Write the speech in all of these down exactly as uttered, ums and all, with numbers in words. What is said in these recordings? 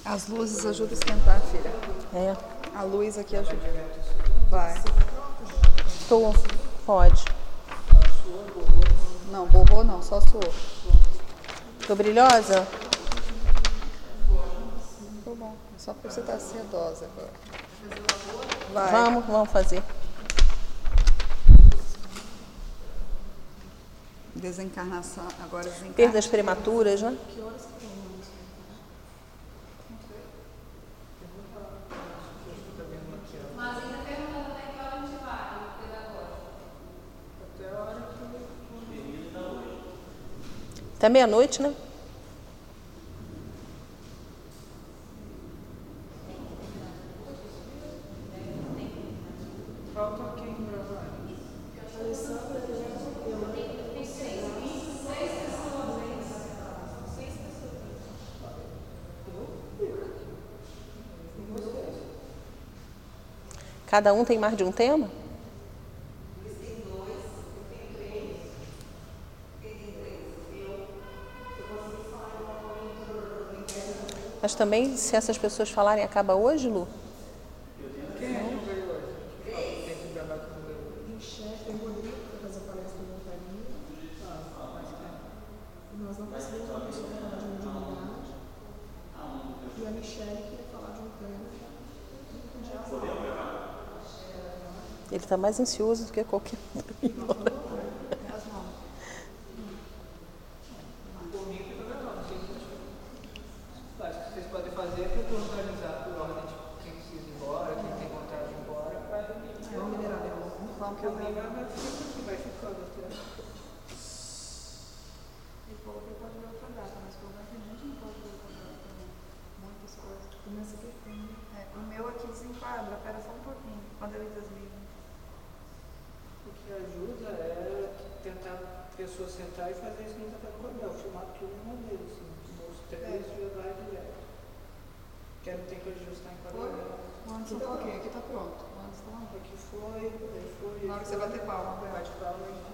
As luzes ajudam a esquentar, filha. É. A luz aqui ajuda. Vai. Tô. Pode. Não, borrou não, só suou. Tô brilhosa? Ficou bom. Só porque você tá sedosa agora. Vai. Vamos, vamos fazer. Desencarnação. Agora desencarnação. Perdas prematuras, né? Que horas que tem mais? Mas ainda perguntando até que hora a gente vai, o pedagógico. Até a hora que... Até meia-noite, né? Falta quem gravar? Alessandra, Cada um tem mais de um tema? Mas também, se essas pessoas falarem, acaba hoje, Lu? quem é que não veio hoje? Tem que gravar que não veio hoje. Chefe, tem Rodrigo para fazer palestra de voluntaria. Ah, mas quem? Nós não conseguimos uma pessoa para falar de mediunidade. E a Michelle que ia falar de um tema. Ele está mais ansioso do que qualquer um. Por mim, fica legal. Não sei se acho que vocês podem fazer é para organizar por ordem de quem precisa ir embora, quem tem vontade de ir embora, para Vamos minerar dela. Vamos que por eu mim vou. vai vai ficando aqui, vai ficando até. Ele falou que ele pode ver outra data, mas provavelmente a gente não pode ver outra data também. Muitas coisas. Começa aqui com. É, o meu aqui desenquadra, pera só um pouquinho. Quando eu ir das minhas. O que ajuda é tentar a pessoa sentar e fazer isso que a gente está fazendo com o Abel, filmar tudo de uma vez, assim, nos três já vai direto. Quero ter que ajustar em cada um. O Anderson tá ok, aqui tá pronto. O Anderson tá lá. Aqui foi, aí foi. Na hora que você bater palma, vai. Bate palma e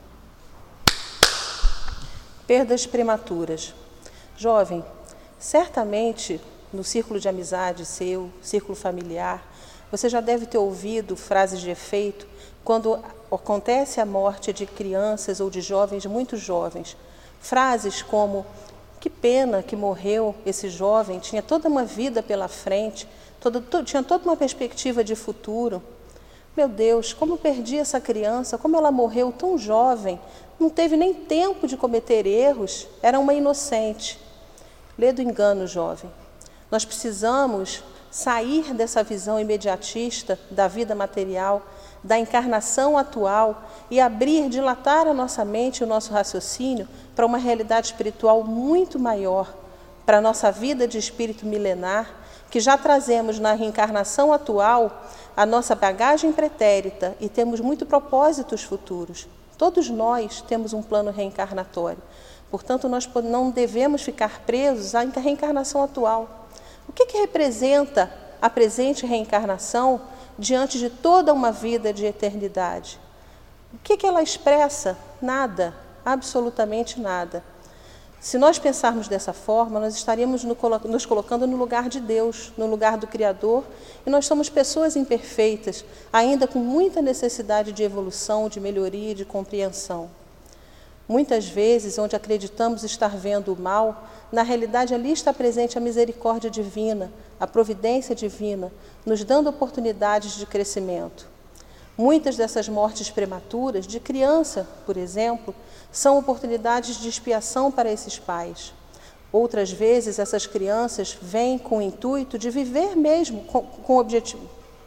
Perdas prematuras. Jovem, certamente no círculo de amizade seu, círculo familiar, você já deve ter ouvido frases de efeito quando acontece a morte de crianças ou de jovens muito jovens. Frases como: que pena que morreu esse jovem, tinha toda uma vida pela frente, toda, to, tinha toda uma perspectiva de futuro. Meu Deus, como eu perdi essa criança, como ela morreu tão jovem, não teve nem tempo de cometer erros, era uma inocente. Lê do engano, jovem. Nós precisamos sair dessa visão imediatista da vida material, da encarnação atual e abrir, dilatar a nossa mente e o nosso raciocínio para uma realidade espiritual muito maior, para a nossa vida de espírito milenar, que já trazemos na reencarnação atual a nossa bagagem pretérita e temos muitos propósitos futuros. Todos nós temos um plano reencarnatório. Portanto, nós não devemos ficar presos à reencarnação atual. O que, que representa a presente reencarnação diante de toda uma vida de eternidade? O que, que ela expressa? Nada, absolutamente nada. Se nós pensarmos dessa forma, nós estaríamos nos colocando no lugar de Deus, no lugar do Criador, e nós somos pessoas imperfeitas, ainda com muita necessidade de evolução, de melhoria e de compreensão. Muitas vezes, onde acreditamos estar vendo o mal, na realidade ali está presente a misericórdia divina, a providência divina, nos dando oportunidades de crescimento. Muitas dessas mortes prematuras, de criança, por exemplo, são oportunidades de expiação para esses pais. Outras vezes, essas crianças vêm com o intuito de viver mesmo com, com o objetivo.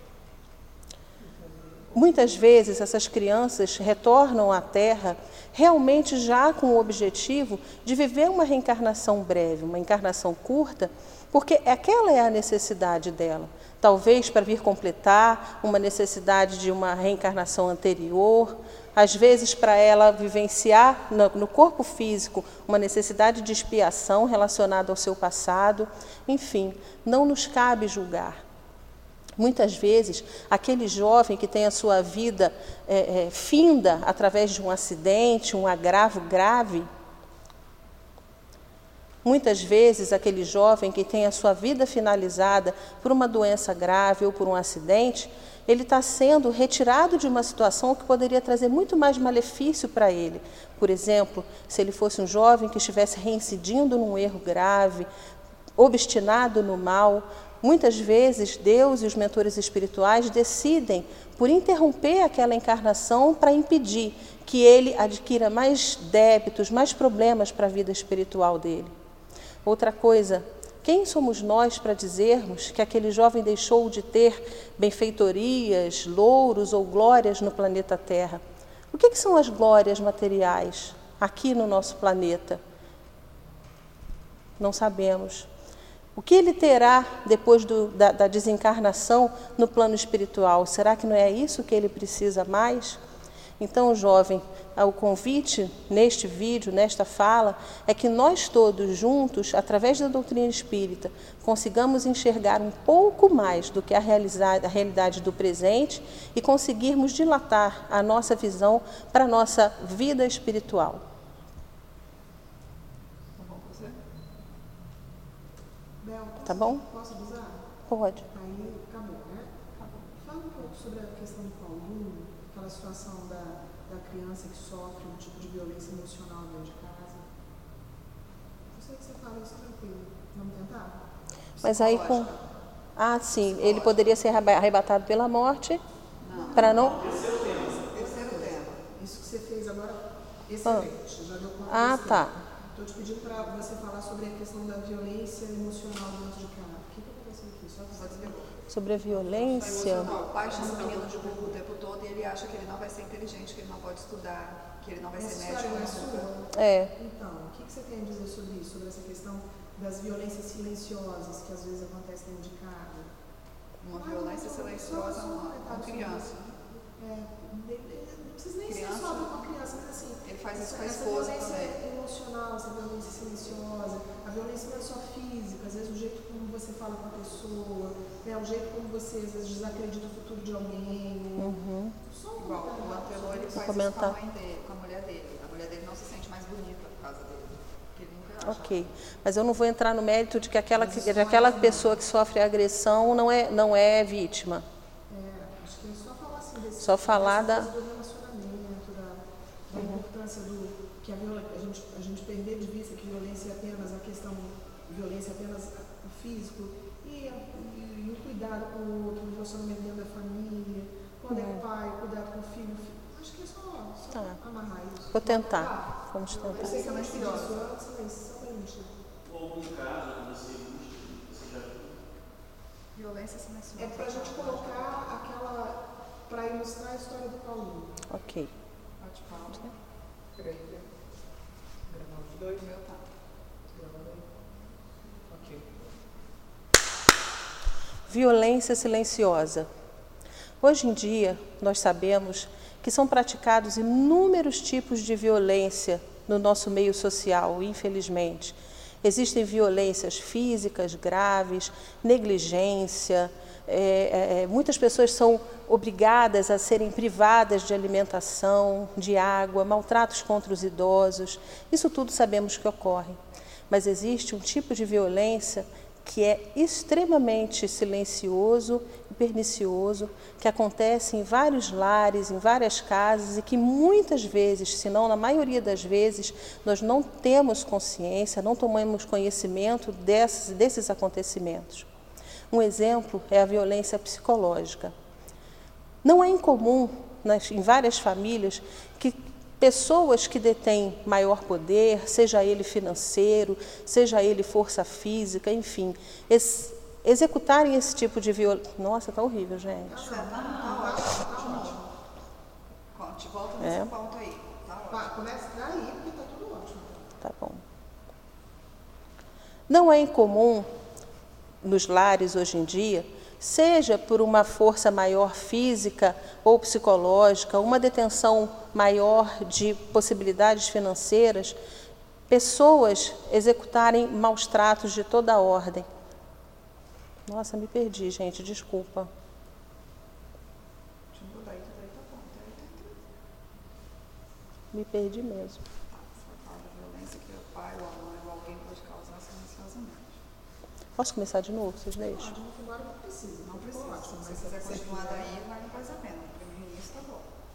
Muitas vezes, essas crianças retornam à Terra realmente já com o objetivo de viver uma reencarnação breve, uma encarnação curta, porque aquela é a necessidade dela. Talvez para vir completar uma necessidade de uma reencarnação anterior, às vezes para ela vivenciar no corpo físico uma necessidade de expiação relacionada ao seu passado. Enfim, não nos cabe julgar. Muitas vezes, aquele jovem que tem a sua vida é, é, finda através de um acidente, um agravo grave, Muitas vezes, aquele jovem que tem a sua vida finalizada por uma doença grave ou por um acidente, ele está sendo retirado de uma situação que poderia trazer muito mais malefício para ele. Por exemplo, se ele fosse um jovem que estivesse reincidindo num erro grave, obstinado no mal, muitas vezes Deus e os mentores espirituais decidem por interromper aquela encarnação para impedir que ele adquira mais débitos, mais problemas para a vida espiritual dele. Outra coisa, quem somos nós para dizermos que aquele jovem deixou de ter benfeitorias, louros ou glórias no planeta Terra? O que, que são as glórias materiais aqui no nosso planeta? Não sabemos. O que ele terá depois do, da, da desencarnação no plano espiritual? Será que não é isso que ele precisa mais? Então, jovem, o convite neste vídeo, nesta fala, é que nós todos juntos, através da doutrina espírita, consigamos enxergar um pouco mais do que a, a realidade do presente e conseguirmos dilatar a nossa visão para a nossa vida espiritual. Bel, Tá bom? Posso usar? Pode. Aí acabou, né? Acabou. Fala um pouco sobre a questão do Paulinho, aquela situação da, da criança que sofre um tipo de violência emocional dentro de casa. Eu sei que você fala isso tranquilo. Vamos tentar? Mas aí com... Ah, sim. Ele poderia ser arrebatado pela morte para não... Terceiro tema. Isso que você fez agora, excelente. Já deu conta. Ah, tá. Estou te pedindo para você falar sobre a questão da violência emocional dentro de casa. O que está acontecendo aqui? Só pode dizer. Sobre a violência... O pai chama o menino de burro o tempo todo e ele acha que ele não vai ser inteligente, que ele não pode estudar, que ele não vai ser médico. Não é sua? É. Então, o que você tem a dizer sobre isso? Sobre essa questão das violências silenciosas que às vezes acontecem dentro de casa? Uma violência silenciosa com criança. É, não precisa nem Criança. ser só com a criança, mas assim... Ele faz isso essa, com a essa esposa violência também. emocional, essa violência silenciosa, a violência não é só física, às vezes o jeito como você fala com a pessoa, né, o jeito como você às vezes desacredita o futuro de alguém. Uhum. Só um Igual o Lantelô, ele faz isso com a mãe dele, com a mulher dele. A mulher dele não se sente mais bonita por causa dele. Porque ele nunca acha. Ok, mas eu não vou entrar no mérito de que aquela, de aquela pessoa que sofre agressão não é, não é vítima. É, acho que é só falar assim desse, Só falar da... do relacionamento, da, da uhum. importância do que a, viola, a, gente, a gente perder de vista que violência é apenas a questão, violência é apenas o físico e, a, e, e o cuidado com o outro, o relacionamento dentro da família, quando uhum. é pai, cuidado com o filho, acho que é só, só tá. amarrar isso. Vou tentar, vamos tentar. Eu sei que eu não pedi isso antes, mas só para gente. Ou algum caso que você você já viu? Violência silenciosa. É para a gente colocar aquela, para ilustrar a história do Paulinho. Ok. Bate palma. Peraí, gravar os dois. O meu tá. Gravando aí. Ok. Violência silenciosa. Hoje em dia, nós sabemos que são praticados inúmeros tipos de violência no nosso meio social, infelizmente. Existem violências físicas graves, negligência, é, é, muitas pessoas são obrigadas a serem privadas de alimentação, de água, maltratos contra os idosos. Isso tudo sabemos que ocorre. Mas existe um tipo de violência que é extremamente silencioso e pernicioso, que acontece em vários lares, em várias casas e que muitas vezes, se não na maioria das vezes, nós não temos consciência, não tomamos conhecimento desses, desses acontecimentos. Um exemplo é a violência psicológica. Não é incomum, nas, em várias famílias, que pessoas que detêm maior poder, seja ele financeiro, seja ele força física, enfim, ex executarem esse tipo de violência. Nossa, tá horrível, gente. Tá ótimo, tá ótimo. Conte, volta nesse É. ponto aí. Tá ótimo. Começa daí, porque tá tudo ótimo. Tá bom. Não é incomum nos lares hoje em dia, seja por uma força maior física ou psicológica, uma detenção maior de possibilidades financeiras, pessoas executarem maus tratos de toda a ordem. Nossa, me perdi, gente, desculpa. Daí, daí tá bom. Daí tá entrando. Me perdi mesmo. Você fala da violência que o pai ou a mãe ou alguém pode causar Posso começar de novo? Vocês deixam? Pode, embora não precisa. Não precisa. Se você quiser continuar daí, vale mais a pena, porque no início tá bom.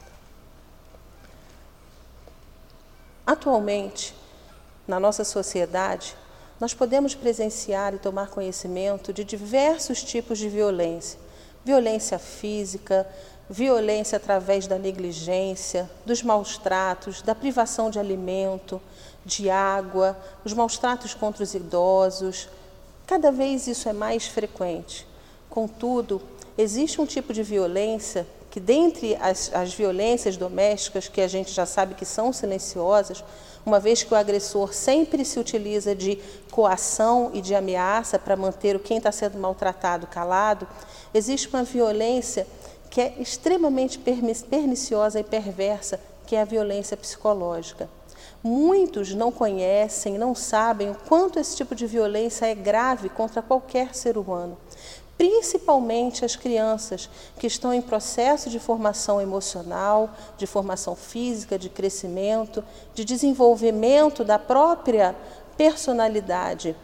Atualmente, na nossa sociedade, nós podemos presenciar e tomar conhecimento de diversos tipos de violência. Violência física, violência através da negligência, dos maus tratos, da privação de alimento, de água, os maus tratos contra os idosos. Cada vez isso é mais frequente. Contudo, existe um tipo de violência que, dentre as, as violências domésticas, que a gente já sabe que são silenciosas, uma vez que o agressor sempre se utiliza de coação e de ameaça para manter o quem está sendo maltratado calado, existe uma violência que é extremamente perniciosa e perversa, que é a violência psicológica. Muitos não conhecem, não sabem o quanto esse tipo de violência é grave contra qualquer ser humano, principalmente as crianças que estão em processo de formação emocional, de formação física, de crescimento, de desenvolvimento da própria personalidade.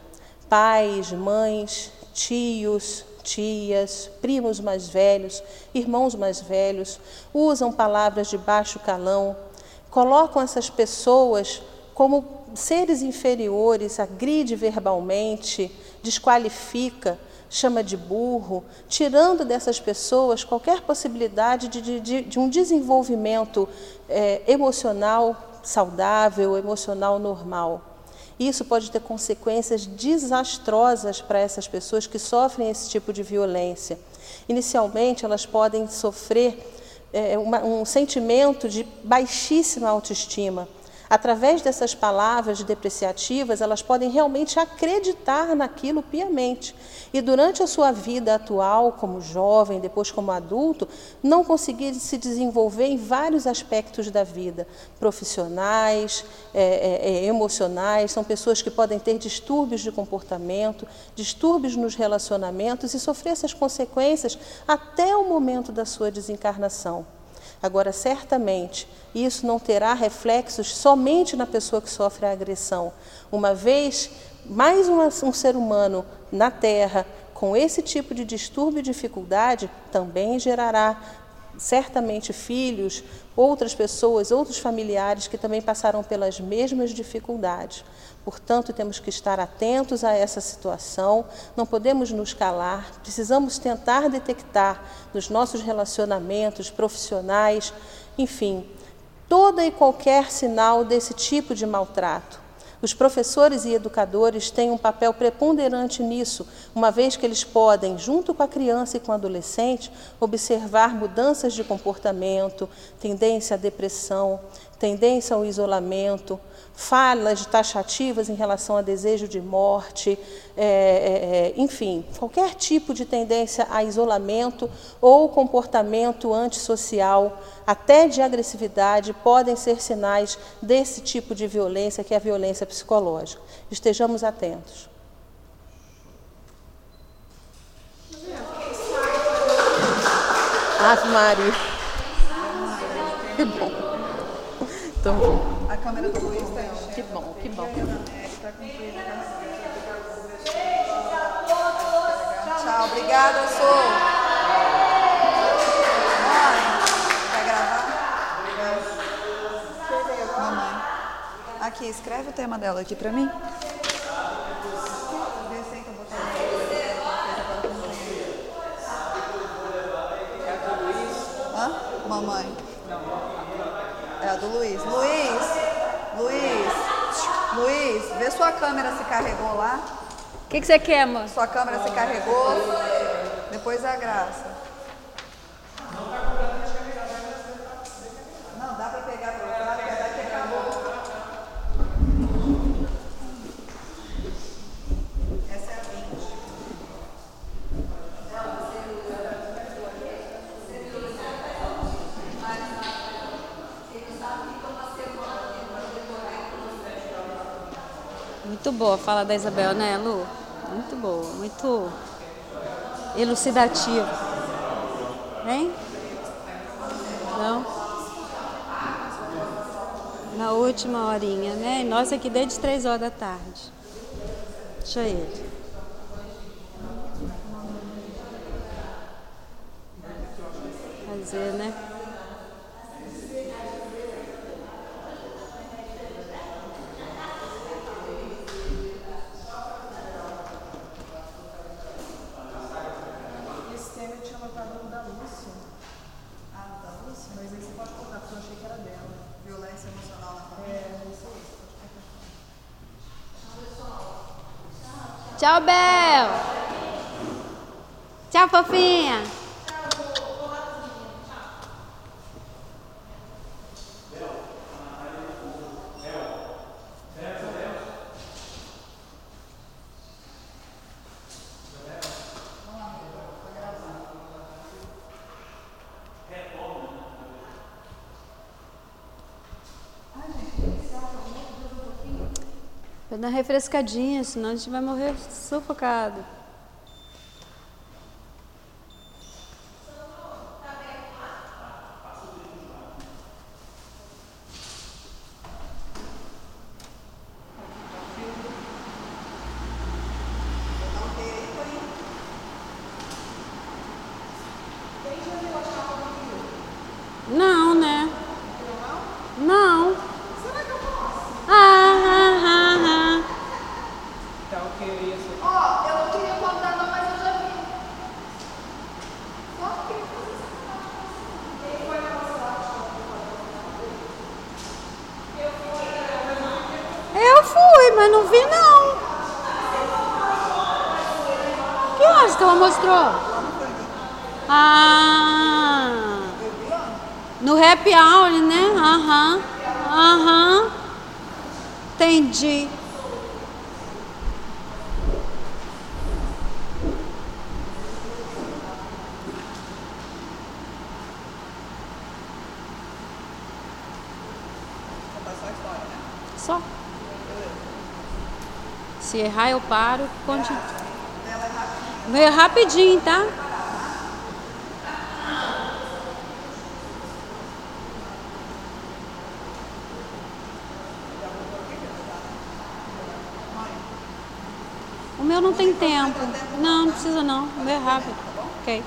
Pais, mães, tios, tias, primos mais velhos, irmãos mais velhos, usam palavras de baixo calão, colocam essas pessoas como seres inferiores, agride verbalmente, desqualifica, chama de burro, tirando dessas pessoas qualquer possibilidade de, de, de um desenvolvimento é, emocional saudável, emocional normal. Isso pode ter consequências desastrosas para essas pessoas que sofrem esse tipo de violência. Inicialmente, elas podem sofrer é, uma, um sentimento de baixíssima autoestima. Através dessas palavras depreciativas, elas podem realmente acreditar naquilo piamente. E durante a sua vida atual, como jovem, depois como adulto, não conseguir se desenvolver em vários aspectos da vida, profissionais, é, é, emocionais. São pessoas que podem ter distúrbios de comportamento, distúrbios nos relacionamentos e sofrer essas consequências até o momento da sua desencarnação. Agora, certamente, isso não terá reflexos somente na pessoa que sofre a agressão. Uma vez, mais uma, um ser humano na Terra, com esse tipo de distúrbio e dificuldade, também gerará, certamente, filhos, outras pessoas, outros familiares que também passaram pelas mesmas dificuldades. Portanto, temos que estar atentos a essa situação, não podemos nos calar, precisamos tentar detectar nos nossos relacionamentos profissionais, enfim, toda e qualquer sinal desse tipo de maltrato. Os professores e educadores têm um papel preponderante nisso, uma vez que eles podem, junto com a criança e com o adolescente, observar mudanças de comportamento, tendência à depressão, tendência ao isolamento, falas taxativas em relação a desejo de morte, é, é, enfim, qualquer tipo de tendência a isolamento ou comportamento antissocial, até de agressividade, podem ser sinais desse tipo de violência, que é a violência psicológica. Estejamos atentos. Ave Maria. Que bom. Então, A câmera do Luiz está enchendo. que bom, que bom. Tchau, obrigada, Sou. Quer gravar? Mamãe. Aqui, escreve o tema dela aqui pra mim. Hã? Mamãe. É a do Luiz. Luiz, Luiz, Luiz, vê sua câmera se carregou lá. O que, que você quer, amor? Sua câmera se carregou. Depois é a Graça. Não, dá pra pegar pra lá, porque daqui acabou. Essa é a vinte. Muito boa a fala da Isabel, né, Lu? Muito boa, muito elucidativa. Hein? Não? Na última horinha, né? E nós aqui desde três horas da tarde. Deixa ele. dizer, né? Esse tema eu tinha anotado no da Lúcia. Ah, da Lúcia? Mas aí você pode contar, porque eu achei que era dela. Violência emocional na família. É, isso aí. Tchau, Bel! Tchau, fofinha! Vai dar uma refrescadinha, senão a gente vai morrer sufocado. Não, né? Não. Será que eu posso? Ah, ah, ah, ah. Tá ok, isso. Ó, eu não queria contar não, mas eu já vi. Só que queria fazer essa Quem foi na Eu fui, mas não vi não. Que horas que ela mostrou? Ah, no happy hour, né? Aham, aham. Entendi. Contar só a história, né? Só. Se errar, eu paro. Continue. Ela é rapidinho. Meio rapidinho, tá? O meu não tem tempo. Não, não precisa não. O meu é rápido. Ok.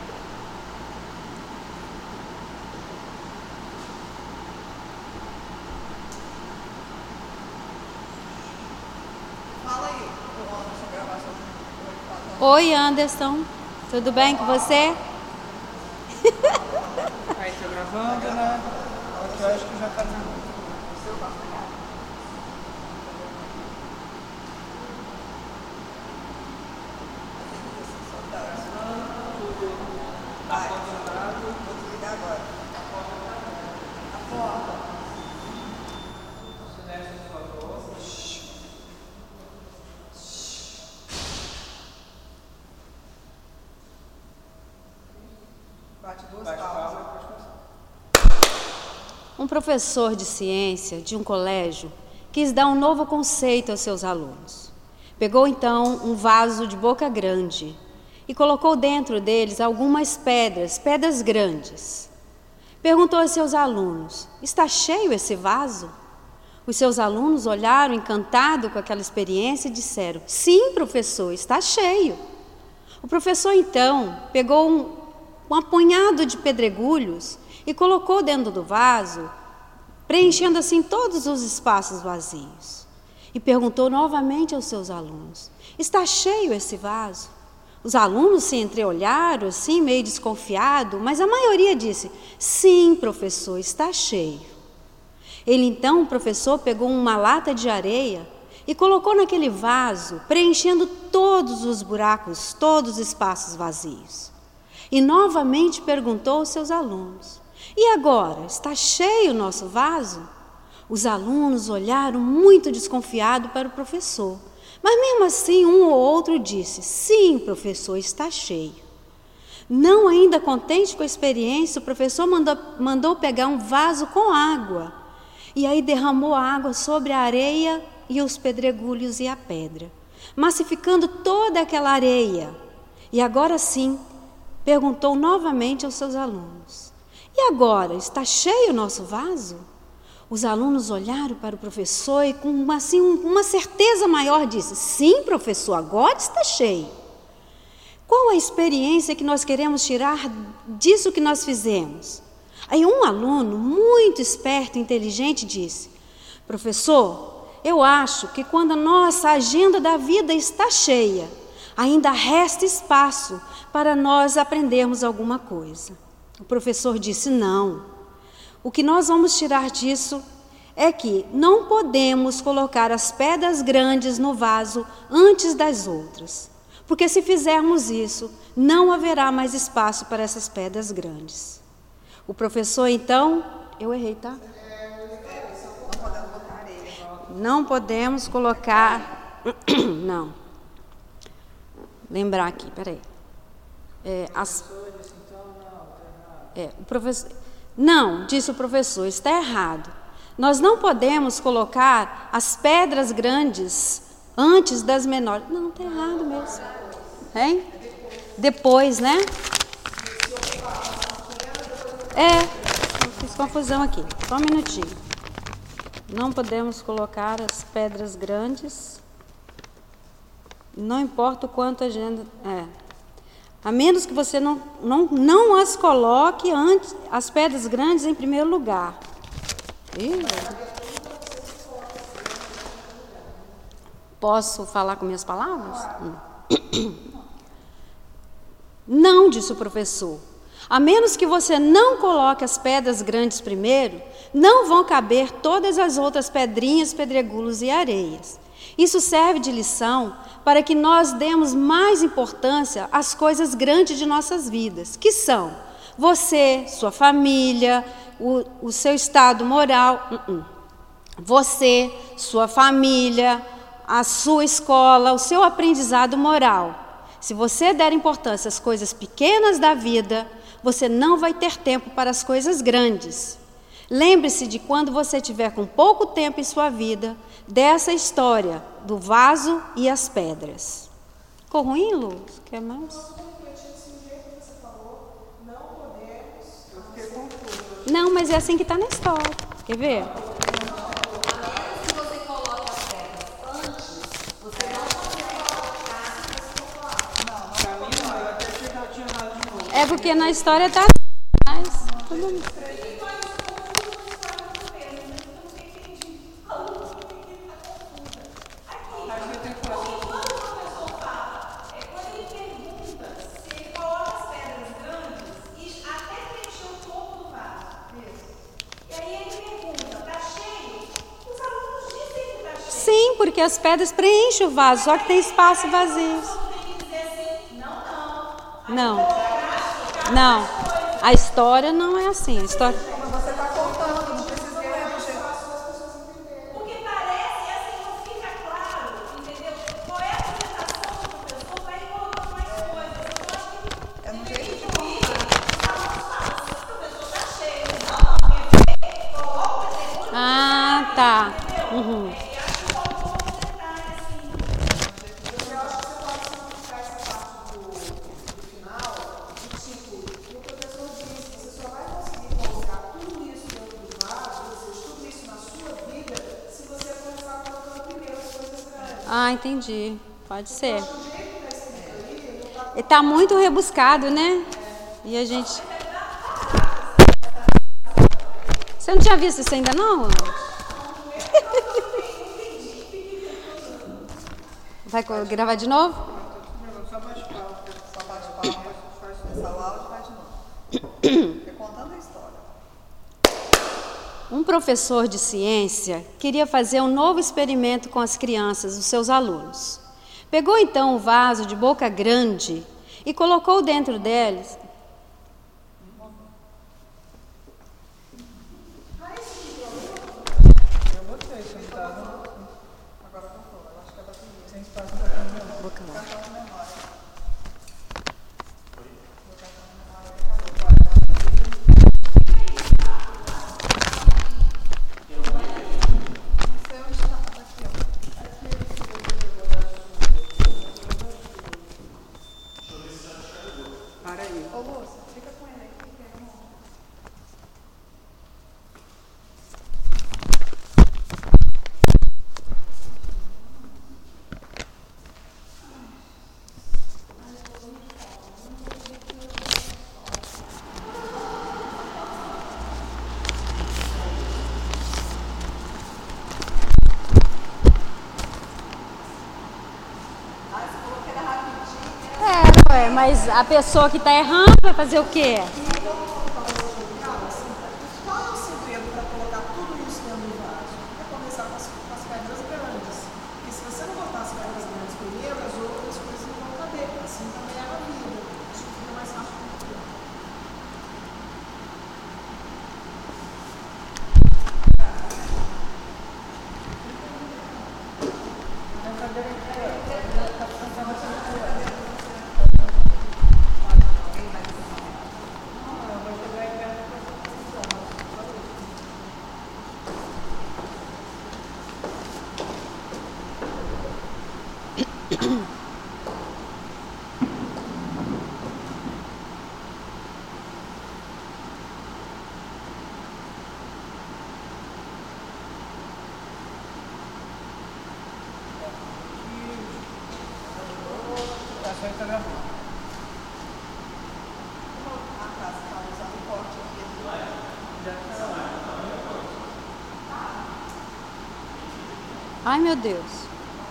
Fala aí, o Anderson, gravação do Oi, Anderson. Tudo bem com você? Aí, tô gravando, né? Aqui eu acho que já tá gravando. Vai, vou desligar agora. A porta. Bate duas Bate palmas. palma, pode começar. Um professor de ciência de um colégio quis dar um novo conceito aos seus alunos. Pegou então um vaso de boca grande e colocou dentro deles algumas pedras, pedras grandes. Perguntou a seus alunos: está cheio esse vaso? Os seus alunos olharam encantados com aquela experiência e disseram: sim, professor, está cheio. O professor então pegou um, um apunhado de pedregulhos e colocou dentro do vaso, preenchendo assim todos os espaços vazios. E perguntou novamente aos seus alunos: está cheio esse vaso? Os alunos se entreolharam assim, meio desconfiado, mas a maioria disse: sim, professor, está cheio. Ele então, o professor, pegou uma lata de areia e colocou naquele vaso, preenchendo todos os buracos, todos os espaços vazios. E novamente perguntou aos seus alunos: e agora, está cheio o nosso vaso? Os alunos olharam muito desconfiados para o professor, mas mesmo assim um ou outro disse: sim, professor, está cheio. Não ainda contente com a experiência, o professor mandou, mandou pegar um vaso com água e aí derramou a água sobre a areia e os pedregulhos e a pedra, massificando toda aquela areia. E agora sim, perguntou novamente aos seus alunos: e agora, está cheio o nosso vaso? Os alunos olharam para o professor e com uma, assim, uma certeza maior disse: sim, professor, agora está cheio. Qual a experiência que nós queremos tirar disso que nós fizemos? Aí um aluno muito esperto e inteligente disse: professor, eu acho que quando a nossa agenda da vida está cheia, ainda resta espaço para nós aprendermos alguma coisa. O professor disse: não. O que nós vamos tirar disso é que não podemos colocar as pedras grandes no vaso antes das outras, porque se fizermos isso, não haverá mais espaço para essas pedras grandes. O professor, então, eu errei, tá? Não podemos colocar, não, lembrar aqui, peraí. É, as, é, o professor, não, disse o professor, está errado. Nós não podemos colocar as pedras grandes antes das menores. Não, está errado mesmo. Hein? Depois, né? É, eu fiz confusão aqui. Só um minutinho. Não podemos colocar as pedras grandes, não importa o quanto a gente... É, a menos que você não, não, não as coloque antes, as pedras grandes em primeiro lugar. Ih, posso falar com minhas palavras? Hum. Não, disse o professor. A menos que você não coloque as pedras grandes primeiro, não vão caber todas as outras pedrinhas, pedregulhos e areias. Isso serve de lição para que nós demos mais importância às coisas grandes de nossas vidas, que são você, sua família, o, o seu estado moral, uh -uh. você, sua família, a sua escola, o seu aprendizado moral. Se você der importância às coisas pequenas da vida, você não vai ter tempo para as coisas grandes. Lembre-se de quando você tiver com pouco tempo em sua vida, dessa história do vaso e as pedras. Ficou ruim, Lu? Quer mais? Não, mas é assim que está na história. Quer ver? É porque na história está mas tudo bem. Sim, porque as pedras preenchem o vaso, só que tem espaço vazio. Não. Não. A história não é assim. A história... Você está contando, não precisa ler do jeito. Porque parece, assim, não fica claro, entendeu? Qual é a apresentação do professor para ir colocando mais coisas. Eu acho que É no jeito de incluir, os alunos falam, se o professor está cheio, não, não, quer ver? Coloca o segundo. Ah, tá. Uhum. Ah, entendi. Pode ser. Está muito rebuscado, né? E a gente... Você não tinha visto isso ainda, não? Vai gravar de novo? Só bate palma. Só bate palma, faz o áudio e vai de novo. Fica contando a história. Um professor de ciência queria fazer um novo experimento com as crianças, os seus alunos. Pegou então um vaso de boca grande e colocou dentro deles... Eu botei sentado. Agora voltou. Eu acho que é a bateria. Sem espaço para a boca lá. Ô, Lúcia, fica com ele aqui. Ué, mas a pessoa que está errando vai fazer o quê? Qual é o segredo para colocar tudo isso dentro do vaso? É começar com as, com as pedras grandes. Porque se você não botar as pedras grandes primeiro, as outras coisas não vão caber. Assim também é a vida. Acho que fica mais fácil de entender. Ai, meu Deus.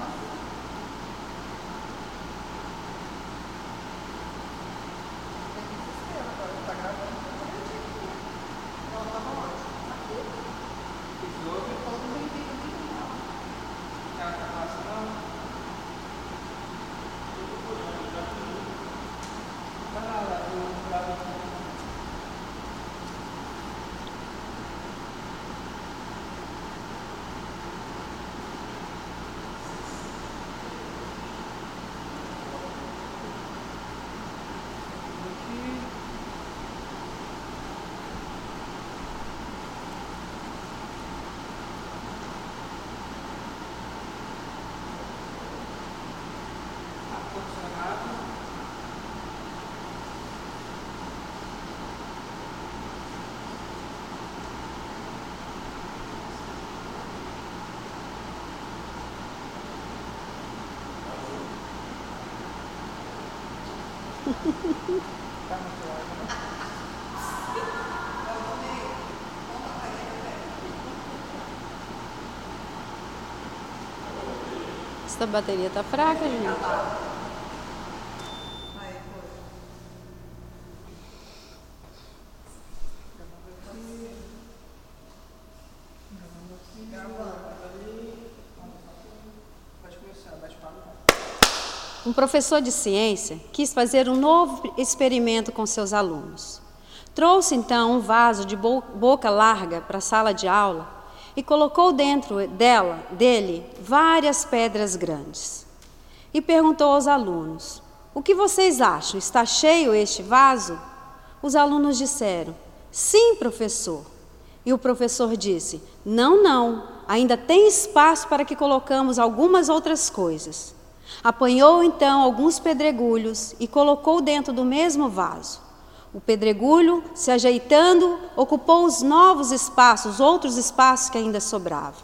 Essa bateria tá fraca, gente. Um professor de ciência quis fazer um novo experimento com seus alunos. Trouxe então um vaso de boca larga para a sala de aula e colocou dentro dela, dele várias pedras grandes. E perguntou aos alunos: o que vocês acham? Está cheio este vaso? Os alunos disseram: sim, professor. E o professor disse: não, não, ainda tem espaço para que colocamos algumas outras coisas. Apanhou então alguns pedregulhos e colocou dentro do mesmo vaso. O pedregulho, se ajeitando, ocupou os novos espaços, outros espaços que ainda sobravam.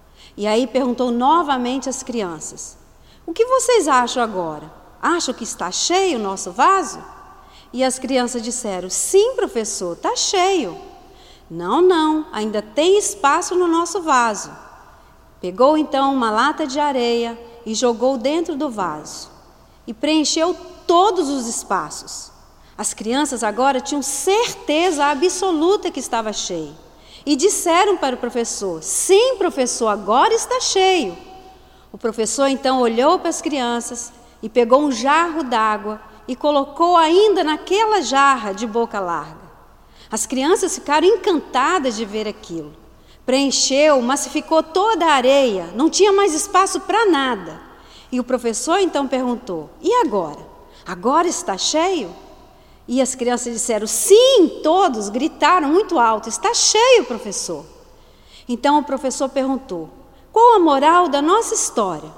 E aí perguntou novamente às crianças: o que vocês acham agora? Acham que está cheio o nosso vaso? E as crianças disseram: sim, professor, está cheio. Não, não, ainda tem espaço no nosso vaso. Pegou então uma lata de areia e jogou dentro do vaso. E preencheu todos os espaços. As crianças agora tinham certeza absoluta que estava cheio. E disseram para o professor: sim, professor, agora está cheio. O professor então olhou para as crianças e pegou um jarro d'água e colocou ainda naquela jarra de boca larga. As crianças ficaram encantadas de ver aquilo. Preencheu, massificou toda a areia, não tinha mais espaço para nada. E o professor então perguntou: e agora? Agora está cheio? E as crianças disseram: sim, todos gritaram muito alto: está cheio, professor. Então o professor perguntou: qual a moral da nossa história?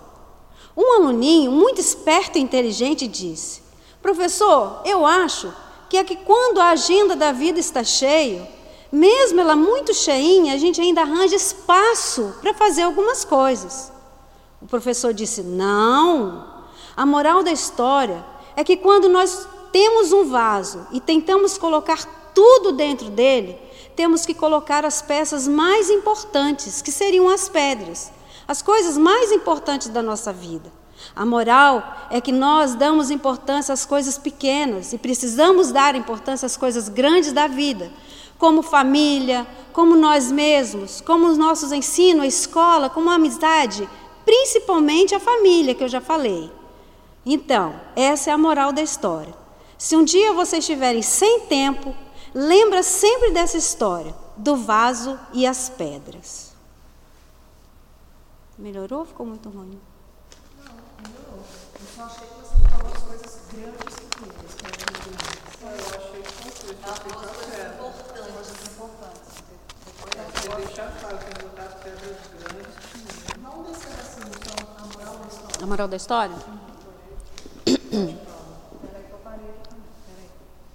Um aluninho muito esperto e inteligente disse: professor, eu acho que é que quando a agenda da vida está cheia, mesmo ela muito cheinha, a gente ainda arranja espaço para fazer algumas coisas. O professor disse: não, a moral da história é que quando nós temos um vaso e tentamos colocar tudo dentro dele, temos que colocar as peças mais importantes, que seriam as pedras, as coisas mais importantes da nossa vida. A moral é que nós damos importância às coisas pequenas e precisamos dar importância às coisas grandes da vida, como família, como nós mesmos, como os nossos ensinos, a escola, como a amizade, principalmente a família, que eu já falei. Então, essa é a moral da história. Se um dia vocês estiverem sem tempo, lembra sempre dessa história, do vaso e as pedras. Melhorou ou ficou muito ruim? Não, melhorou. Eu só achei que você falou as coisas grandes e pequenas. Que Eu achei que foi isso. As coisas importantes, importantes. Você deixar claro que botar as pedras grandes. Vamos descer assim, então, a moral da história. A moral da história? Peraí que eu parei aqui também. Peraí.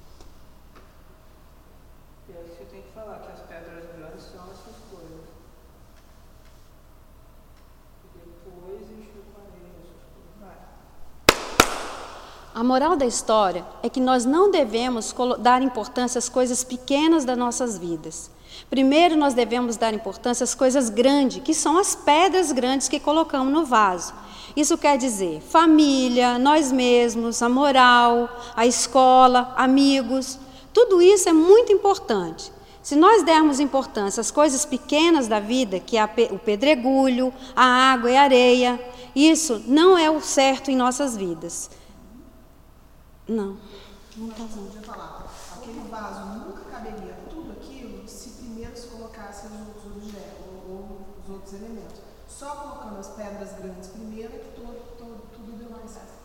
E aí você tem que falar que as pedras grandes são essas coisas. E depois encher o parede, essas coisas. Vai. A moral da história é que nós não devemos colo- dar importância às coisas pequenas das nossas vidas. Primeiro, nós devemos dar importância às coisas grandes, que são as pedras grandes que colocamos no vaso. Isso quer dizer família, nós mesmos, a moral, a escola, amigos. Tudo isso é muito importante. Se nós dermos importância às coisas pequenas da vida, que é a pe- o pedregulho, a água e a areia, isso não é o certo em nossas vidas. Não, não está bom. Podia falar, aquele vaso nunca caberia tudo aquilo se primeiro se colocasse os outros objetos ou, ou os outros elementos. Só colocando as pedras grandes primeiro é que todo, todo, tudo deu mais certo.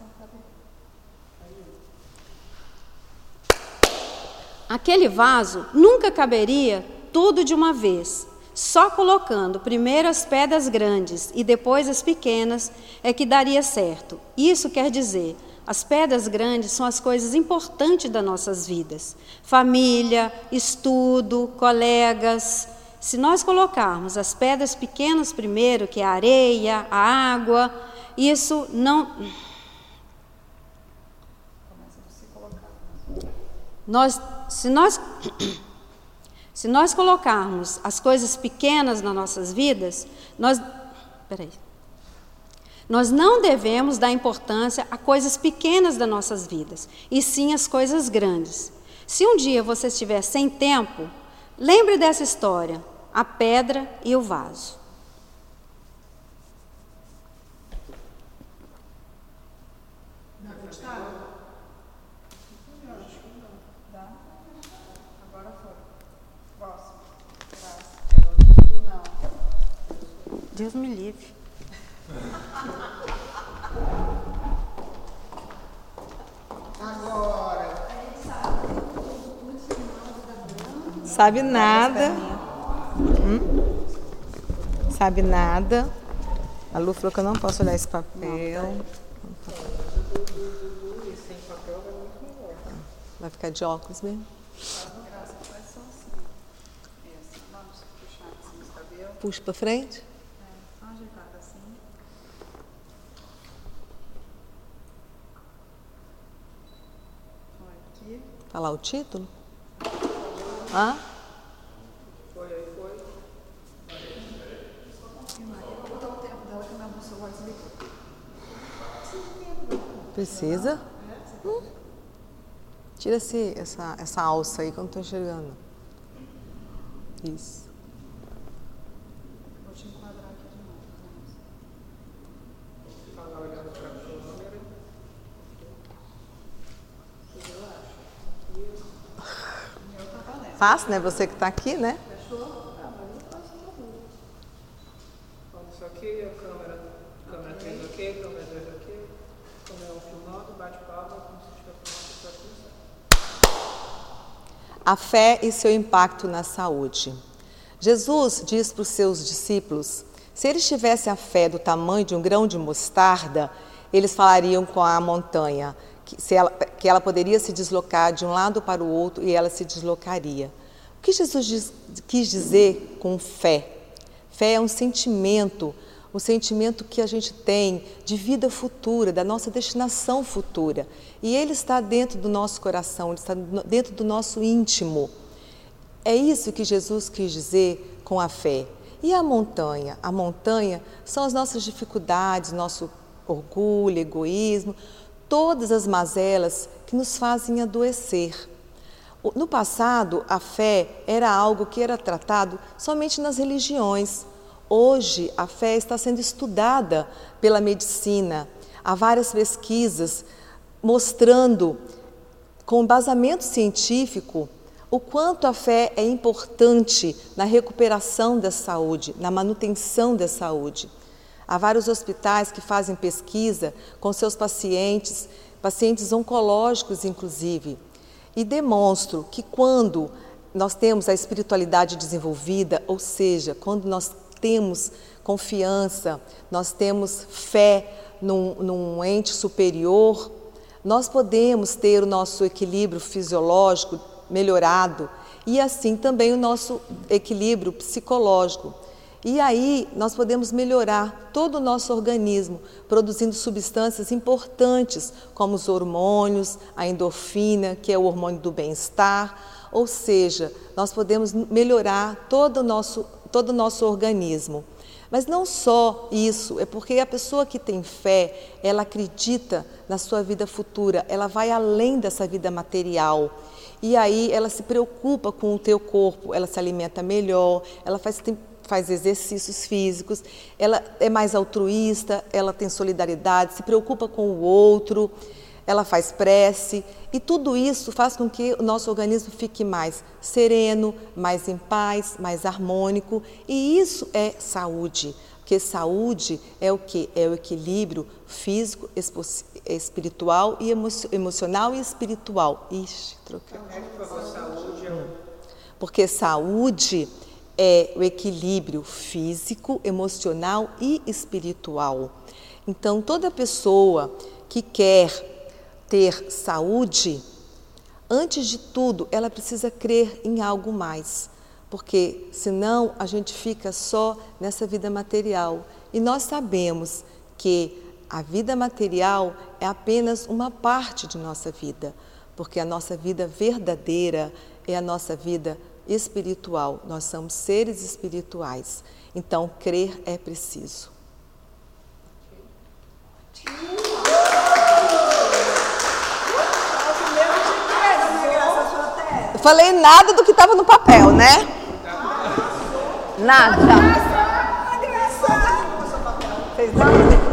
Aquele vaso nunca caberia tudo de uma vez. Só colocando primeiro as pedras grandes e depois as pequenas é que daria certo. Isso quer dizer, as pedras grandes são as coisas importantes das nossas vidas. Família, estudo, colegas. Se nós colocarmos as pedras pequenas primeiro, que é a areia, a água, isso não... Nós, se, nós, se nós colocarmos as coisas pequenas nas nossas vidas, nós, peraí, nós não devemos dar importância a coisas pequenas das nossas vidas, e sim as coisas grandes. Se um dia você estiver sem tempo, lembre dessa história, a pedra e o vaso. Não acreditaram? Agora foi. Próximo. Não. Deus me livre. Agora. Sabe nada. Hum? Sabe nada. A Lu falou que eu não posso olhar esse papel. Vai ficar de óculos mesmo? Puxa para frente. Ajeitado assim. Aqui. Falar o título? Hã? Foi aí, foi. Vou botar o tempo dela que meu celular desligou. Precisa? Hum. Tira esse, essa, essa alça aí que eu não estou enxergando. Isso. Vou te enquadrar aqui de novo. Falar olhando para a câmera. Meu tá valendo. Fácil, né? Você que está aqui, né? Vamos isso aqui, a câmera, câmera três ok, câmera dois ok, câmera um filmando, bate palma, como se estivesse filmando, isso aqui. A fé e seu impacto na saúde. Jesus diz para os seus discípulos, se eles tivessem a fé do tamanho de um grão de mostarda, eles falariam com a montanha, que, se ela, que ela poderia se deslocar de um lado para o outro e ela se deslocaria. O que Jesus diz, quis dizer com fé? Fé é um sentimento, um sentimento que a gente tem de vida futura, da nossa destinação futura. E ele está dentro do nosso coração, ele está dentro do nosso íntimo. É isso que Jesus quis dizer com a fé. E a montanha? A montanha são as nossas dificuldades, nosso orgulho, egoísmo, todas as mazelas que nos fazem adoecer. No passado, a fé era algo que era tratado somente nas religiões. Hoje, a fé está sendo estudada pela medicina. Há várias pesquisas mostrando, com embasamento científico, o quanto a fé é importante na recuperação da saúde, na manutenção da saúde. Há vários hospitais que fazem pesquisa com seus pacientes, pacientes oncológicos inclusive, e demonstram que quando nós temos a espiritualidade desenvolvida, ou seja, quando nós temos confiança, nós temos fé num, num ente superior, nós podemos ter o nosso equilíbrio fisiológico melhorado e assim também o nosso equilíbrio psicológico. E aí nós podemos melhorar todo o nosso organismo, produzindo substâncias importantes, como os hormônios, a endorfina, que é o hormônio do bem-estar, ou seja, nós podemos melhorar todo o nosso, todo o nosso organismo. Mas não só isso, é porque a pessoa que tem fé, ela acredita na sua vida futura, ela vai além dessa vida material. E aí ela se preocupa com o teu corpo, ela se alimenta melhor, ela faz, tem, faz exercícios físicos, ela é mais altruísta, ela tem solidariedade, se preocupa com o outro, ela faz prece, e tudo isso faz com que o nosso organismo fique mais sereno, mais em paz, mais harmônico, e isso é saúde, porque saúde é o quê? É o equilíbrio físico, espiritual e emo emocional e espiritual. Ixi, troquei. Porque saúde é o equilíbrio físico, emocional e espiritual. Então, toda pessoa que quer ter saúde, antes de tudo, ela precisa crer em algo mais, porque senão a gente fica só nessa vida material. E nós sabemos que a vida material é apenas uma parte de nossa vida, porque a nossa vida verdadeira é a nossa vida espiritual. Nós somos seres espirituais, então crer é preciso. Eu falei nada do que estava no papel, né? Nada. Fez nada?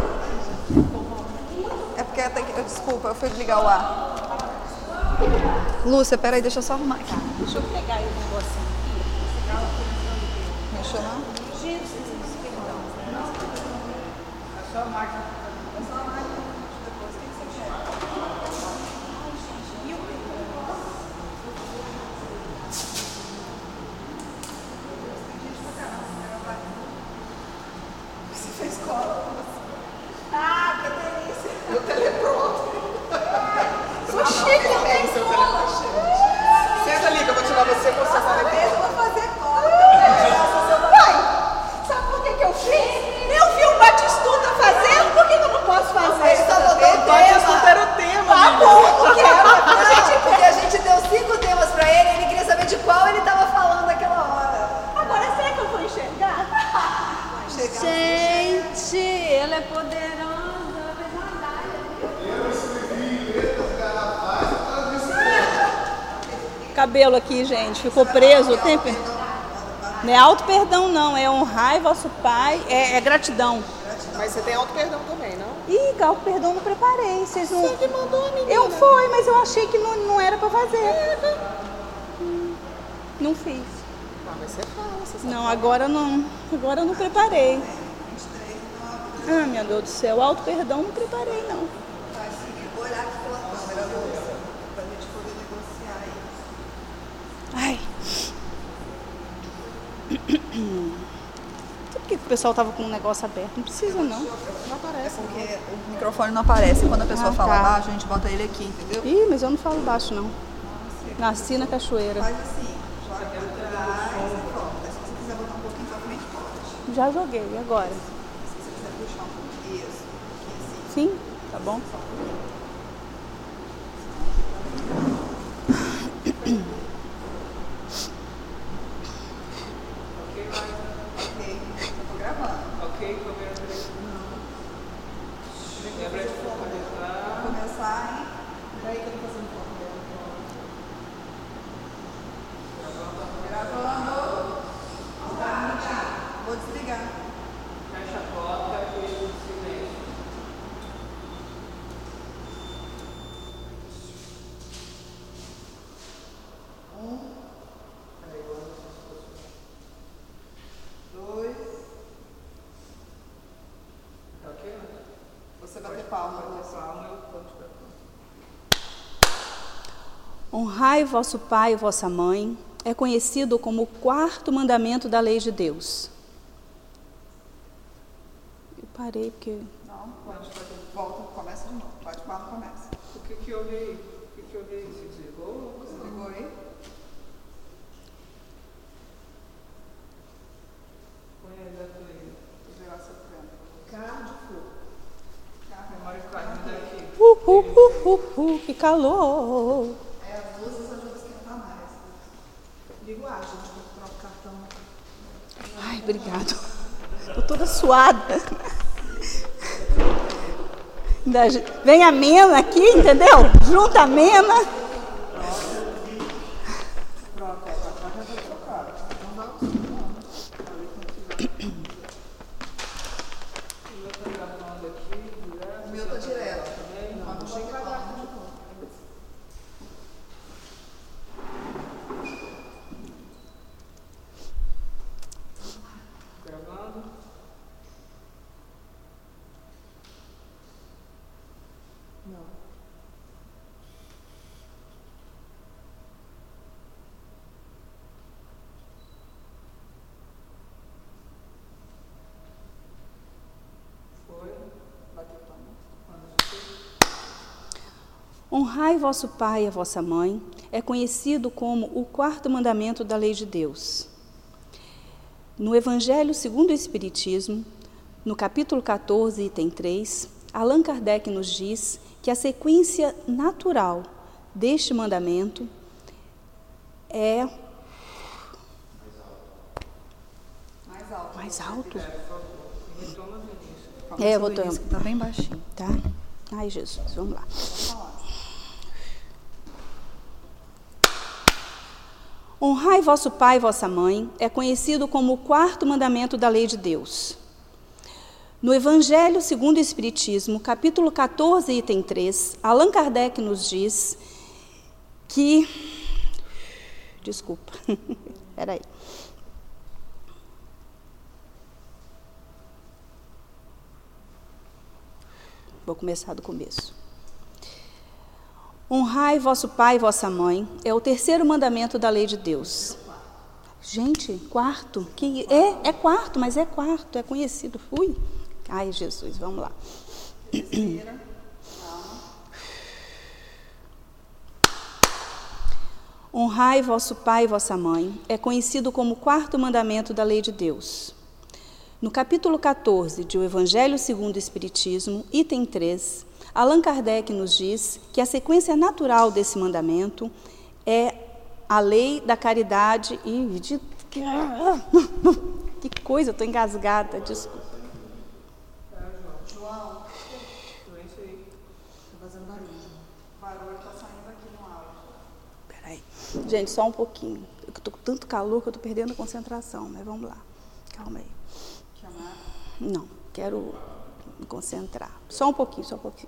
É porque eu tenho que... Desculpa, eu fui ligar o ar. Lúcia, peraí, deixa eu só arrumar aqui. Deixa eu pegar aí o negocinho aqui. Mexeu não? É só a máquina. Ah, que delícia! Meu telepronto. Sou chique, eu tenho seu telepronto. Senta ali que eu vou tirar você com o seu telepronto. Eu vou fazer cola também. Pai, sabe por que que eu fiz? Eu vi o Batistuta fazendo, por que que eu não posso fazer? Ele só botou o Batistuta era o tema. Tá bom, porque, gente, porque a gente deu cinco temas pra ele, ele queria saber de qual ele tava falando naquela hora. Agora será que eu vou enxergar? Enxergar. Gente, ela é poderosa. Cabelo aqui, gente, ficou preso o tempo. Não é auto perdão, não, é honrar vosso pai, é, é gratidão. Mas você tem auto perdão também, não? Ih, auto perdão não preparei. Vocês não... Você que mandou, menina. Eu fui, mas eu achei que não, não era pra fazer. É. Hum, não fiz. Ah, mas você fala, você sabe. Não, agora não. Agora eu não preparei. Ah, meu Deus do céu, auto perdão não preparei, não. Vai seguir, vou olhar aqui pela câmera, Lúcia, pra gente poder negociar aí. Ai. Por que o pessoal tava com o negócio aberto? Não precisa, não. Não aparece. É porque o microfone não aparece. Quando a pessoa Ah, fala tá. baixo, a gente bota ele aqui, entendeu? Ih, mas eu não falo baixo, não. Nasci na cachoeira. Faz assim, joga pra trás e pronto. Aí, se você quiser botar um pouquinho pra frente, pode. Já joguei, e agora? Se você quiser puxar um pouquinho, isso, um pouquinho assim. Sim? Tá bom? Ok, eu tô gravando. Ok, câmera três. Peraí que eu tô fazendo foto dela. Gravando. Vou desligar. Fecha a porta e silêncio. Um. Peraí, agora você se Dois. Tá ok? Você bater palma. Pode ter palma, eu conto pra tu. Honrai vosso pai e vossa mãe é conhecido como o quarto mandamento da lei de Deus. Eu parei porque... Não, pode, pode. Volta, começa de novo. Bate palma, começa. O que que eu vi? O que que eu vi? Se desligou? Você ligou aí? Põe aí da trilha. Vou gerar seu treino. Carro de fogo. Memória carne daqui. Uh, uh, uh, uh, uh, que calor! É, as luzes ajudam a esquentar mais. Liga o ar, gente, que eu troco o cartão. Ai, obrigado. Tô toda suada. Ainda j- Vem a Mena aqui, entendeu? Junta a Mena. Pronto, é, agora já vou trocar. Não dá o som, não. O meu tá gravando aqui, direto. O meu tá direto. Não, não chega lá de novo. Gravando. Não. Foi. Bateu palma. Honrai vosso pai e a vossa mãe é conhecido como o quarto mandamento da lei de Deus. No Evangelho segundo o Espiritismo, no capítulo catorze, item três, Allan Kardec nos diz que a sequência natural deste mandamento é Mais alto. mais alto. Retoma no início. É, eu vou tomar. Tá bem baixinho. Tá? Ai, Jesus, vamos lá. Honrai vosso pai e vossa mãe é conhecido como o quarto mandamento da lei de Deus. No Evangelho segundo o Espiritismo, capítulo catorze, item três, Allan Kardec nos diz que... Desculpa, peraí. Vou começar do começo. Honrai vosso pai e vossa mãe é o terceiro mandamento da lei de Deus. Gente, quarto, que é, é quarto, mas é quarto, é conhecido. Fui. Ai, Jesus, vamos lá. Respira. Honrai vosso pai e vossa mãe é conhecido como o quarto mandamento da lei de Deus. No capítulo catorze de O Evangelho segundo o Espiritismo, item três, Allan Kardec nos diz que a sequência natural desse mandamento é a lei da caridade e... De... Que coisa, eu estou engasgada, desculpa. João, Silêncio aí. Tá fazendo barulho. o barulho tá saindo aqui no áudio. Peraí. Gente, só um pouquinho. Eu estou com tanto calor que eu estou perdendo a concentração, mas vamos lá. Calma aí. Chamar. Não, quero me concentrar. Só um pouquinho, só um pouquinho.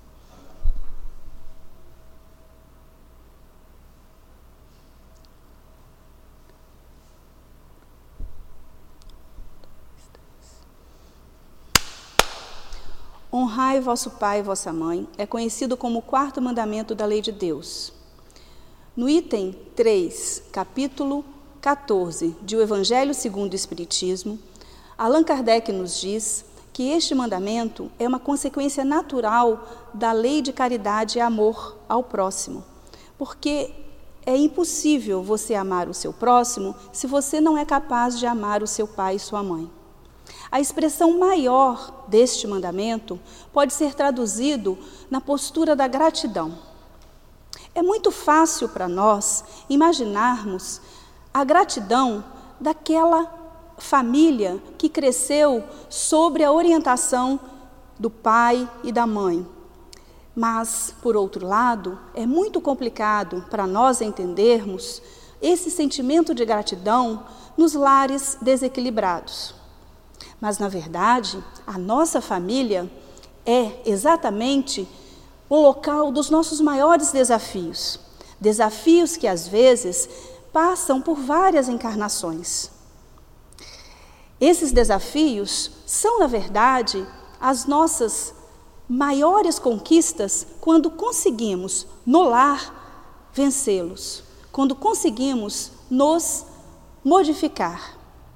Honrai vosso pai e vossa mãe é conhecido como o quarto mandamento da lei de Deus. No item três, capítulo catorze de O Evangelho segundo o Espiritismo, Allan Kardec nos diz que este mandamento é uma consequência natural da lei de caridade e amor ao próximo, porque é impossível você amar o seu próximo se você não é capaz de amar o seu pai e sua mãe. A expressão maior deste mandamento pode ser traduzido na postura da gratidão. É muito fácil para nós imaginarmos a gratidão daquela família que cresceu sob a orientação do pai e da mãe. Mas, por outro lado, é muito complicado para nós entendermos esse sentimento de gratidão nos lares desequilibrados. Mas, na verdade, a nossa família é exatamente o local dos nossos maiores desafios. Desafios que, às vezes, passam por várias encarnações. Esses desafios são, na verdade, as nossas maiores conquistas quando conseguimos, no lar, vencê-los. Quando conseguimos nos modificar.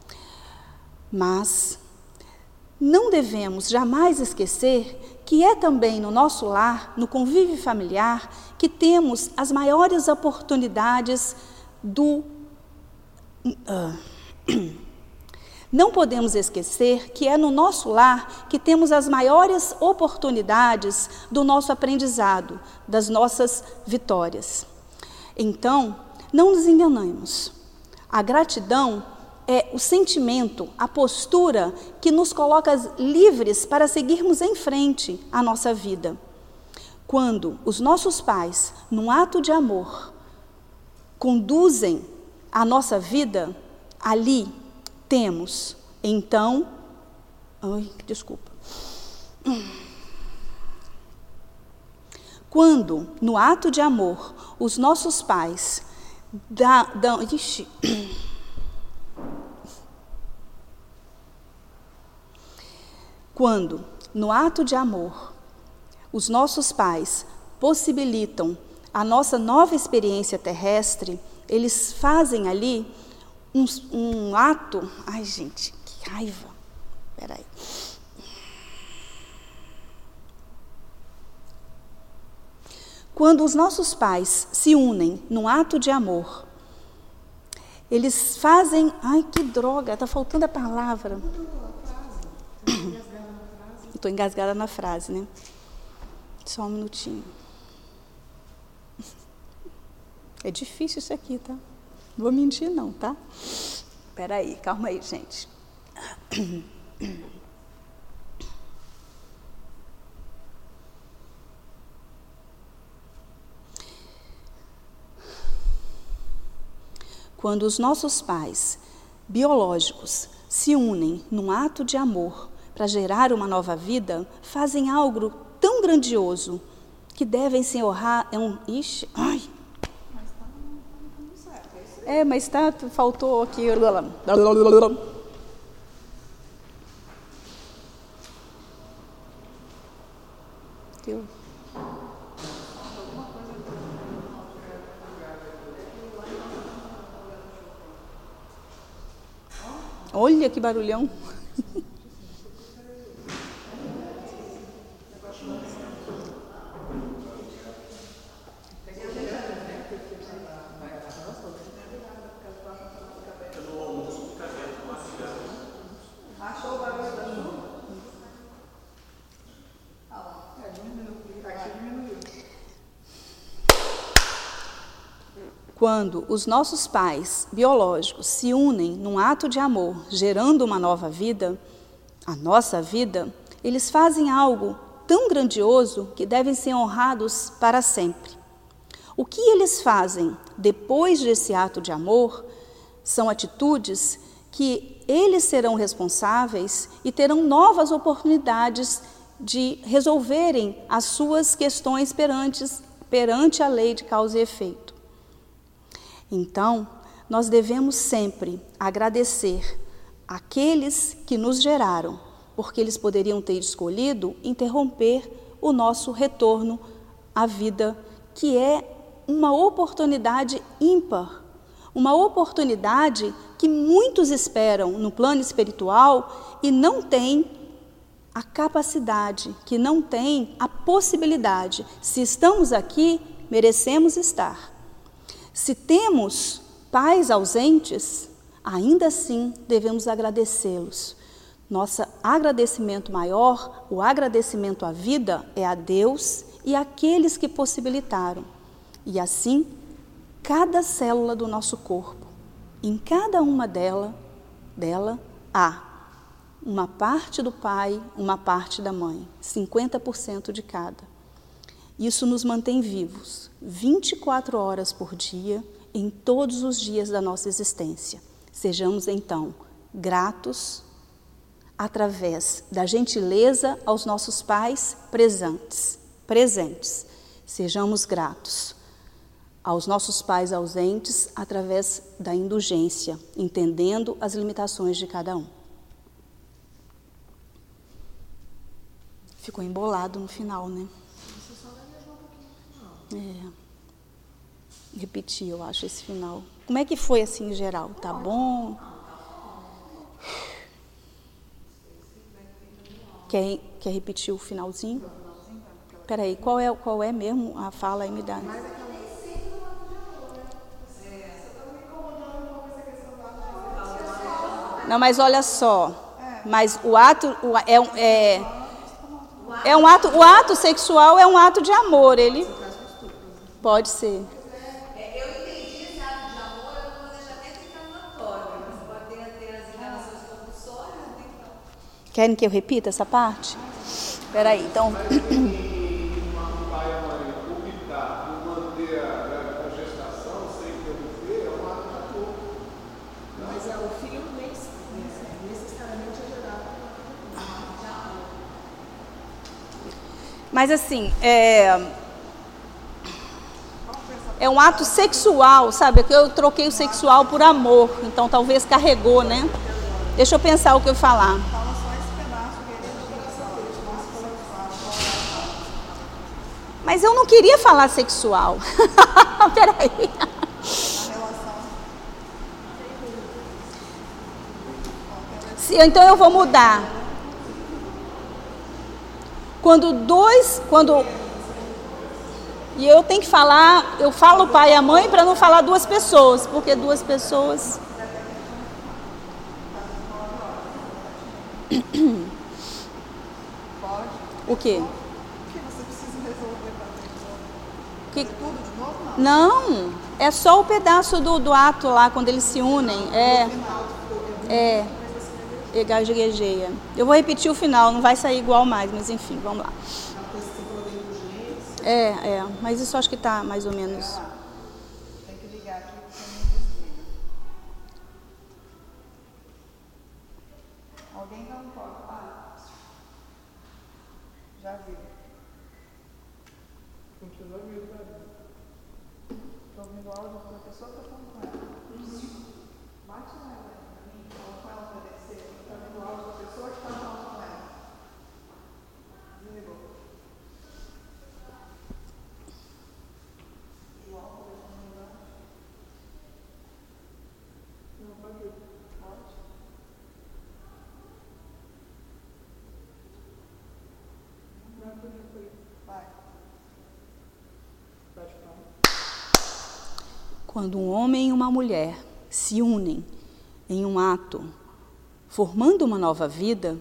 Mas não devemos jamais esquecer que é também no nosso lar, no convívio familiar, que temos as maiores oportunidades do... Uh, não podemos esquecer que é no nosso lar que temos as maiores oportunidades do nosso aprendizado, das nossas vitórias. Então, não nos enganemos. A gratidão é o sentimento, a postura que nos coloca livres para seguirmos em frente a nossa vida. Quando os nossos pais, num ato de amor, conduzem a nossa vida, ali temos, então... Ai, desculpa. Quando, no ato de amor, os nossos pais dão... dão ixi, Quando, no ato de amor, os nossos pais possibilitam a nossa nova experiência terrestre, eles fazem ali um, um ato... Ai, gente, que raiva! Espera aí. Quando os nossos pais se unem num ato de amor, eles fazem... Ai, que droga, está faltando a palavra. Estou engasgada na frase, né? Só um minutinho. É difícil isso aqui, tá? Não vou mentir não, tá? Espera aí, calma aí, gente. Quando os nossos pais biológicos se unem num ato de amor para gerar uma nova vida, fazem algo tão grandioso que devem se honrar... É um... Ixi, ai... É, mas tá, faltou aqui... Eu... Olha que barulhão! Quando os nossos pais biológicos se unem num ato de amor, gerando uma nova vida, a nossa vida, eles fazem algo tão grandioso que devem ser honrados para sempre. O que eles fazem depois desse ato de amor são atitudes que eles serão responsáveis e terão novas oportunidades de resolverem as suas questões perante, perante a lei de causa e efeito. Então, nós devemos sempre agradecer àqueles que nos geraram, porque eles poderiam ter escolhido interromper o nosso retorno à vida, que é uma oportunidade ímpar, uma oportunidade que muitos esperam no plano espiritual e não têm a capacidade, que não têm a possibilidade. Se estamos aqui, merecemos estar. Se temos pais ausentes, ainda assim devemos agradecê-los. Nosso agradecimento maior, o agradecimento à vida, é a Deus e àqueles que possibilitaram. E assim, cada célula do nosso corpo, em cada uma dela, dela há uma parte do pai, uma parte da mãe, cinquenta por cento de cada. Isso nos mantém vivos vinte e quatro horas por dia, em todos os dias da nossa existência. Sejamos, então, gratos através da gentileza aos nossos pais presentes. presentes. Sejamos gratos aos nossos pais ausentes através da indulgência, entendendo as limitações de cada um. Ficou embolado no final, né? É. Repetir, eu acho, esse final. Como é que foi assim em geral? Tá bom? Quer, quer repetir o finalzinho? Peraí, qual é, qual é mesmo a fala aí, me dá? Não, mas olha só. Mas o ato o, é, é, é um ato, o ato sexual é um ato de amor, ele pode ser. Eu entendi esse ato de amor, eu não vou deixar até ficar notório, mas pode ter as enganações compulsórias. Querem que eu repita essa parte? Espera aí, então. Mas assim, é, é um ato sexual, sabe? Eu troquei o sexual por amor, então talvez carregou, né? Deixa eu pensar o que eu falar. Mas eu não queria falar sexual. Peraí. Se, então eu vou mudar. Quando dois, quando e eu tenho que falar, eu falo o pai e a mãe para não falar duas pessoas, porque duas pessoas. O quê? Que... Não, é só o pedaço do, do ato lá, quando eles se unem. É, é, egagegeia. Eu vou repetir o final, não vai sair igual mais, mas enfim, vamos lá. É, é, mas isso acho que está mais ou menos... Tem que ligar aqui, porque não desliga. Alguém dá um toque. Ah, já viu. Continua vivo, né? Estou ouvindo o áudio da pessoa que está falando com ela. Bate nela, fala com ela para descer. Está ouvindo o áudio da pessoa que está falando com ela. Desligou. O áudio da pessoa não pode. Pode. Não pode. Vai. Quando um homem e uma mulher se unem em um ato, formando uma nova vida,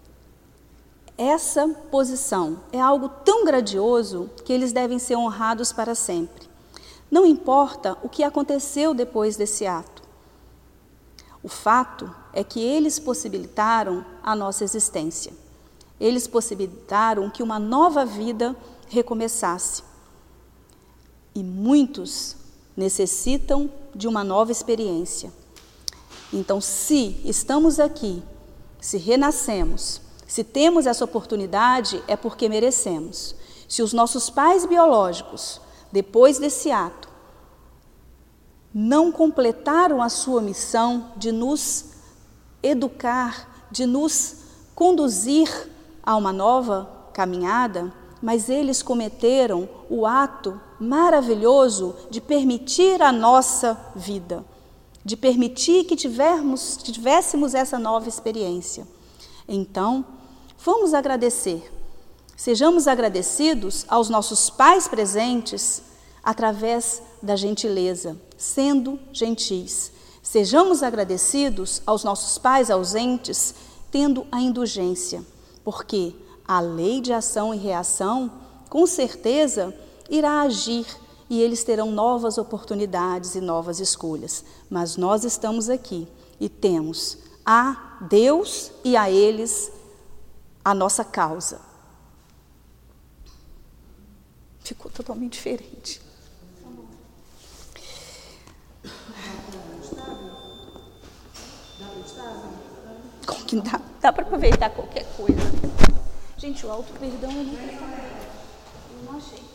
essa posição é algo tão grandioso que eles devem ser honrados para sempre. Não importa o que aconteceu depois desse ato. O fato é que eles possibilitaram a nossa existência. Eles possibilitaram que uma nova vida recomeçasse. E muitos necessitam de uma nova experiência. Então, se estamos aqui, se renascemos, se temos essa oportunidade, é porque merecemos. Se os nossos pais biológicos, depois desse ato, não completaram a sua missão de nos educar, de nos conduzir a uma nova caminhada, mas eles cometeram o ato maravilhoso de permitir a nossa vida, de permitir que tivermos, que tivéssemos essa nova experiência. Então, vamos agradecer. Sejamos agradecidos aos nossos pais presentes através da gentileza, sendo gentis. Sejamos agradecidos aos nossos pais ausentes, tendo a indulgência, porque a lei de ação e reação, com certeza, irá agir e eles terão novas oportunidades e novas escolhas. Mas nós estamos aqui e temos a Deus e a eles a nossa causa. Ficou totalmente diferente. Como que dá? Dá para aproveitar qualquer coisa. Gente, o auto perdão eu não eu não achei.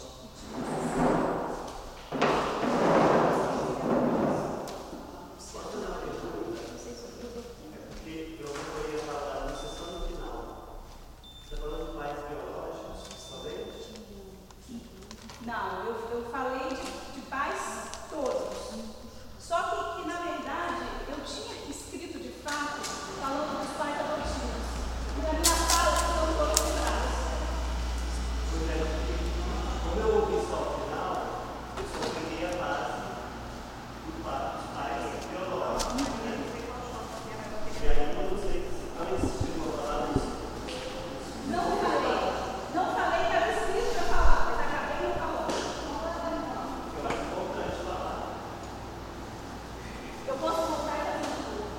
Não, eu, eu falei de, de pais todos. Só que, que, na verdade, eu tinha escrito de fato, falando dos pais adotivos. E na minha fala, foram todos lembrados. Como eu ouvi só o final, eu só peguei a base do pai, dos pais biológicos. E aí, quando você antes de falar isso, Não falei. Não falei que era escrito para falar, mas acabei não falando. eu acho importante falar. Eu posso voltar e fazer de novo.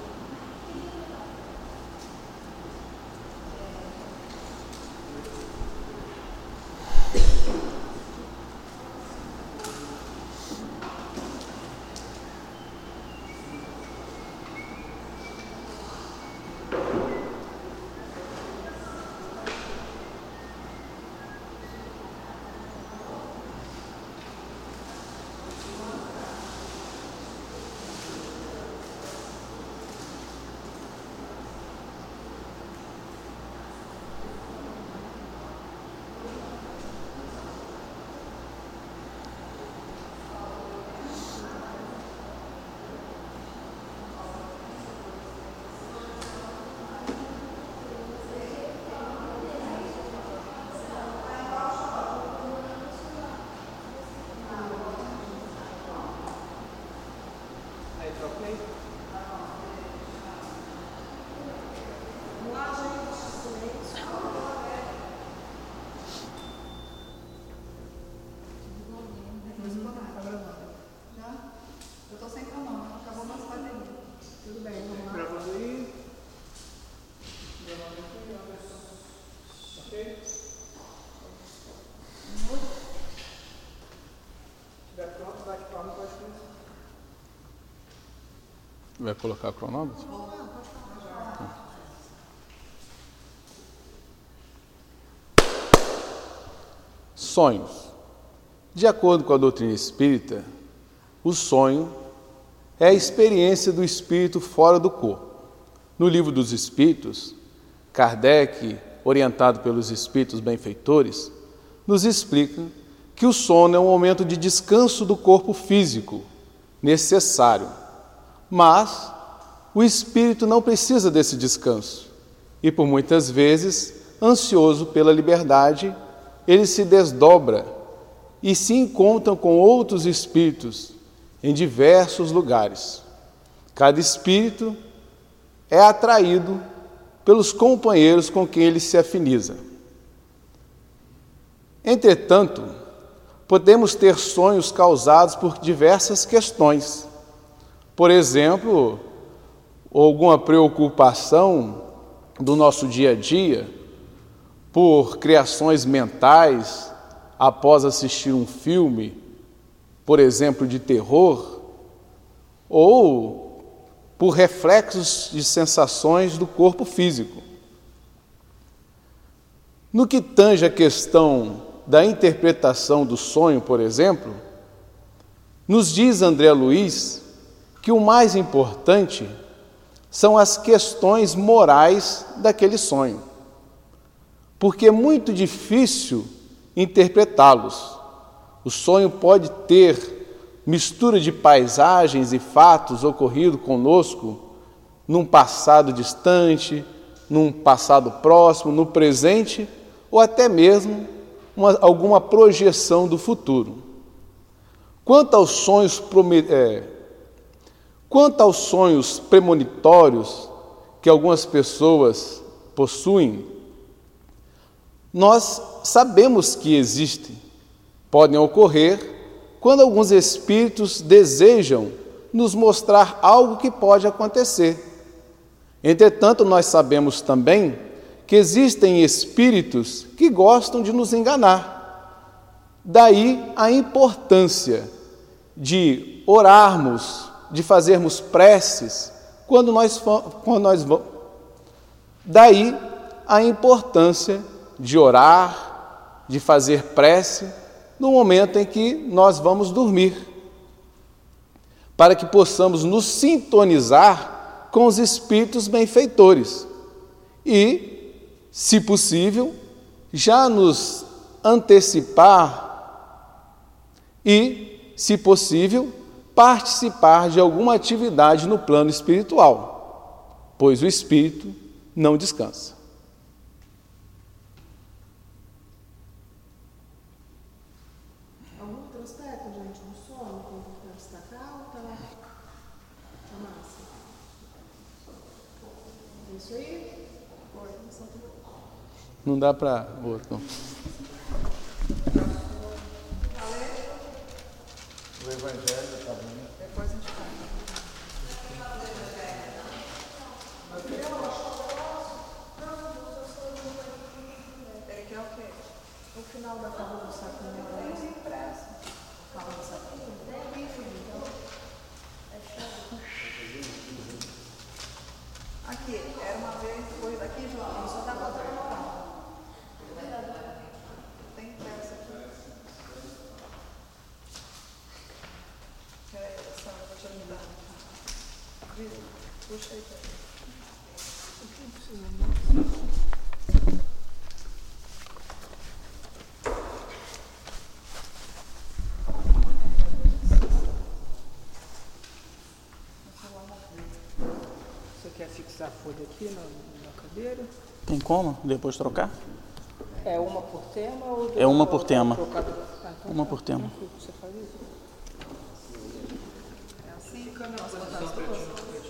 Aí, troquei. Tá gravando. Já? Eu tô sem cronômetro, acabou nossa bateria. Tudo bem, vamos lá. Gravando aí. Gravando aqui, ok? Se tiver pronto, bate palma e pode começar. Vai colocar cronômetro? Sonhos. De acordo com a doutrina espírita, o sonho é a experiência do espírito fora do corpo. No Livro dos Espíritos, Kardec, orientado pelos espíritos benfeitores, nos explica que o sono é um momento de descanso do corpo físico, necessário. Mas o espírito não precisa desse descanso e, por muitas vezes, ansioso pela liberdade, ele se desdobra e se encontram com outros espíritos em diversos lugares. Cada espírito é atraído pelos companheiros com quem ele se afiniza. Entretanto, podemos ter sonhos causados por diversas questões. Por exemplo, alguma preocupação do nosso dia a dia, por criações mentais após assistir um filme, por exemplo, de terror, ou por reflexos de sensações do corpo físico. No que tange a questão da interpretação do sonho, por exemplo, nos diz André Luiz que o mais importante são as questões morais daquele sonho, porque é muito difícil interpretá-los. O sonho pode ter mistura de paisagens e fatos ocorridos conosco num passado distante, num passado próximo, no presente ou até mesmo uma, alguma projeção do futuro. Quanto aos sonhos é, quanto aos sonhos premonitórios que algumas pessoas possuem, nós sabemos que existem, podem ocorrer quando alguns espíritos desejam nos mostrar algo que pode acontecer. Entretanto, nós sabemos também que existem espíritos que gostam de nos enganar, Daí a importância de orarmos, de fazermos preces, quando nós, quando nós vamos. Daí a importância de orar, de fazer prece, no momento em que nós vamos dormir, para que possamos nos sintonizar com os espíritos benfeitores e, se possível, já nos antecipar e, se possível, participar de alguma atividade no plano espiritual, pois o espírito não descansa. Algum outro aspecto, gente, do sono que é importante destacar ou tá, tá massa? É isso aí? Não dá para outro. O Evangelho, tá bom? Depois a gente fala. Ele quer o quê? O final da fala do sacramento é esse impresso. Fala do sacramento. É isso, então. É chato. Aqui, era uma vez, foi daqui, João, só dá pra trocar. Tem impresso aqui. Peraí, só eu vou te ajudar. Viu? Puxa aí pra mim. O que precisa mesmo? Você quer fixar a folha aqui na, na cadeira? Tem como depois trocar? É uma por tema ou... É uma por tema. Trocado... Ah, então Uma tá. por tema. Você faz isso? É assim, fica não, você botar as duas.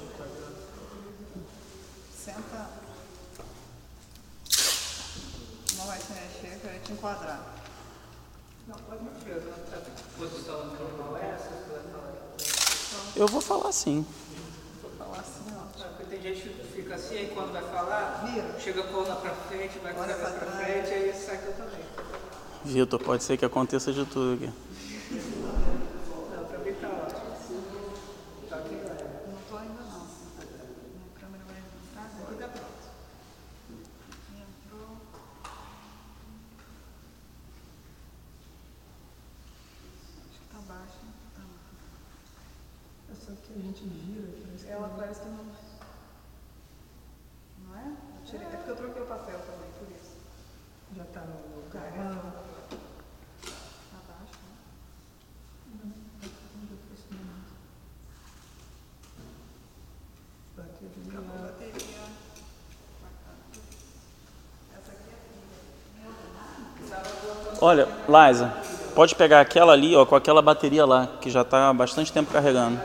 Senta. Não vai se mexer, vai te enquadrar. Não, pode mexer. A posição normal é essa? Você vai falar? Eu vou falar sim. Vou falar assim, ó. Porque tem gente que fica assim, aí quando vai falar, Vira. chega a coluna pra frente, vai com a Olha cabeça pra pra trás. frente, aí sai totalmente. Vitor, pode ser que aconteça de tudo aqui. Não, pra mim tá ótimo. Tá aqui, galera. Não tô ainda não. Minha câmera vai entrar, aqui tá pronto. Entrou. Acho que tá baixo. Tá. Essa aqui a gente gira, parece que Ela parece que não. Não é? Eu tirei. É porque eu troquei o papel também, por isso. já está no lugar. Abaixo, né? Bateria. Acabou a bateria. Essa aqui é Olha, Liza, pode pegar aquela ali, ó, com aquela bateria lá, que já está há bastante tempo carregando.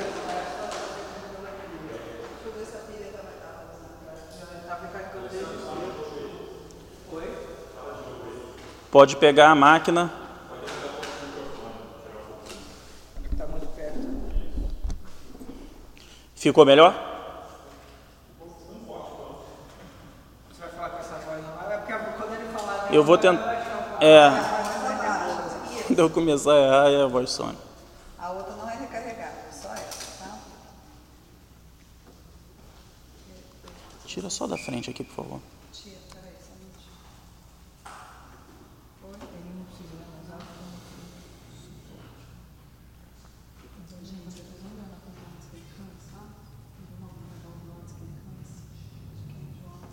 Pode pegar a máquina. Está muito perto. Ficou melhor? Você vai falar com essa voz não? É porque quando ele falar... Eu vou tentar... É... Quando eu começar a errar, aí a voz some. A outra não é recarregada, é só essa, tá? Tira só da frente aqui, por favor. Tira, peraí, só um minutinho. Ele não precisa mais alto. Mas a gente, vocês vão dar na conta antes que ele canse, tá? Vamos dar uma antes que ele canse. Acho que é João.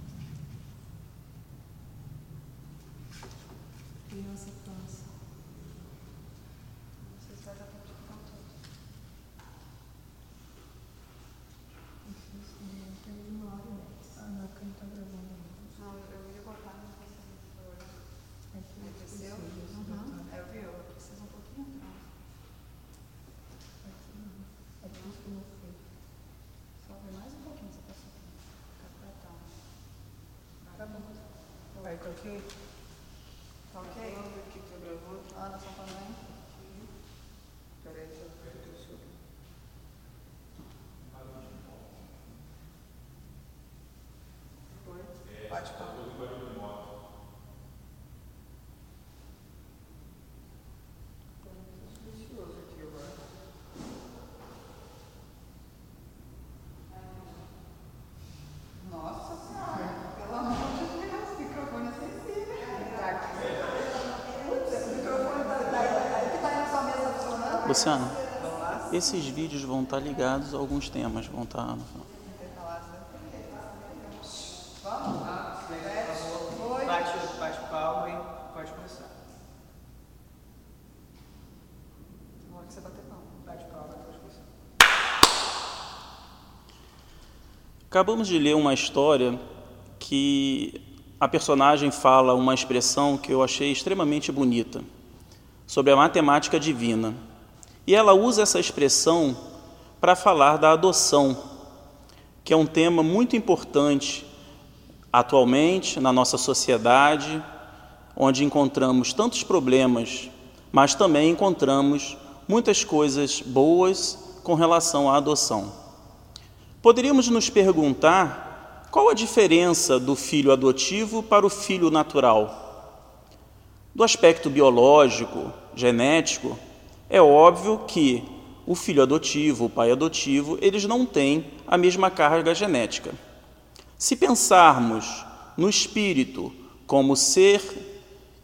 Criança cansa. Vocês fazem a conta toda. Tem uma hora e dez. Ah, não, porque não está gravando ainda. Não, eu ia botar no computador. É que Ele desceu? Uhum. É, eu vi, eu preciso um pouquinho atrás. É por isso que não foi. Só ver mais um pouquinho, você passou aqui. Capetão. Tá bom. Aí, tá ok? Tá ok? Aqui tá gravando. Anderson também? Peraí, deixa eu ver o seu aqui. Foi? Pode falar. Luciana, esses vídeos vão estar ligados a alguns temas, vão estar no final. Vamos lá, bate, bate palma e pode começar. Na hora que você bater palma. Bate palma e pode começar. Acabamos de ler uma história que a personagem fala uma expressão que eu achei extremamente bonita, sobre a matemática divina. E ela usa essa expressão para falar da adoção, que é um tema muito importante atualmente na nossa sociedade, onde encontramos tantos problemas, mas também encontramos muitas coisas boas com relação à adoção. Poderíamos nos perguntar qual a diferença do filho adotivo para o filho natural? Do aspecto biológico, genético, é óbvio que o filho adotivo, o pai adotivo, eles não têm a mesma carga genética. Se pensarmos no espírito como ser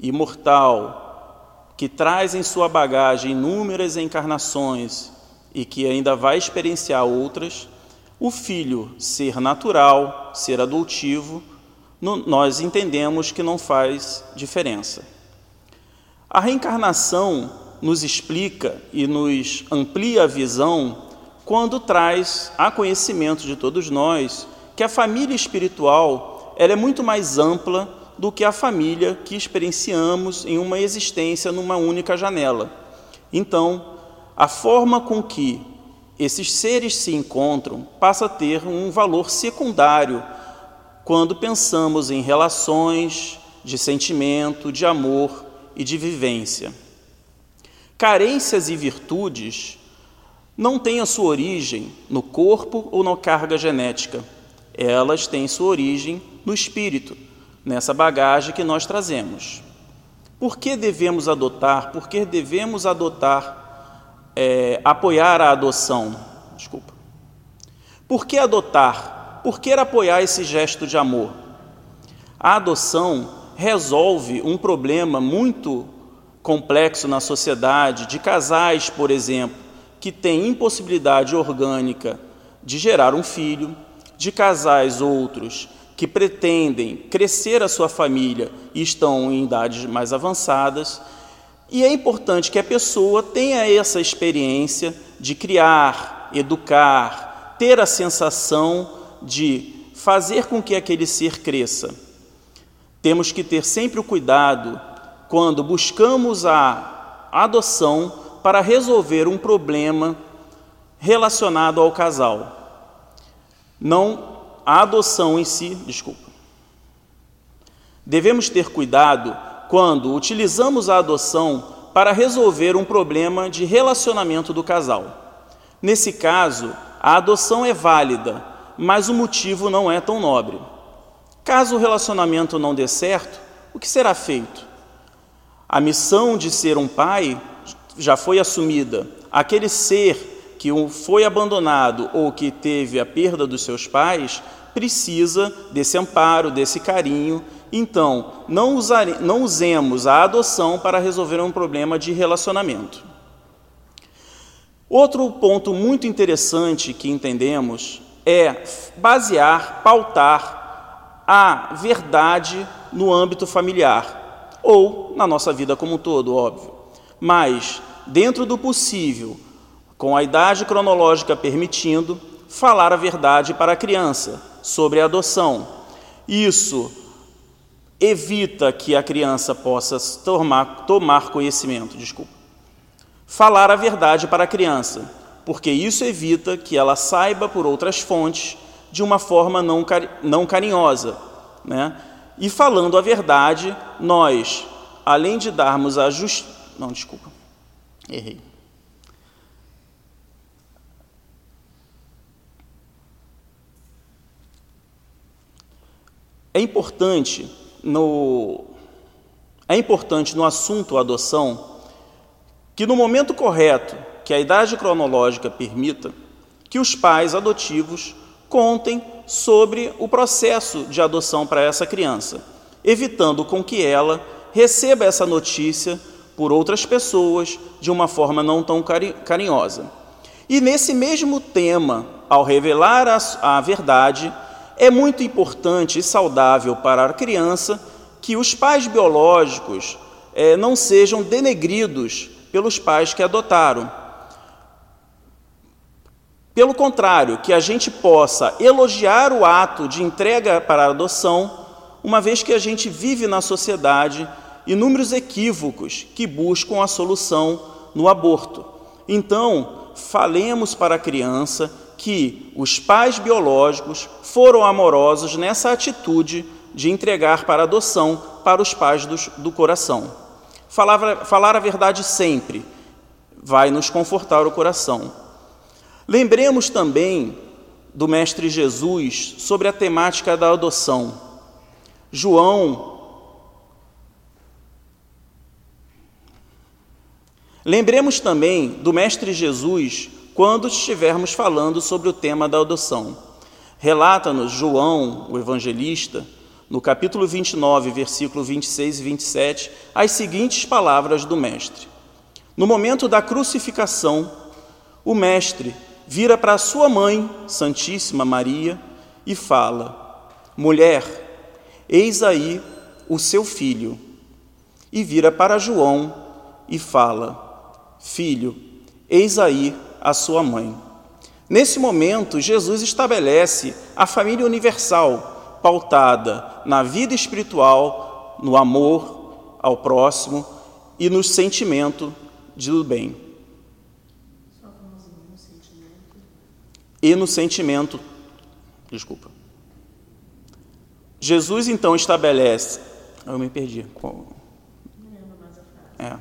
imortal, que traz em sua bagagem inúmeras encarnações e que ainda vai experienciar outras, o filho ser natural, ser adotivo, nós entendemos que não faz diferença. A reencarnação nos explica e nos amplia a visão quando traz a conhecimento de todos nós que a família espiritual ela é muito mais ampla do que a família que experienciamos em uma existência numa única janela. Então, a forma com que esses seres se encontram passa a ter um valor secundário quando pensamos em relações de sentimento, de amor e de vivência. Carências e virtudes não têm a sua origem no corpo ou na carga genética. Elas têm sua origem no espírito, nessa bagagem que nós trazemos. Por que devemos adotar? Por que devemos adotar É, apoiar a adoção. Desculpa. Por que adotar? Por que apoiar esse gesto de amor? A adoção resolve um problema muito complexo na sociedade de casais, por exemplo, que têm impossibilidade orgânica de gerar um filho, de casais outros que pretendem crescer a sua família e estão em idades mais avançadas. E é importante que a pessoa tenha essa experiência de criar, educar, ter a sensação de fazer com que aquele ser cresça. Temos que ter sempre o cuidado quando buscamos a adoção para resolver um problema relacionado ao casal. Não a adoção em si, desculpa. Devemos ter cuidado quando utilizamos a adoção para resolver um problema de relacionamento do casal. Nesse caso, a adoção é válida, mas o motivo não é tão nobre. Caso o relacionamento não dê certo, o que será feito? A missão de ser um pai já foi assumida. Aquele ser que foi abandonado ou que teve a perda dos seus pais precisa desse amparo, desse carinho. Então, não, usare, não usemos a adoção para resolver um problema de relacionamento. Outro ponto muito interessante que entendemos é basear, pautar a verdade no âmbito familiar, ou na nossa vida como um todo, óbvio. Mas, dentro do possível, com a idade cronológica permitindo, falar a verdade para a criança sobre a adoção. Isso evita que a criança possa tomar, tomar conhecimento, desculpa. Falar a verdade para a criança, porque isso evita que ela saiba por outras fontes de uma forma não, cari não carinhosa, né? E falando a verdade, nós, além de darmos a justiça... Não, desculpa, errei. É importante no, é importante no assunto adoção que no momento correto, que a idade cronológica permita, que os pais adotivos contem sobre o processo de adoção para essa criança, evitando com que ela receba essa notícia por outras pessoas de uma forma não tão carinhosa. E nesse mesmo tema, ao revelar a, a verdade, é muito importante e saudável para a criança que os pais biológicos eh, não sejam denegridos pelos pais que adotaram. Pelo contrário, que a gente possa elogiar o ato de entrega para a adoção, uma vez que a gente vive na sociedade inúmeros equívocos que buscam a solução no aborto. Então, falemos para a criança que os pais biológicos foram amorosos nessa atitude de entregar para adoção para os pais do, do coração. Falar, falar a verdade sempre vai nos confortar o coração. Lembremos também do Mestre Jesus sobre a temática da adoção. João Lembremos também do Mestre Jesus quando estivermos falando sobre o tema da adoção. Relata-nos João, o evangelista, no capítulo vinte e nove, versículo vinte e seis e vinte e sete, as seguintes palavras do Mestre. No momento da crucificação, o Mestre vira para a sua mãe, Santíssima Maria, e fala: mulher, eis aí o seu filho. E vira para João e fala: filho, eis aí a sua mãe. Nesse momento, Jesus estabelece a família universal, pautada na vida espiritual, no amor ao próximo e no sentimento do bem. E no sentimento, desculpa. Jesus então estabelece, eu me perdi. É.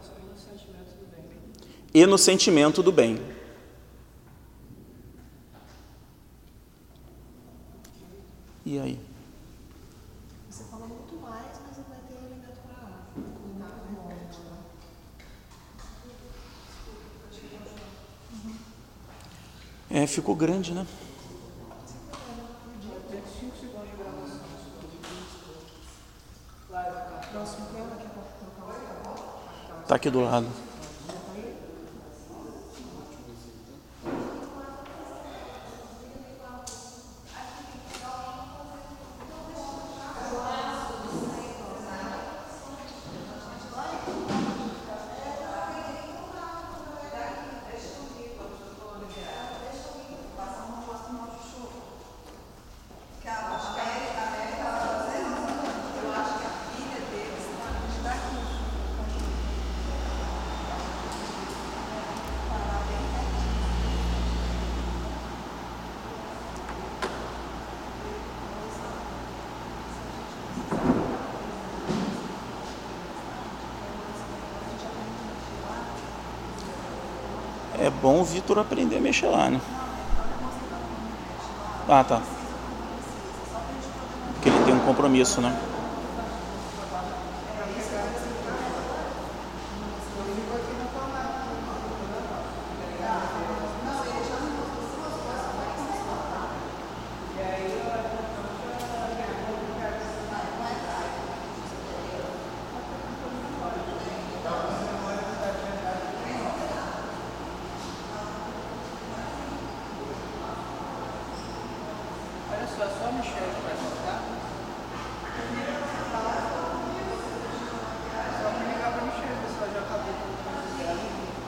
E no sentimento do bem. E aí? Você falou muito mais, mas não vai ter elemento para É, ficou grande, né? Tá aqui do lado. É bom o Vitor aprender a mexer lá, né? Ah, tá. Porque ele tem um compromisso, né? Olha só, só a Michelle que vai tocar. Só para ligar para a Michelle, ver se ela já acabou com o que dela.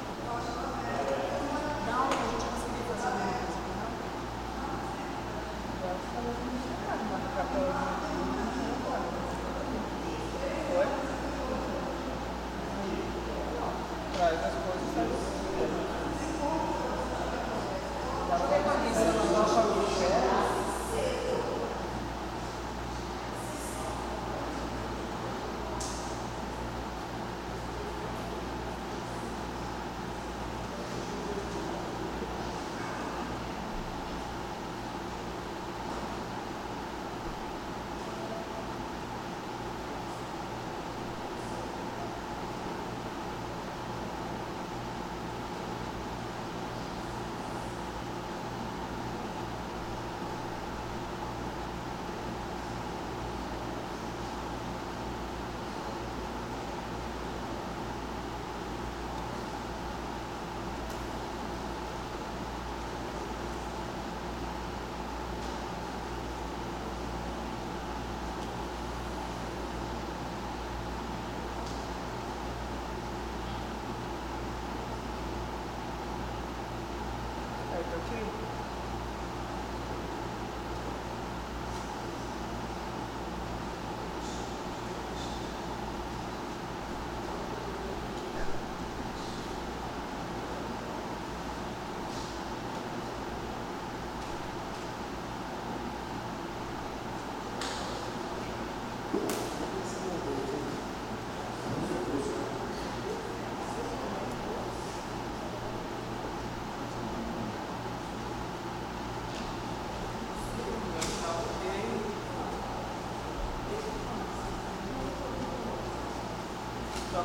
Não, a gente conseguiu fazer uma coisa, não? Agora você falou que não sei nada, mas a capela foi? Traz as coisas da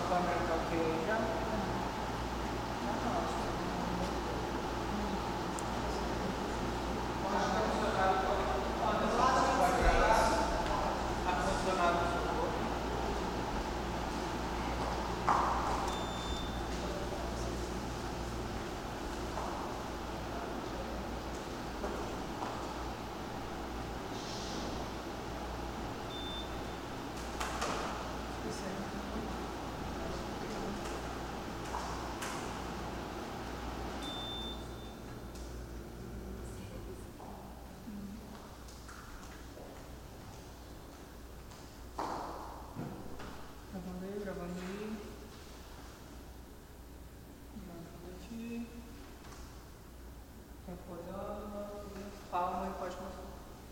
câmera tá ok já? Gravando aí, gravando aí. Gravando aqui. Tempo olhando. Palma e pode mostrar.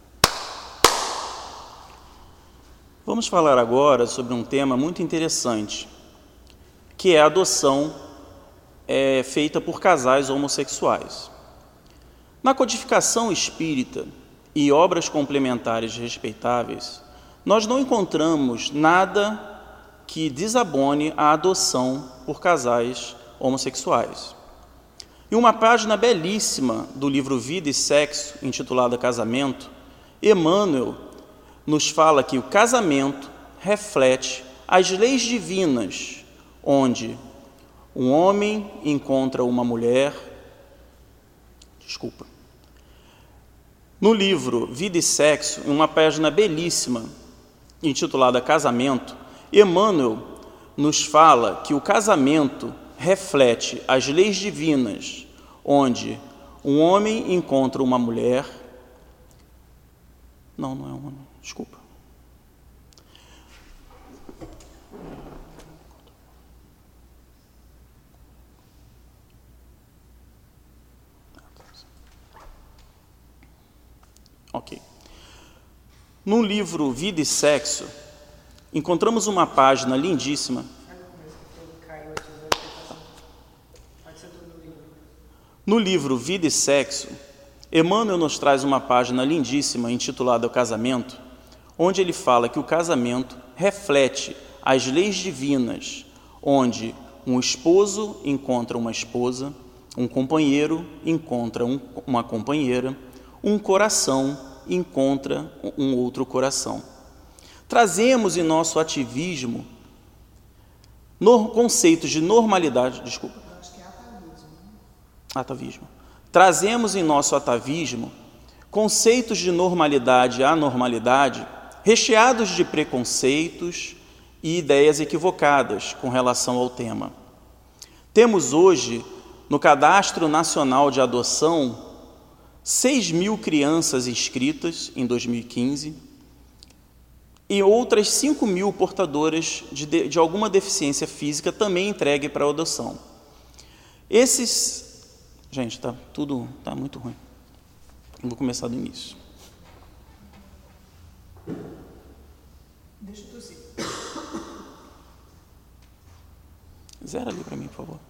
Vamos falar agora sobre um tema muito interessante, que é a adoção é, feita por casais homossexuais. Na codificação espírita e obras complementares respeitáveis, nós não encontramos nada que desabone a adoção por casais homossexuais. Em uma página belíssima do livro Vida e Sexo, intitulada Casamento, Emmanuel nos fala que o casamento reflete as leis divinas, onde um homem encontra uma mulher. Desculpa. No livro Vida e Sexo, em uma página belíssima, intitulada Casamento, Emmanuel nos fala que o casamento reflete as leis divinas, onde um homem encontra uma mulher. Não, não é um homem, desculpa. Ok. No livro Vida e Sexo, encontramos uma página lindíssima. No livro Vida e Sexo, Emmanuel nos traz uma página lindíssima intitulada O Casamento, onde ele fala que o casamento reflete as leis divinas, onde um esposo encontra uma esposa, um companheiro encontra um, uma companheira, um coração encontra um outro coração. Trazemos em nosso ativismo no, conceitos de normalidade, desculpa, Acho que é atavismo. atavismo. Trazemos em nosso atavismo conceitos de normalidade e anormalidade recheados de preconceitos e ideias equivocadas com relação ao tema. Temos hoje, no Cadastro Nacional de Adoção, seis mil crianças inscritas em dois mil e quinze, e outras cinco mil portadoras de, de, de alguma deficiência física também entregue para adoção. Esses... Gente, tá tudo... tá muito ruim. Vou começar do início. Deixa eu tossir. Zera ali para mim, por favor.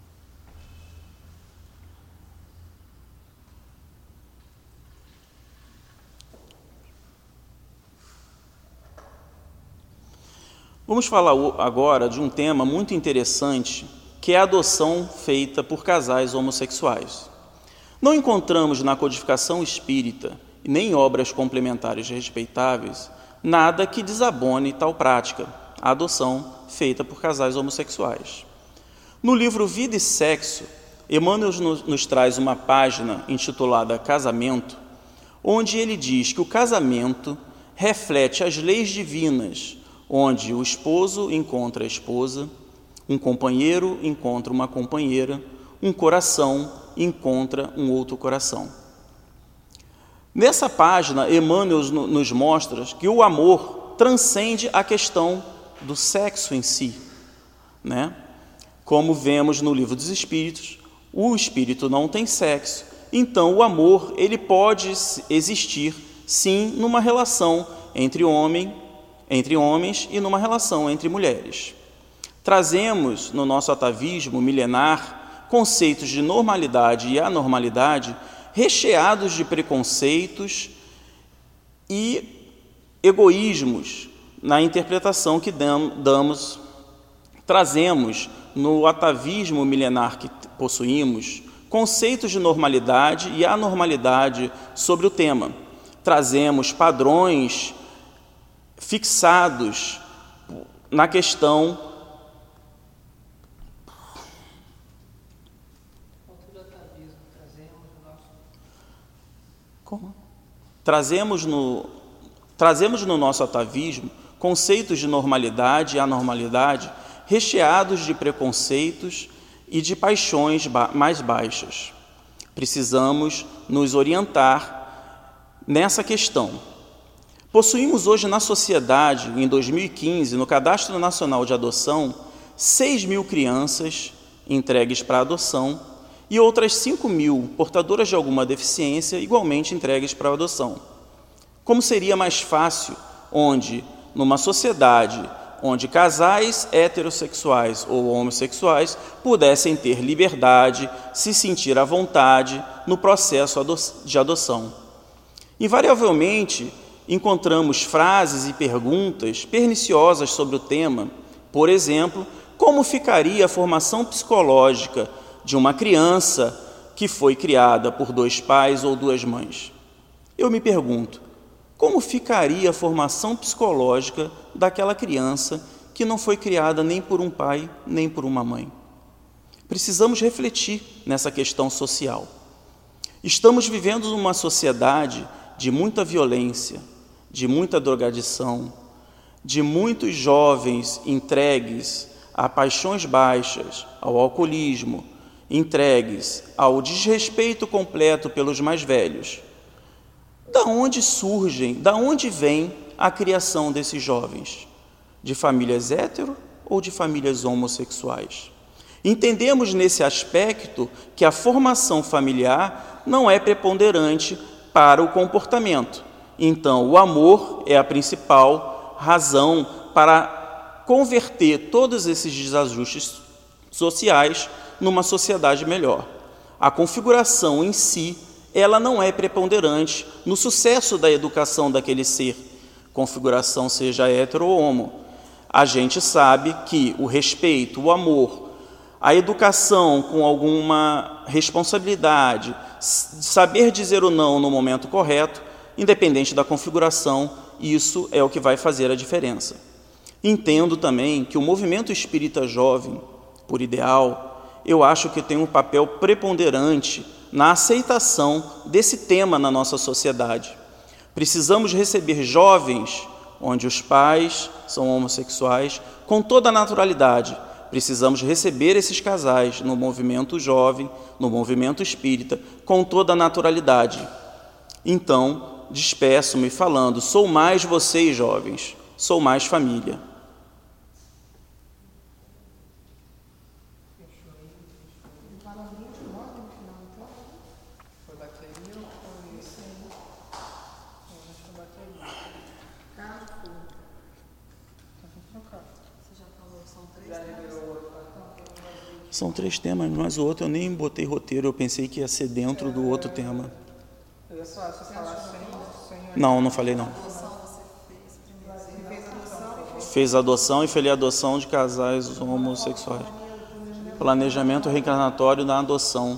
Vamos falar agora de um tema muito interessante, que é a adoção feita por casais homossexuais. Não encontramos na codificação espírita, nem em obras complementares respeitáveis, nada que desabone tal prática, a adoção feita por casais homossexuais. No livro Vida e Sexo, Emmanuel nos, nos traz uma página intitulada Casamento, onde ele diz que o casamento reflete as leis divinas, onde o esposo encontra a esposa, um companheiro encontra uma companheira, um coração encontra um outro coração. Nessa página, Emmanuel nos mostra que o amor transcende a questão do sexo em si, né? Como vemos no Livro dos Espíritos, o espírito não tem sexo, então o amor ele pode existir, sim, numa relação entre homem entre homens e numa relação entre mulheres. Trazemos no nosso atavismo milenar conceitos de normalidade e anormalidade recheados de preconceitos e egoísmos na interpretação que damos Trazemos, no atavismo milenar que possuímos, conceitos de normalidade e anormalidade sobre o tema. Trazemos padrões fixados na questão Como? Trazemos no, trazemos no nosso atavismo conceitos de normalidade e anormalidade recheados de preconceitos e de paixões ba- mais baixas. Precisamos nos orientar nessa questão. Possuímos hoje na sociedade, em dois mil e quinze, no Cadastro Nacional de Adoção, seis mil crianças entregues para adoção e outras cinco mil portadoras de alguma deficiência igualmente entregues para adoção. Como seria mais fácil onde, numa sociedade onde casais heterossexuais ou homossexuais pudessem ter liberdade, se sentir à vontade no processo ado- de adoção. Invariavelmente, encontramos frases e perguntas perniciosas sobre o tema. Por exemplo, como ficaria a formação psicológica de uma criança que foi criada por dois pais ou duas mães? Eu me pergunto, como ficaria a formação psicológica daquela criança que não foi criada nem por um pai, nem por uma mãe? Precisamos refletir nessa questão social. Estamos vivendo numa sociedade de muita violência, de muita drogadição, de muitos jovens entregues a paixões baixas, ao alcoolismo, entregues ao desrespeito completo pelos mais velhos. Da onde surgem, da onde vem a criação desses jovens? De famílias hétero ou de famílias homossexuais? Entendemos nesse aspecto que a formação familiar não é preponderante para o comportamento. Então, o amor é a principal razão para converter todos esses desajustes sociais numa sociedade melhor. A configuração em si, ela não é preponderante no sucesso da educação daquele ser, configuração seja hétero ou homo. A gente sabe que o respeito, o amor, a educação com alguma responsabilidade, saber dizer o não no momento correto, independente da configuração, isso é o que vai fazer a diferença. Entendo também que o movimento espírita jovem, por ideal, eu acho que tem um papel preponderante na aceitação desse tema na nossa sociedade. Precisamos receber jovens, onde os pais são homossexuais, com toda a naturalidade. Precisamos receber esses casais no movimento jovem, no movimento espírita, com toda a naturalidade. Então, despeço-me falando, sou mais vocês, jovens, sou mais família. São três temas, mas o outro eu nem botei roteiro, eu pensei que ia ser dentro do outro tema. Eu ia só falar sem, sem... Não, não falei não. Fez adoção e fez adoção de casais homossexuais. Planejamento reencarnatório na adoção.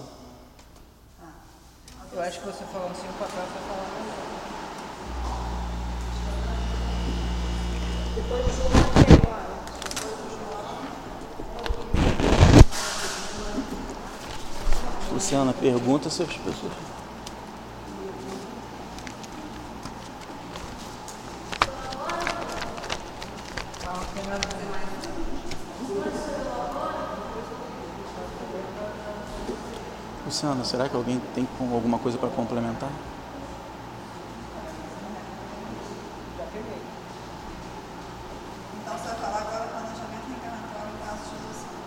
Eu acho que você falou assim, o papel foi falar depois do jogo agora. Luciana, pergunta se as pessoas... Luciana, será que alguém tem alguma coisa para complementar? Então você vai falar agora planejamento reencarnatório em caso de adoção.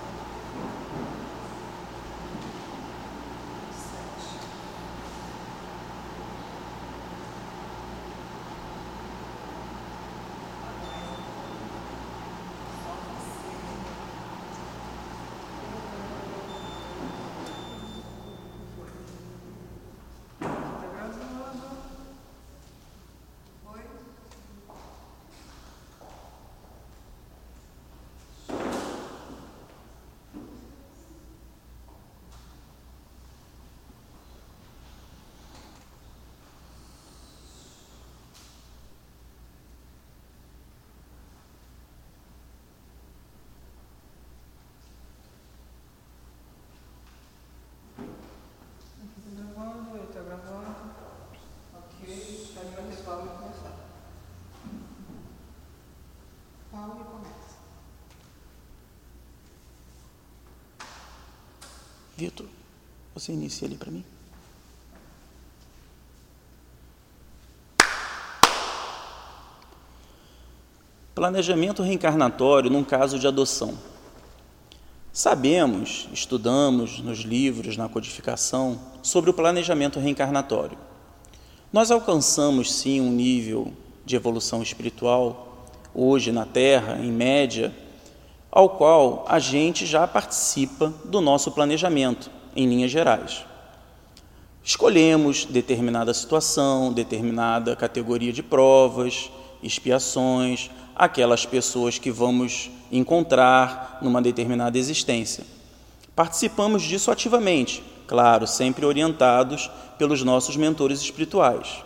Vitor, você inicia ali para mim. Planejamento reencarnatório num caso de adoção. Sabemos, estudamos nos livros, na codificação, sobre o planejamento reencarnatório. Nós alcançamos, sim, um nível de evolução espiritual, hoje na Terra, em média, ao qual a gente já participa do nosso planejamento, em linhas gerais. Escolhemos determinada situação, determinada categoria de provas, expiações, aquelas pessoas que vamos encontrar numa determinada existência. Participamos disso ativamente, claro, sempre orientados pelos nossos mentores espirituais.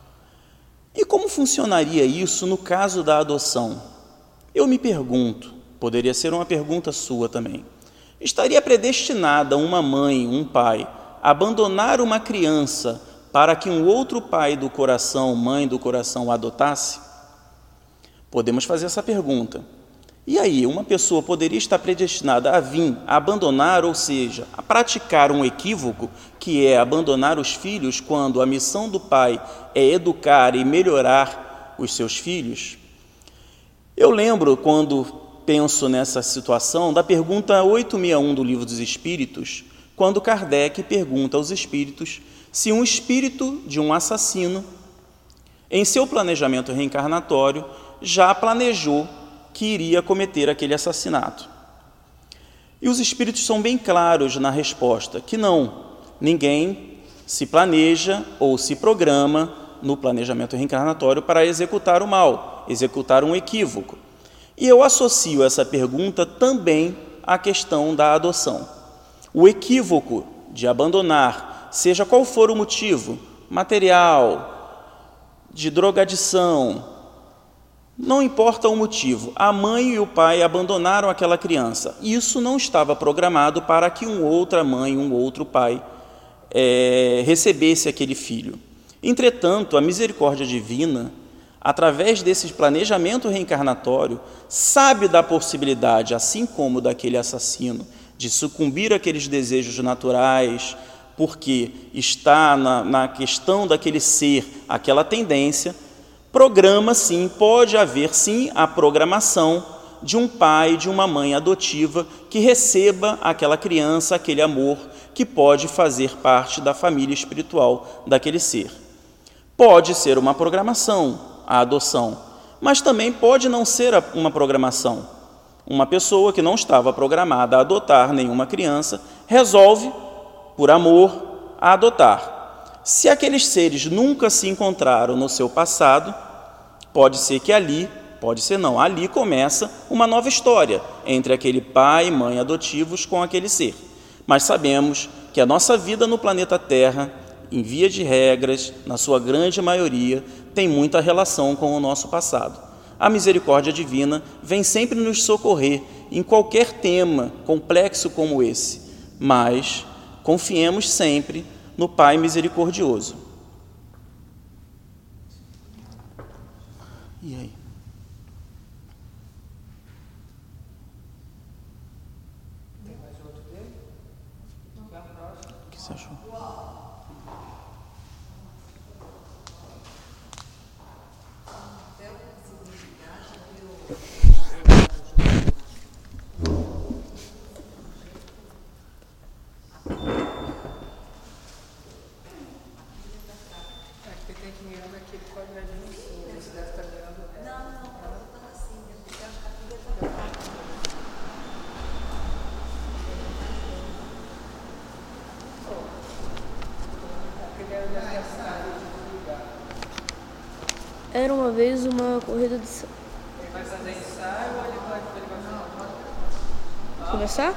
E como funcionaria isso no caso da adoção? Eu me pergunto, poderia ser uma pergunta sua também, estaria predestinada uma mãe, um pai, a abandonar uma criança para que um outro pai do coração, mãe do coração, a adotasse? Podemos fazer essa pergunta. E aí, uma pessoa poderia estar predestinada a vir, a abandonar, ou seja, a praticar um equívoco, que é abandonar os filhos quando a missão do pai é educar e melhorar os seus filhos? Eu lembro, quando penso nessa situação, da pergunta oitocentos e sessenta e um do Livro dos Espíritos, quando Kardec pergunta aos espíritos se um espírito de um assassino, em seu planejamento reencarnatório, já planejou que iria cometer aquele assassinato. E os espíritos são bem claros na resposta, que não, ninguém se planeja ou se programa no planejamento reencarnatório para executar o mal, executar um equívoco. E eu associo essa pergunta também à questão da adoção. O equívoco de abandonar, seja qual for o motivo, material, de drogadição, não importa o motivo, a mãe e o pai abandonaram aquela criança. Isso não estava programado para que uma outra mãe, um outro pai é, recebesse aquele filho. Entretanto, a misericórdia divina, através desse planejamento reencarnatório, sabe da possibilidade, assim como daquele assassino, de sucumbir àqueles desejos naturais, porque está na, na questão daquele ser, aquela tendência. Programa, sim, pode haver, sim, a programação de um pai, de uma mãe adotiva que receba aquela criança, aquele amor, que pode fazer parte da família espiritual daquele ser. Pode ser uma programação, a adoção, mas também pode não ser uma programação. Uma pessoa que não estava programada a adotar nenhuma criança, resolve, por amor, a adotar. Se aqueles seres nunca se encontraram no seu passado, pode ser que ali, pode ser não, ali começa uma nova história entre aquele pai e mãe adotivos com aquele ser. Mas sabemos que a nossa vida no planeta Terra, em via de regras, na sua grande maioria, tem muita relação com o nosso passado. A misericórdia divina vem sempre nos socorrer em qualquer tema complexo como esse, mas confiemos sempre no Pai misericordioso. E aí? Tem mais outro dele? Vai ao próximo. O que você achou? Era uma vez uma corrida de... Ele vai fazer ensaio ou ele vai, ele vai Começar?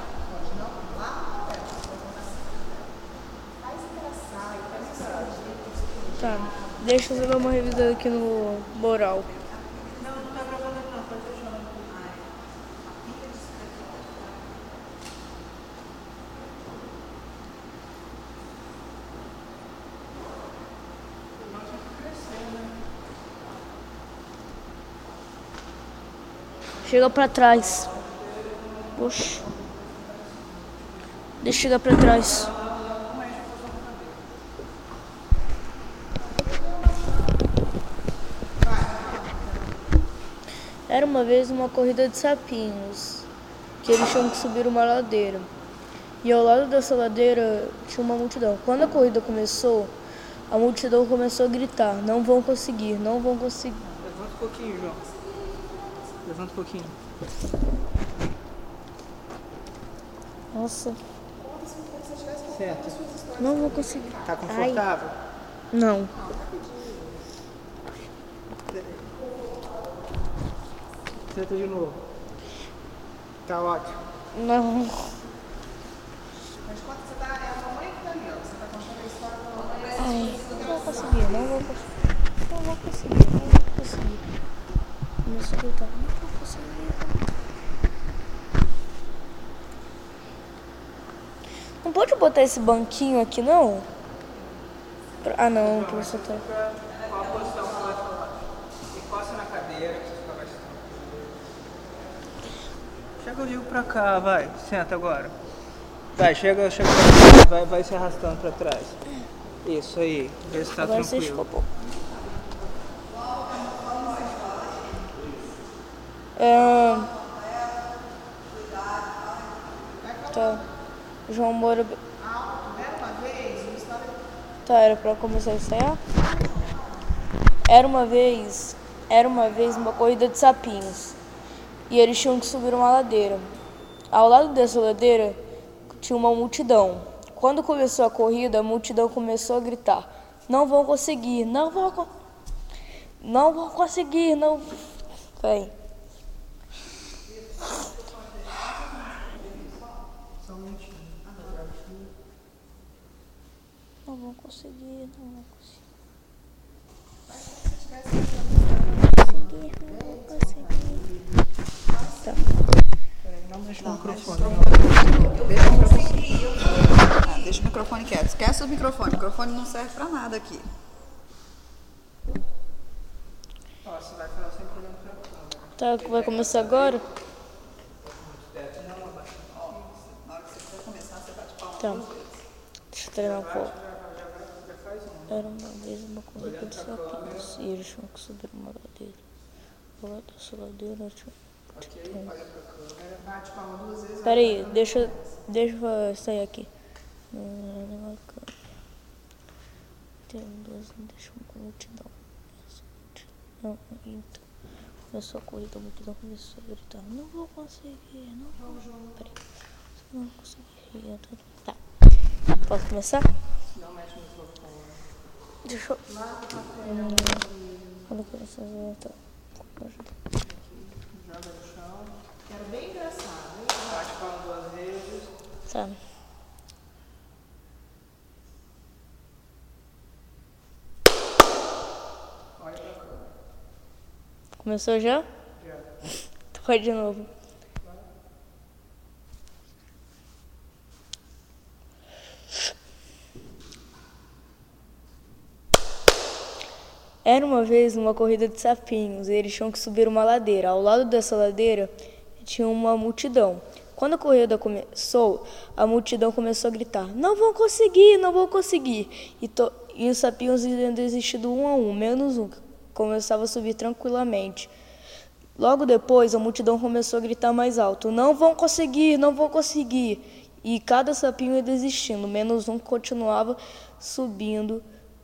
Tá, deixa eu dar uma revisada aqui no moral. Não, não tá gravando não, pode deixar lá. Chega pra trás. Oxe. Deixa eu chegar pra trás. Era uma vez uma corrida de sapinhos, que eles tinham que subir uma ladeira. E ao lado dessa ladeira tinha uma multidão. Quando a corrida começou, a multidão começou a gritar: não vão conseguir, não vão conseguir. Levanta um pouquinho, João. Levanta um pouquinho. Nossa, Senta. não vou conseguir. Tá confortável? Ai. Não. Senta de novo. Tá ótimo. Não. Mas quando você tá, é a mamãe que tá ali, ó. Você tá contando a história da mamãe. Ai, não vou conseguir, não vou conseguir. Não vou conseguir, não vou conseguir. Começou a gritar: não vou conseguir. Não pode botar esse banquinho aqui, não? Ah, não, professor. Tá. Qual a posição que vai falar? Encosta na cadeira, pra você ficar mais tranquilo. Chega o Diego pra cá, vai. Senta agora. Vai, chega, chega pra trás. Vai, vai se arrastando pra trás. Isso aí. Vê se tá Agora você tranquilo. escapou. É... Tá. João Moura. Tá, era pra começar a ensaiar? Era uma vez, era uma vez uma corrida de sapinhos. E eles tinham que subir uma ladeira. Ao lado dessa ladeira tinha uma multidão. Quando começou a corrida, a multidão começou a gritar: não vão conseguir, não vão co- não vão conseguir, não. Vem. Não vão conseguir, não vão conseguir. Conseguir, não vou conseguir. Tá. Não mexe no microfone. Deixa o microfone. Ah, deixa o microfone quieto. Esquece o microfone. O microfone não serve pra nada aqui. Ó, você vai falar sempre olhando pra câmera. Tá, vai começar agora? Na hora que você for começar, você bate palma. Tá. Deixa eu treinar um pouco. Era uma vez uma corrida de sapinhos e eles tinham que subir uma ladeira. Ao lado dessa ladeira tinha um multidão. Peraí, deixa, deixa eu sair aqui. Tem duas, deixa uma multidão. Essa multidão, então. Começou a corrida, a multidão começou a gritar: não vou conseguir, não vou. Peraí, não vou conseguir. Tá. Posso começar? Não mexe no microfone. Deixa eu. Hum, quando começar a tá. Joga no chão. Era bem engraçado, hein? Bate palma duas vezes. Tá. Olha pra câmera. Começou já? Já. Vai de novo. Era uma vez uma corrida de sapinhos e eles tinham que subir uma ladeira. Ao lado dessa ladeira tinha uma multidão. Quando a corrida começou, a multidão começou a gritar: não vão conseguir, não vão conseguir. E, to... e os sapinhos iam desistindo um a um, menos um, que começava a subir tranquilamente. Logo depois, a multidão começou a gritar mais alto: não vão conseguir, não vão conseguir. E cada sapinho ia desistindo, menos um que continuava subindo.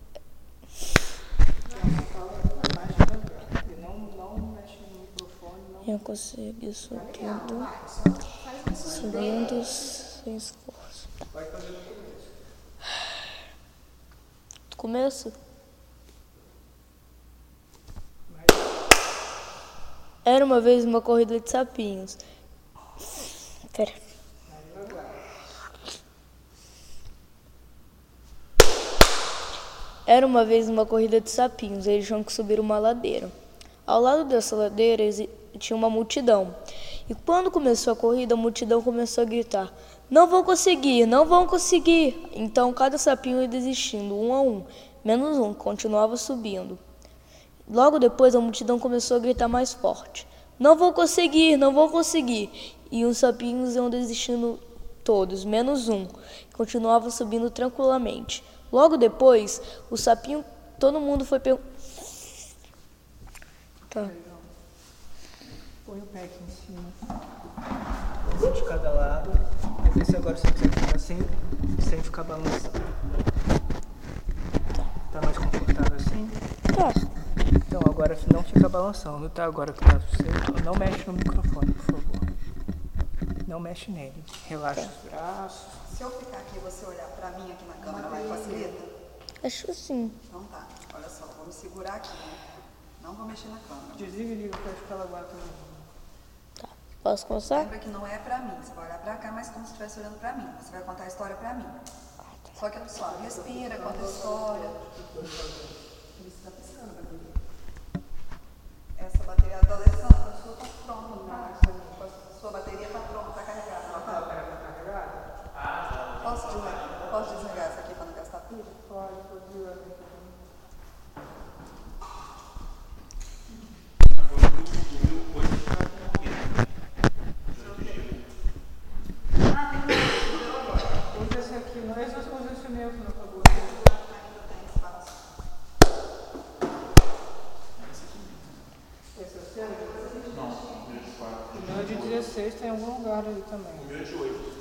Eu consegui isso tudo subindo sem esforço. Tá. Do começo? Era uma vez uma corrida de sapinhos. Pera. Era uma vez uma corrida de sapinhos. Eles tinham que subir uma ladeira. Ao lado dessa ladeira tinha uma multidão. E quando começou a corrida, a multidão começou a gritar: não vão conseguir, não vão conseguir. Então cada sapinho ia desistindo, um a um, menos um, continuava subindo. Logo depois a multidão começou a gritar mais forte: não vou conseguir, não vou conseguir. E os sapinhos iam desistindo todos, menos um, que continuava subindo tranquilamente. Logo depois, o sapinho, todo mundo foi per... Tá. Põe o pé aqui em cima. Um de cada lado. Vou ver se agora você consegue ficar sem, sem ficar balançando. Tá mais confortável assim? Tá. Então agora não fica balançando, tá? Agora que tá você não mexe no microfone, por favor. Não mexe nele. Relaxa tá. Os braços. Se eu ficar aqui e você olhar pra mim aqui na câmera, vai facilita? Acho sim. Então tá. Olha só, vou me segurar aqui, né? Não vou mexer na câmera. Desliga e liga pra ficar laguado também. Tá. Posso começar? Lembra que não é pra mim. Você vai olhar pra cá, mas como se estivesse olhando pra mim. Você vai contar a história pra mim. Só que, pessoal, respira, conta a história. Essa bateria da Alessandra, a sua tá pronta, tá? A sua bateria tá pronta, tá carregada. Ela tá carregada? Posso desligar? Posso desligar essa aqui pra não gastar pilha? Pode, pode desligar. Usa esse aqui, não é esse posicionamento, não, por favor. Esse é o seu? Não, o meu é de dezesseis, tem algum lugar aí também. O meu é de oito.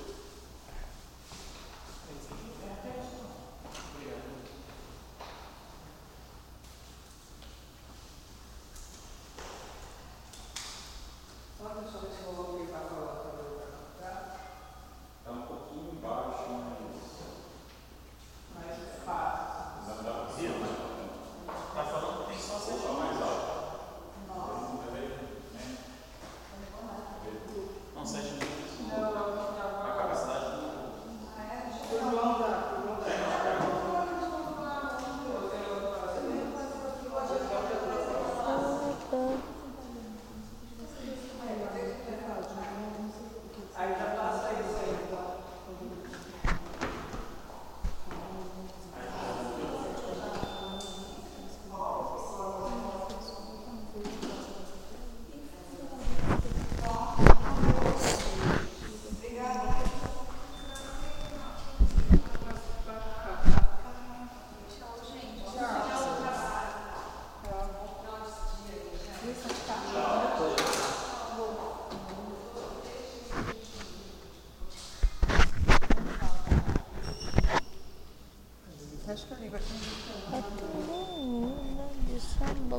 Acho que eu ligo aqui. De sabão.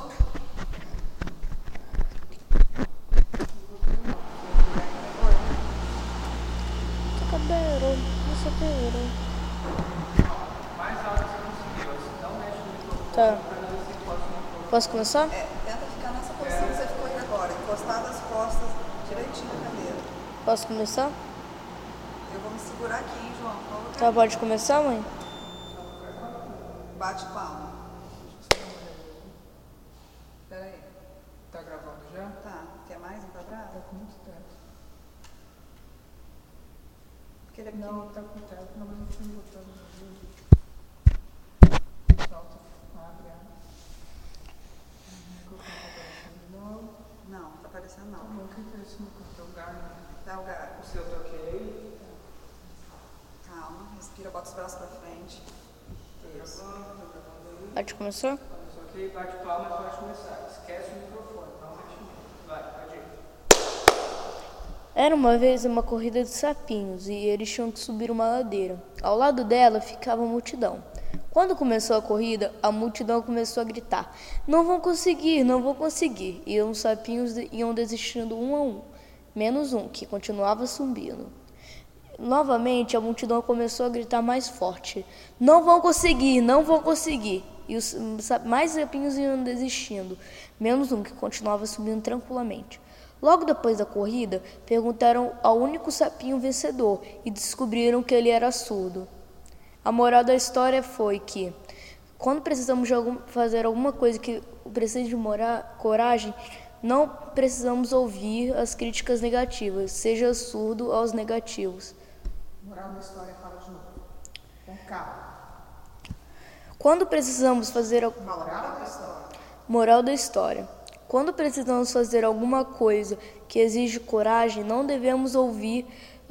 Cabelo, isso cabelo. Mais alto que você conseguiu, se não mexe no microfone. Tá. Posso começar? É, tenta ficar nessa posição que você ficou aí agora, encostado as costas direitinho na cadeira. Posso começar? Eu vou me segurar aqui, hein, João? Tá, pode começar, mãe? Bate palma. Espera aí. Tá gravando já? Tá. Quer mais um quadrado? Tá com muito tempo. Porque ele é Não, tá com tempo, não, mas não tinha botado no vídeo. Solta, abre, abre. Não, tá aparecendo não. Não, o que é esse microfone? O Gar, né? Dá o gar. O seu tá ok? Calma, respira, bota os braços pra frente. Isso. Pode começar? Só que bate palma e pode começar. Esquece o microfone, não mexe nele. Vai, pode ir. Era uma vez uma corrida de sapinhos e eles tinham que subir uma ladeira. Ao lado dela ficava a multidão. Quando começou a corrida, a multidão começou a gritar: "Não vão conseguir, não vão conseguir!" E os sapinhos iam desistindo um a um, menos um, que continuava subindo. Novamente, a multidão começou a gritar mais forte: "Não vão conseguir, não vão conseguir!" E os mais sapinhos iam desistindo, menos um, que continuava subindo tranquilamente. Logo depois da corrida, perguntaram ao único sapinho vencedor e descobriram que ele era surdo. A moral da história foi que, quando precisamos de algum, fazer alguma coisa que precisa de morar, coragem, não precisamos ouvir as críticas negativas, seja surdo aos negativos. Moral da história, fala de novo. Com calma. Quando precisamos fazer... Moral da história. Moral da história. Quando precisamos fazer alguma coisa que exige coragem, não devemos ouvir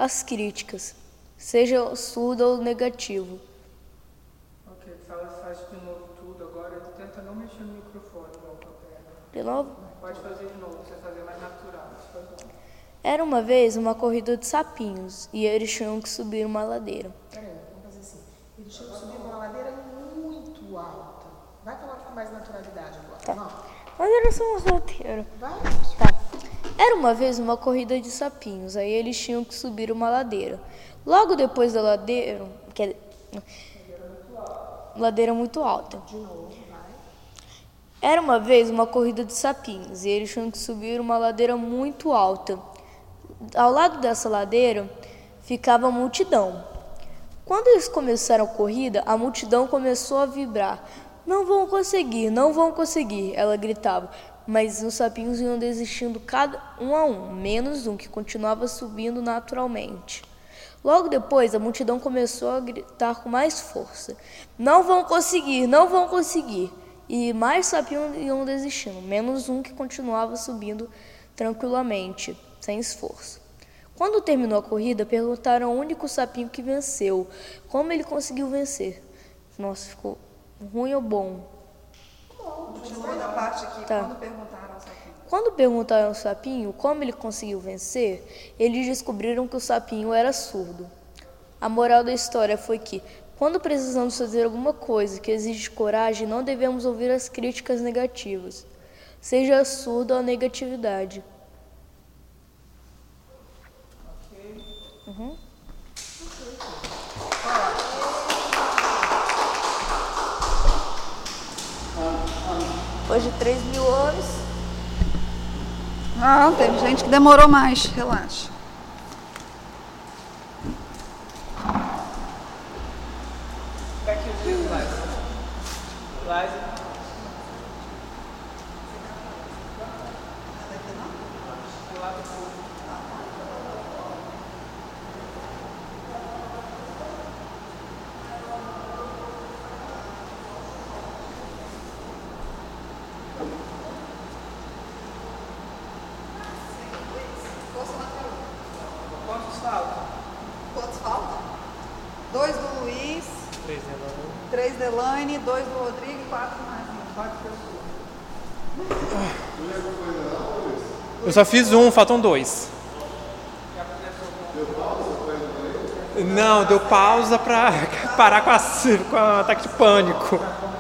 as críticas, seja surdo ou negativo. Ok, fala, faz de novo tudo agora. Tenta não mexer no microfone, não, com a perna. De novo? Pode fazer de novo, você fazer mais natural. Era uma vez uma corrida de sapinhos e eles tinham que subir uma ladeira. Peraí, vamos fazer assim. Eles tinham que subir uma ladeira muito alta. Vai falar com mais naturalidade agora. Tá. Não. Mas era só uma ladeira. Vai. Tá. Era uma vez uma corrida de sapinhos, aí eles tinham que subir uma ladeira. Logo depois da ladeira, que é... ladeira muito alta. De novo, vai. Era uma vez uma corrida de sapinhos e eles tinham que subir uma ladeira muito alta. Ao lado dessa ladeira ficava a multidão. Quando eles começaram a corrida, a multidão começou a vibrar. Não vão conseguir, não vão conseguir, ela gritava. Mas os sapinhos iam desistindo cada um a um, menos um que continuava subindo naturalmente. Logo depois, a multidão começou a gritar com mais força. Não vão conseguir, não vão conseguir. E mais sapinhos iam desistindo, menos um que continuava subindo tranquilamente, sem esforço. Quando terminou a corrida, perguntaram ao único sapinho que venceu. Como ele conseguiu vencer? Nossa, ficou ruim ou bom? Continua na parte aqui, Tá. quando perguntaram ao sapinho. Quando perguntaram ao sapinho como ele conseguiu vencer, eles descobriram que o sapinho era surdo. A moral da história foi que, quando precisamos fazer alguma coisa que exige coragem, não devemos ouvir as críticas negativas, seja surdo ou a negatividade. Uhum. Depois de três mil anos. Não, teve gente que demorou mais, relaxa. Daqui o dedo, Laís. Laís. Quantos faltam? Quantos faltam? Dois do Luiz, Três, né? três da Elaine, dois do Rodrigo e quatro mais um. Quatro pessoas. Eu só fiz um, faltam dois. Não, deu pausa pra parar com, a, com o ataque de pânico.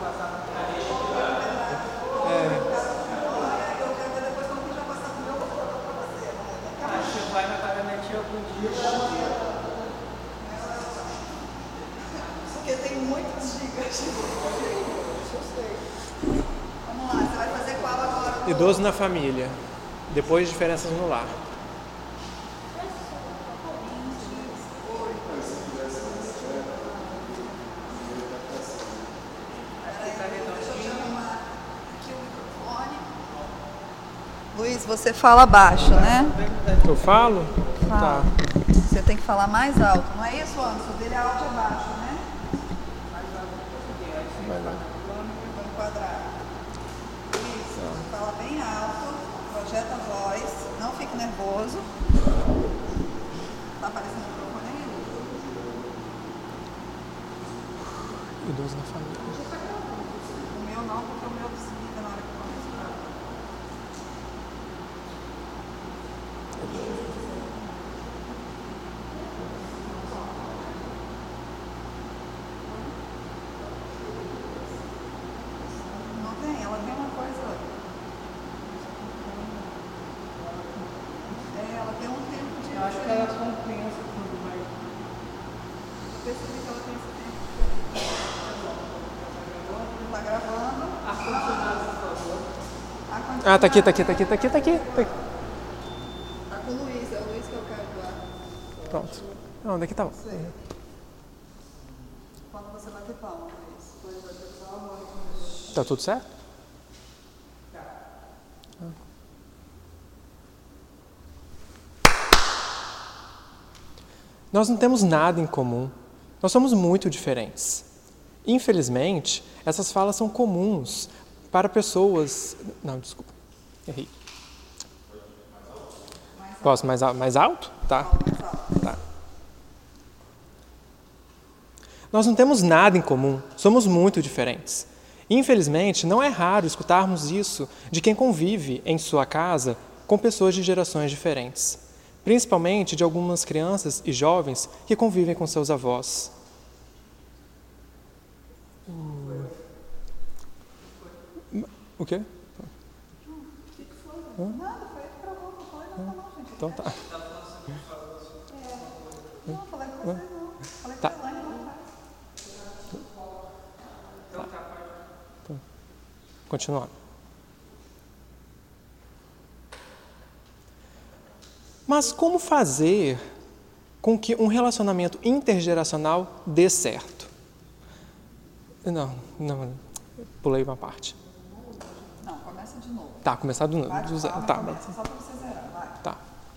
Acho que vai na caminhonete algum dia. Porque tem muitos gigas. Vamos lá, você vai fazer qual agora? Idoso na família. Depois diferenças no lar. Luiz, você fala baixo, né? Eu falo? Fala. Tá. Você tem que falar mais alto, não é isso, Anderson? O dele é alto e baixo, né? Vamos enquadrar. Isso, fala bem alto, projeta a voz, não fique nervoso. Tá aparecendo o microfone aí? Idoso na família. O meu não, porque o meu desliga na hora que eu respirar. Não tem, ela tem uma coisa. É, ela tem um tempo de. Eu acho que ela compensa quando vai. Eu percebi que ela tem esse tempo. Tá gravando. Ar-condicionado, por favor. Ar-condicionado. Ah, tá aqui, tá aqui, tá aqui, tá aqui, tá aqui. Tá aqui. Tá com o Luiz, é o Luiz que eu quero doar. Pronto. Não, onde é que tá? Quando você bater palma, Luiz. Depois bater palma. Tá tudo certo? Nós não temos nada em comum. Nós somos muito diferentes. Infelizmente, essas falas são comuns para pessoas... Não, desculpa. Errei. Posso mais, al- mais alto? Tá. Tá. Nós não temos nada em comum, somos muito diferentes. Infelizmente, não é raro escutarmos isso de quem convive em sua casa com pessoas de gerações diferentes, principalmente de algumas crianças e jovens que convivem com seus avós. O quê? Nada, foi para alguma coisa, não, gente. Então tá. Não, falei com você não. Falei Tá. com a Elaine, não faz. Tá. Continuando. Mas como fazer com que um relacionamento intergeracional dê certo? Não, não, pulei uma parte. Não, começa de novo. Tá, começar do, Vai, do zero. fala, Tá, começa, só para você zerar, vai. tá.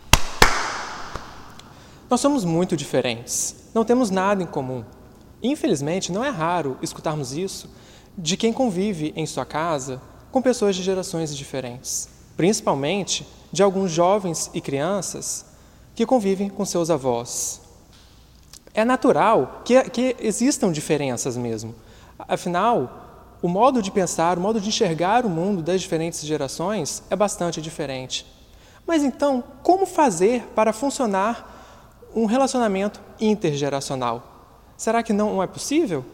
Nós somos muito diferentes, não temos nada em comum. Infelizmente, não é raro escutarmos isso de quem convive em sua casa com pessoas de gerações diferentes, principalmente de alguns jovens e crianças que convivem com seus avós. É natural que, que existam diferenças mesmo. Afinal, o modo de pensar, o modo de enxergar o mundo das diferentes gerações é bastante diferente. Mas então, como fazer para funcionar um relacionamento intergeracional? Será que não é possível?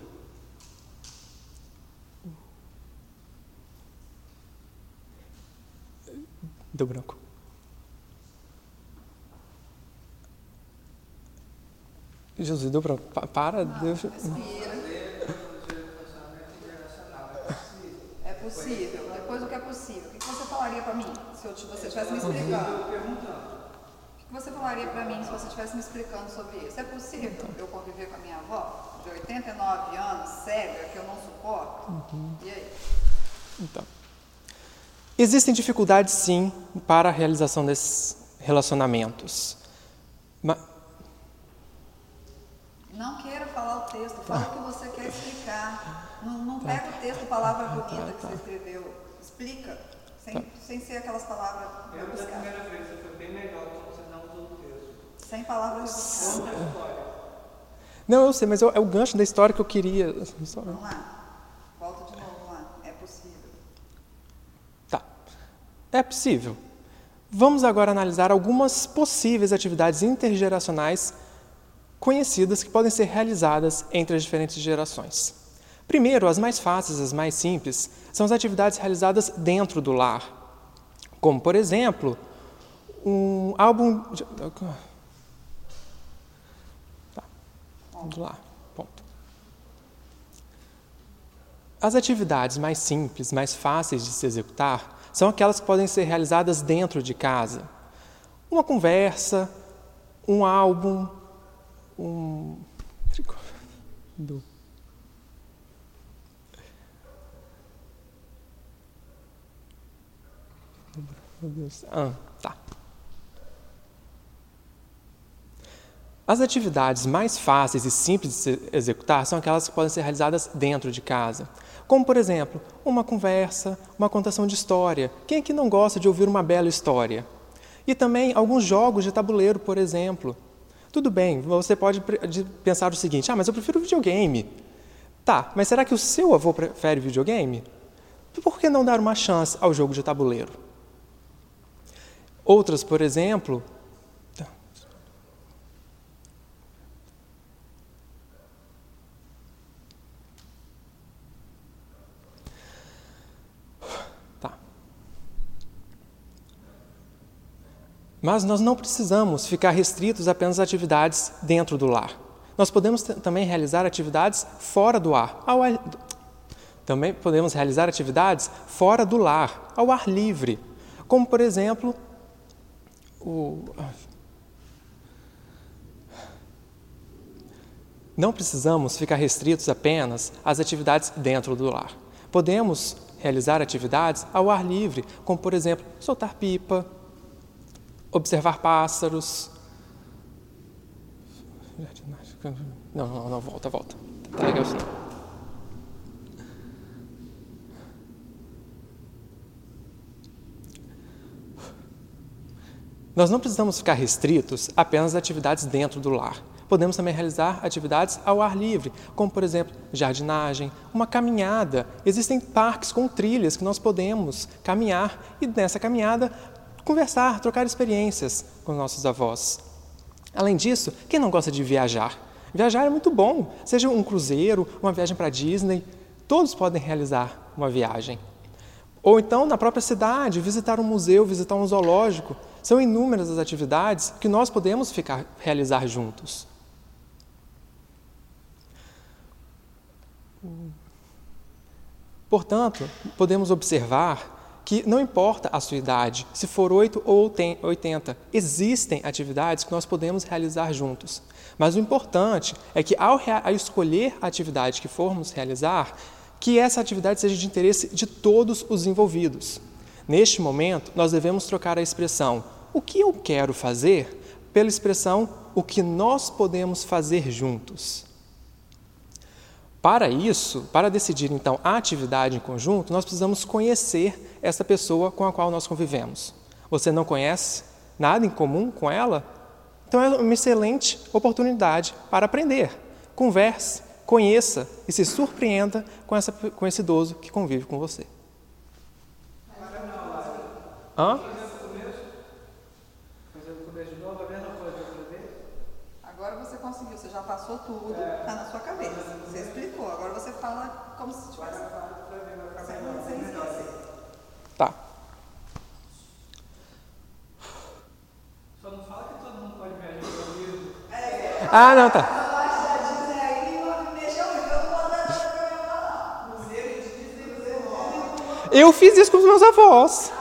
Deu branco. Jesus, deu branco. Pa- Para, Deus. É possível. Depois o que é possível? O que você falaria para mim se eu, você estivesse me explicando? O que você falaria para mim se você estivesse me explicando sobre isso? É possível eu conviver com a minha avó, de oitenta e nove anos, cega, que eu não suporto? Uhum. E aí? Então, existem dificuldades, sim, para a realização desses relacionamentos. Ma- Não queira falar o texto, fala o que você quer explicar. Não, não pega o texto, palavra bonita que você escreveu. Explica, sem, sem ser aquelas palavras Eu, da rebuscadas. primeira vez, você foi bem melhor quando você não usou o texto. Sem palavras rebuscadas. Conta a história. Não, eu sei, mas é o é o gancho da história que eu queria. Vamos lá. Volta de novo lá. É possível. Tá. É possível. Vamos agora analisar algumas possíveis atividades intergeracionais conhecidas que podem ser realizadas entre as diferentes gerações. Primeiro, as mais fáceis, as mais simples, são as atividades realizadas dentro do lar. Como, por exemplo, um álbum... De... Tá. Vamos lá. Ponto. As atividades mais simples, mais fáceis de se executar, são aquelas que podem ser realizadas dentro de casa. Uma conversa, um álbum, um... Do... Meu Deus. Ah, tá. As atividades mais fáceis e simples de se executar são aquelas que podem ser realizadas dentro de casa. Como, por exemplo, uma conversa, uma contação de história. Quem é que não gosta de ouvir uma bela história? E também alguns jogos de tabuleiro, por exemplo. Tudo bem, você pode pensar o seguinte, ah, mas eu prefiro videogame. Tá, mas será que o seu avô prefere videogame? Por que não dar uma chance ao jogo de tabuleiro? Outras, por exemplo... Tá. Mas nós não precisamos ficar restritos apenas a atividades dentro do lar. Nós podemos também realizar atividades fora do ar, ao ar... Também podemos realizar atividades fora do lar, ao ar livre. Como, por exemplo, o... Não precisamos ficar restritos apenas às atividades dentro do lar. Podemos realizar atividades ao ar livre, como, por exemplo, soltar pipa, observar pássaros. Não, não, não, volta, volta. Tá legal assim. Nós não precisamos ficar restritos apenas a atividades dentro do lar. Podemos também realizar atividades ao ar livre, como, por exemplo, jardinagem, uma caminhada. Existem parques com trilhas que nós podemos caminhar e, nessa caminhada, conversar, trocar experiências com nossos avós. Além disso, quem não gosta de viajar? Viajar é muito bom, seja um cruzeiro, uma viagem para a Disney, todos podem realizar uma viagem. Ou então, na própria cidade, visitar um museu, visitar um zoológico. São inúmeras as atividades que nós podemos ficar, realizar juntos. Portanto, podemos observar que não importa a sua idade, se for oito ou oitenta, existem atividades que nós podemos realizar juntos. Mas o importante é que, ao, ao escolher a atividade que formos realizar, que essa atividade seja de interesse de todos os envolvidos. Neste momento, nós devemos trocar a expressão "o que eu quero fazer" pela expressão "o que nós podemos fazer juntos". Para isso, para decidir então a atividade em conjunto, nós precisamos conhecer essa pessoa com a qual nós convivemos. Você não conhece nada em comum com ela? Então é uma excelente oportunidade para aprender. Converse, conheça e se surpreenda com, essa, com esse idoso que convive com você. Hã? Agora você conseguiu, você já passou tudo, está na sua cabeça. Você explicou, agora você fala como se tivesse... Tá. Só não fala que todo mundo pode viajar comigo. Ah, não, tá. Eu fiz isso com os meus avós.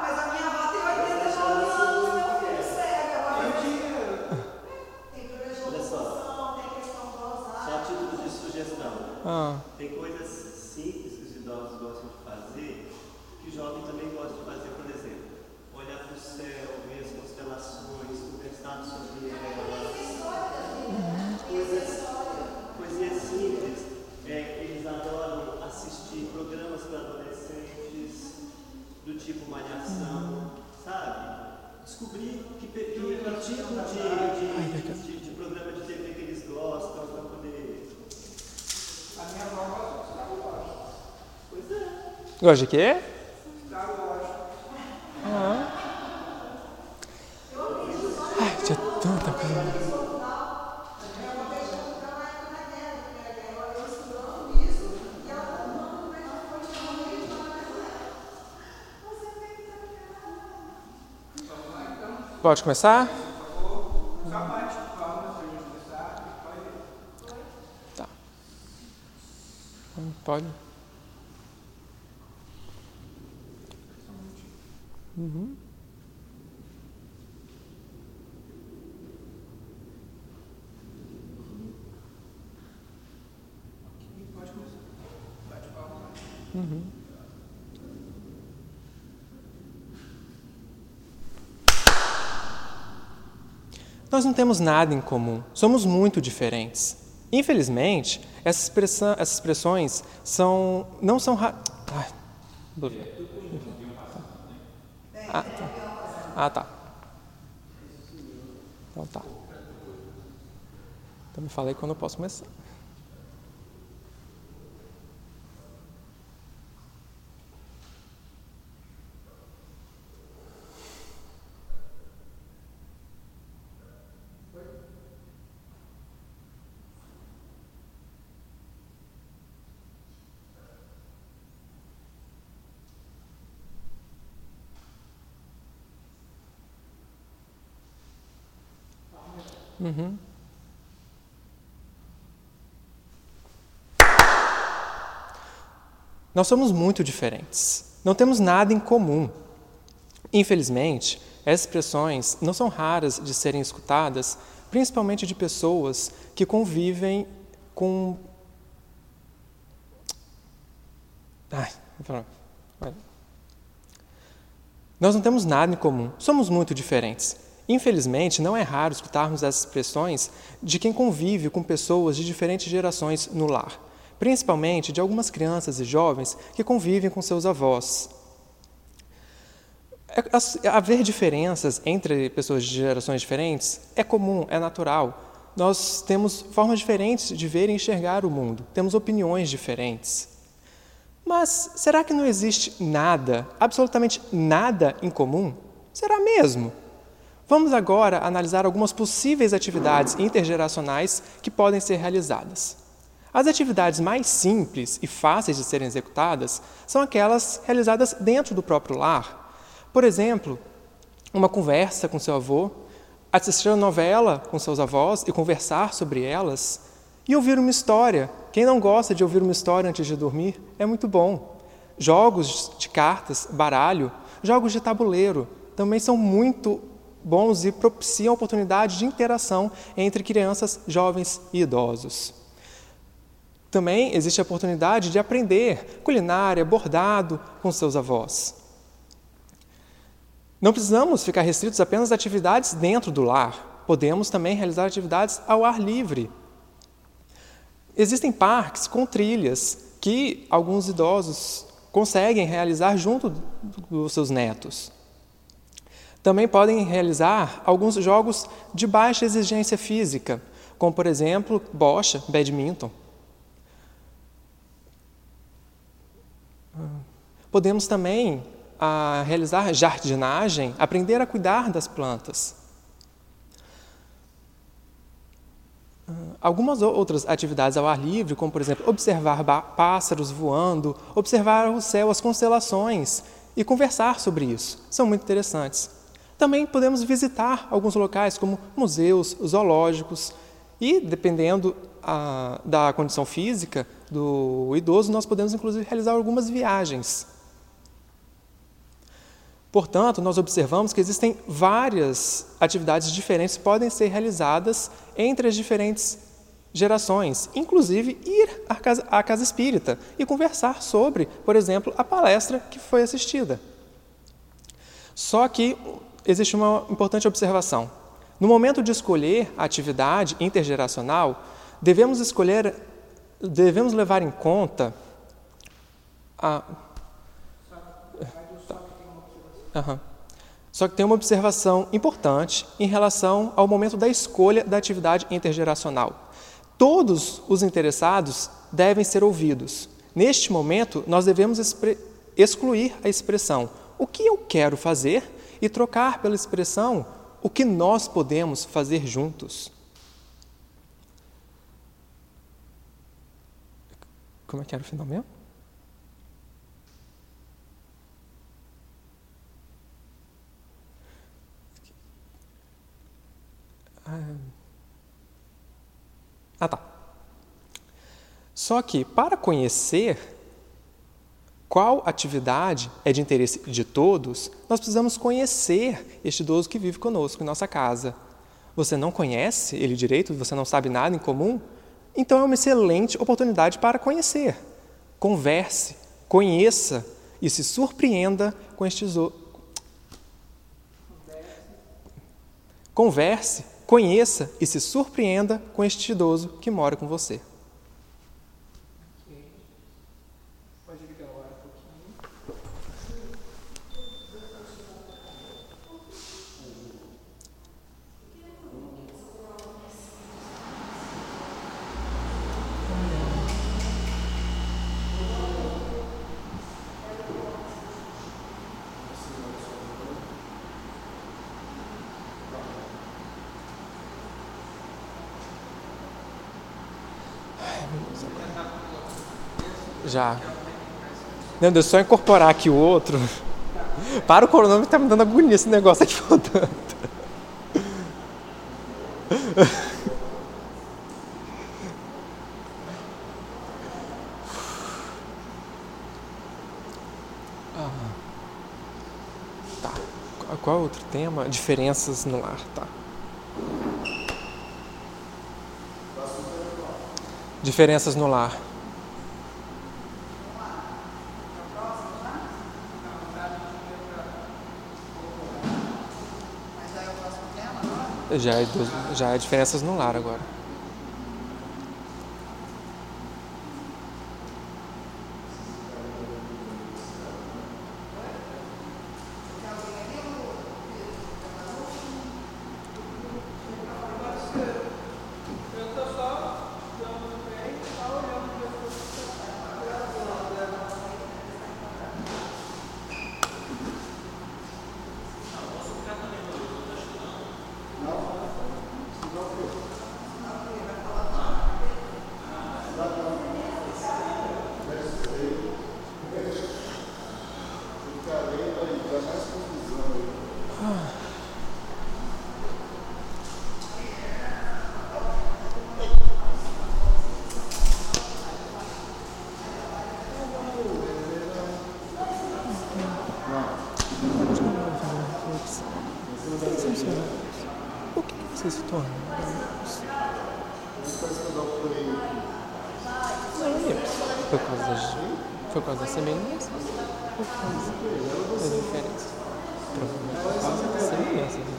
Ah. Tem coisas simples que os idosos gostam de fazer, que o jovem também gosta de fazer, por exemplo, olhar para o céu, ver as constelações, conversar sobre elas. Coisas, coisinhas simples. É, eles adoram assistir programas para adolescentes, do tipo Malhação, sabe? Descobrir que, que, que tipo de, de, de, de programa de T V que eles gostam para poder... A minha avó gosta de Star Wars. Pois é. Gosta de quê? Star Wars. Ah. Ai, tinha tanta coisa. Pode começar? Tá. Pode. Uhum. Uhum. Nós não temos nada em comum, somos muito diferentes. Infelizmente, essas, expressão, essas expressões são, não são... Ra... Ah, ah, tá. Ah, tá. Então tá. Então me falei quando eu posso começar. Uhum. Nós somos muito diferentes. Não temos nada em comum. Infelizmente, essas expressões não são raras de serem escutadas, principalmente de pessoas que convivem com... Ai, nós não temos nada em comum. Somos muito diferentes. Infelizmente, não é raro escutarmos essas expressões de quem convive com pessoas de diferentes gerações no lar, principalmente de algumas crianças e jovens que convivem com seus avós. Haver diferenças entre pessoas de gerações diferentes é comum, é natural. nós temos formas diferentes de ver e enxergar o mundo, temos opiniões diferentes. Mas será que não existe nada, absolutamente nada em comum? Será mesmo? Vamos agora analisar algumas possíveis atividades intergeracionais que podem ser realizadas. As atividades mais simples e fáceis de serem executadas são aquelas realizadas dentro do próprio lar. Por exemplo, uma conversa com seu avô, assistir a novela com seus avós e conversar sobre elas, e ouvir uma história. Quem não gosta de ouvir uma história antes de dormir é muito bom. Jogos de cartas, baralho, jogos de tabuleiro também são muito bons e propiciam a oportunidade de interação entre crianças, jovens e idosos. Também existe a oportunidade de aprender culinária, bordado com seus avós. Não precisamos ficar restritos apenas a atividades dentro do lar. Podemos também realizar atividades ao ar livre. Existem parques com trilhas que alguns idosos conseguem realizar junto dos seus netos. Também podem realizar alguns jogos de baixa exigência física, como, por exemplo, bocha, badminton. Podemos também ah, realizar jardinagem, aprender a cuidar das plantas. Algumas outras atividades ao ar livre, como, por exemplo, observar pássaros voando, observar o céu, as constelações e conversar sobre isso, são muito interessantes. Também podemos visitar alguns locais, como museus, zoológicos, e, dependendo ah, da condição física do idoso, nós podemos, inclusive, realizar algumas viagens. Portanto, nós observamos que existem várias atividades diferentes que podem ser realizadas entre as diferentes gerações, inclusive ir à casa, à casa espírita e conversar sobre, por exemplo, a palestra que foi assistida. Só que existe uma importante observação. No momento de escolher a atividade intergeracional, devemos escolher, devemos levar em conta a... Uhum. Só que tem uma observação importante em relação ao momento da escolha da atividade intergeracional. Todos os interessados devem ser ouvidos. Neste momento, nós devemos excluir a expressão "o que eu quero fazer" e trocar pela expressão "o que nós podemos fazer juntos". Como é que era o final mesmo? Ah, tá. Só que, para conhecer qual atividade é de interesse de todos, nós precisamos conhecer este idoso que vive conosco em nossa casa. Você não conhece ele direito, você não sabe nada em comum? Então é uma excelente oportunidade para conhecer. Converse, conheça e se surpreenda com este idoso. Converse, conheça e se surpreenda com este idoso que mora com você. Já. Não, deu só incorporar aqui o outro. Para o cronômetro, tá me dando agonia esse negócio aqui rodando. Ah. Tá. Qual é o outro tema? Diferenças no lar, tá. Diferenças no lar. Já é, já é diferenças no lar agora. vocês se tornaram amigos? Não, amigos. Foi por causa das, foi por causa das semelhanças? Por causa das diferenças? Provavelmente por causa das semelhanças. Né?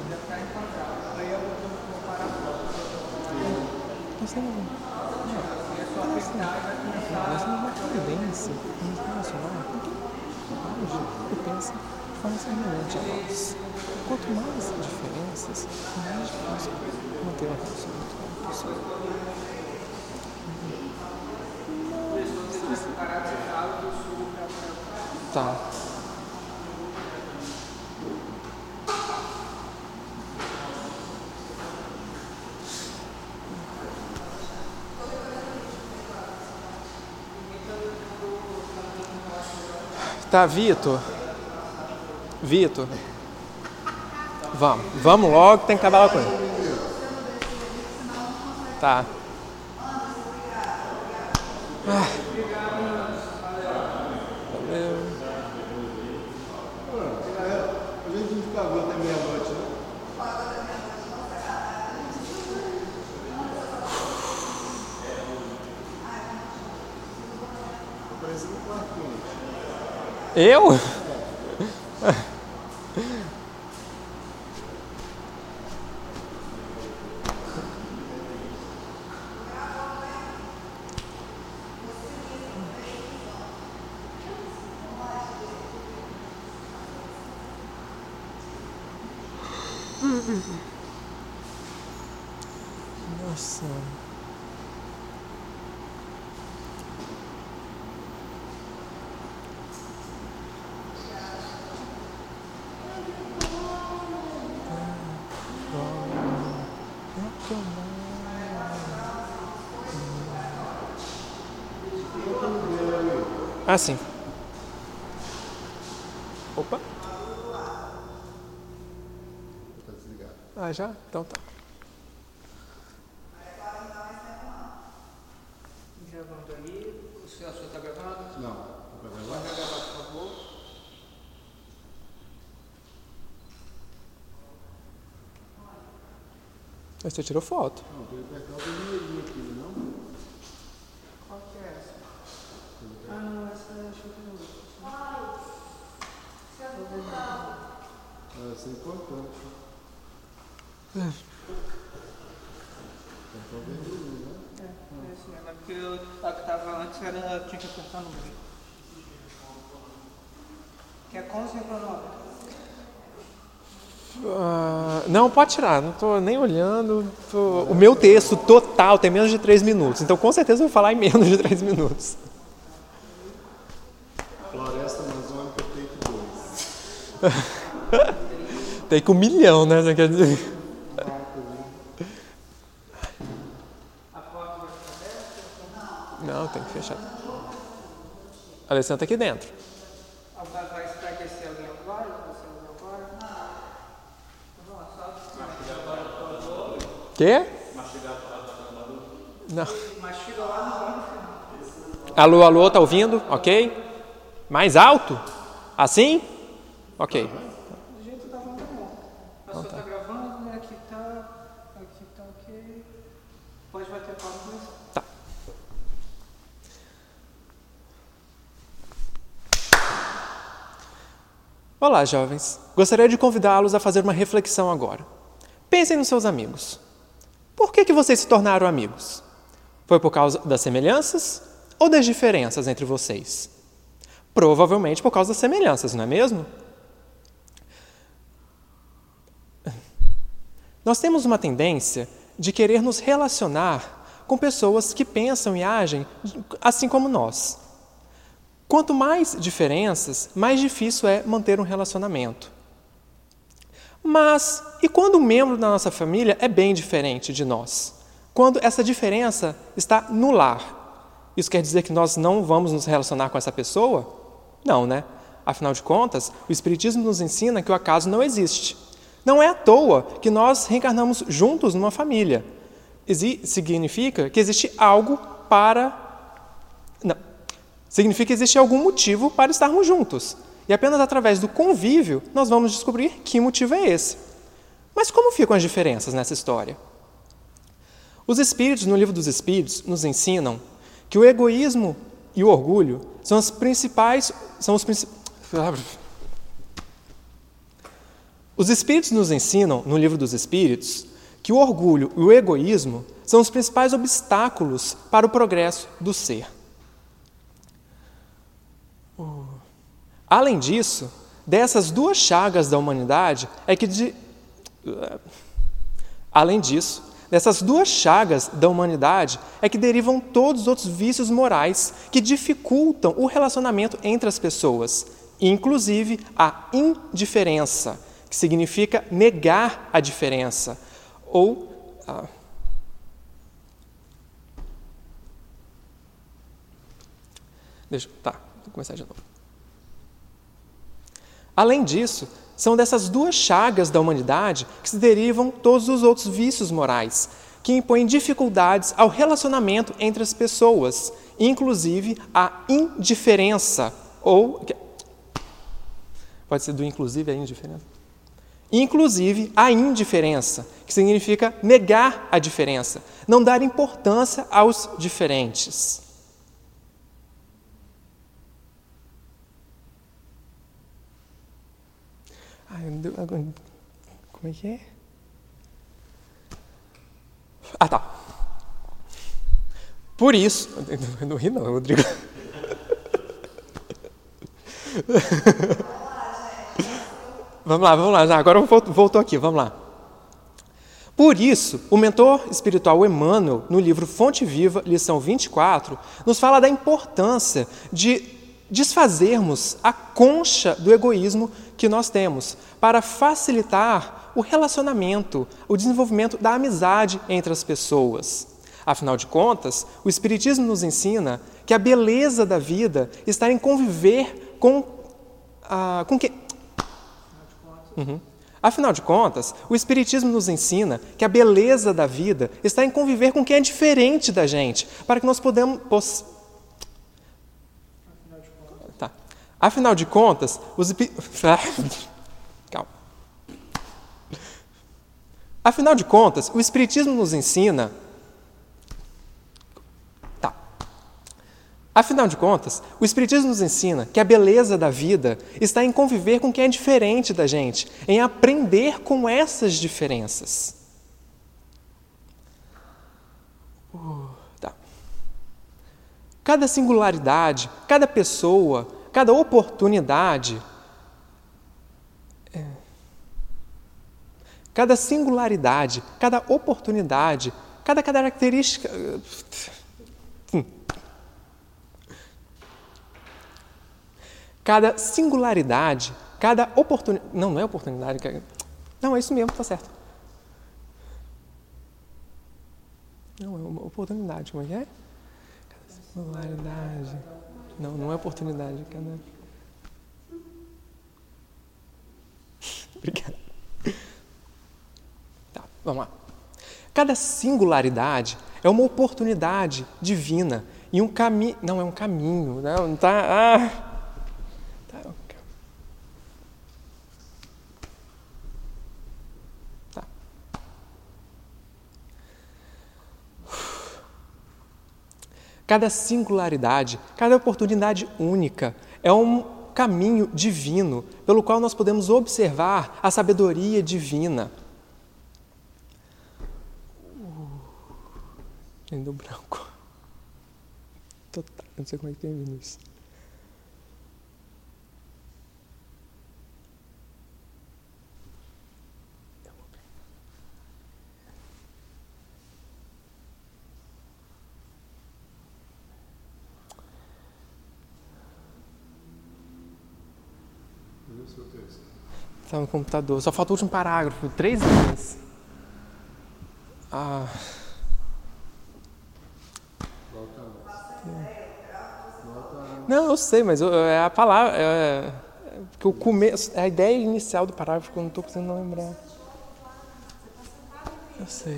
Nós temos, não, nós temos uma tendência em nos relacionar com quem age e pensa de forma semelhante a nós. Quanto mais diferenças, mais difícil manter um relacionamento com a pessoa. Tá. Tá, Vitor. Vitor. Vamos, vamos logo, tem que acabar com ele. Tá. Ah. Valeu. A gente não pagou até meia-noite, né? Tô parecendo um quarto. Eu? Nossa. Ah, sim. Opa. Tá desligado. Ah, já? Então tá. Gravando aí. O senhor está gravando? Não. Tá gravando? Pode gravar, por favor. Você tirou foto. Não, tem que apertar o vermelhinho aqui, não? Qual que é essa? Ah, não, essa é a chuva. Ah, isso é importante. É, é isso mesmo. É porque eu, a que estava antes era, tinha que apertar no meio. Quer com ou sem cronômetro? Uh, não, pode tirar, não estou nem olhando. Tô... O meu texto total tem menos de três minutos, então com certeza eu vou falar em menos de três minutos. Floresta Amazônica, take dois. Take um milhão, né? Você quer dizer? A porta vai ficar aberta? Não, tem que fechar. A Alessandra está aqui dentro. Alguém vai esperar que esse alguém agora? Você agora? Quê? Não. Mastiga lá no final. Alô, alô, tá ouvindo? Ok? Mais alto? Assim? Ok. Do jeito que tá bom, tá bom. A sua tá gravando, né? Aqui tá. Aqui tá ok. Pode bater palma com isso? Tá. Olá, jovens. Gostaria de convidá-los a fazer uma reflexão agora. Pensem nos seus amigos. Por que que vocês se tornaram amigos? Foi por causa das semelhanças ou das diferenças entre vocês? Provavelmente por causa das semelhanças, não é mesmo? Nós temos uma tendência de querer nos relacionar com pessoas que pensam e agem assim como nós. Quanto mais diferenças, mais difícil é manter um relacionamento. Mas, e quando um membro da nossa família é bem diferente de nós? Quando essa diferença está no lar? Isso quer dizer que nós não vamos nos relacionar com essa pessoa? Não, né? Afinal de contas, o Espiritismo nos ensina que o acaso não existe. Não é à toa que nós reencarnamos juntos numa família. Exi- significa que existe algo para... Não. Significa que existe algum motivo para estarmos juntos. E apenas através do convívio nós vamos descobrir que motivo é esse. Mas como ficam as diferenças nessa história? Os Espíritos, no Livro dos Espíritos, nos ensinam que o egoísmo e o orgulho são as principais... São os principais... Os Espíritos nos ensinam, no Livro dos Espíritos, que o orgulho e o egoísmo são os principais obstáculos para o progresso do ser. Além disso, dessas duas chagas da humanidade é que... De... Além disso, dessas duas chagas da humanidade é que derivam todos os outros vícios morais que dificultam o relacionamento entre as pessoas, inclusive a indiferença, que significa negar a diferença, ou... Ah, deixa, tá, vou começar de novo. Além disso, são dessas duas chagas da humanidade que se derivam todos os outros vícios morais, que impõem dificuldades ao relacionamento entre as pessoas, inclusive a indiferença, ou... Pode ser do inclusive a indiferença? Inclusive a indiferença, que significa negar a diferença, não dar importância aos diferentes. Como é que é? Ah, tá. Por isso... Eu não ri não, Rodrigo. Vamos lá, vamos lá. Já, agora voltou aqui, vamos lá. Por isso, o mentor espiritual Emmanuel, no livro Fonte Viva, lição vinte e quatro, nos fala da importância de desfazermos a concha do egoísmo que nós temos para facilitar o relacionamento, o desenvolvimento da amizade entre as pessoas. Afinal de contas, o Espiritismo nos ensina que a beleza da vida está em conviver com... Ah, com que... Uhum. Afinal de contas, o Espiritismo nos ensina que a beleza da vida está em conviver com quem é diferente da gente, para que nós podemos... Poss... Tá. Afinal de contas, os... Calma. Afinal de contas, o Espiritismo nos ensina... Tá. Afinal de contas, o Espiritismo nos ensina que a beleza da vida está em conviver com quem é diferente da gente, em aprender com essas diferenças. Uh, tá. Cada singularidade, cada pessoa, cada oportunidade, é, cada singularidade, cada oportunidade, cada característica... Hum. Cada singularidade, cada oportunidade... Não, não é oportunidade. Não, é isso mesmo, está certo. Não, é uma oportunidade. Como é que é? Cada singularidade. Não, não é oportunidade. Cada... Obrigado. Tá, vamos lá. Cada singularidade é uma oportunidade divina e um caminho... Não, é um caminho. Não, não está... Ah... Cada singularidade, cada oportunidade única é um caminho divino pelo qual nós podemos observar a sabedoria divina. Ainda uh, branco. Total, não sei como é que tem vindo isso. Está no computador. Só falta o último parágrafo. Três linhas. Ah. Não, eu sei, mas eu, é a palavra. É, é, porque o começo, é a ideia inicial do parágrafo que eu não estou conseguindo lembrar. Eu sei.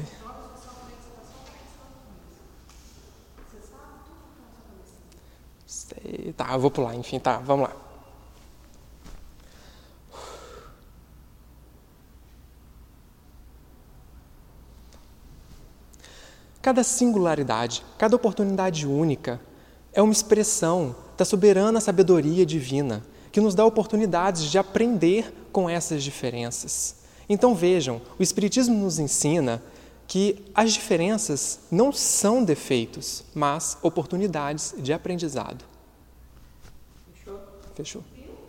Sei. Tá, eu vou pular, enfim, tá, vamos lá. Cada singularidade, cada oportunidade única é uma expressão da soberana sabedoria divina que nos dá oportunidades de aprender com essas diferenças. Então vejam, o Espiritismo nos ensina que as diferenças não são defeitos, mas oportunidades de aprendizado. Fechou? Fechou.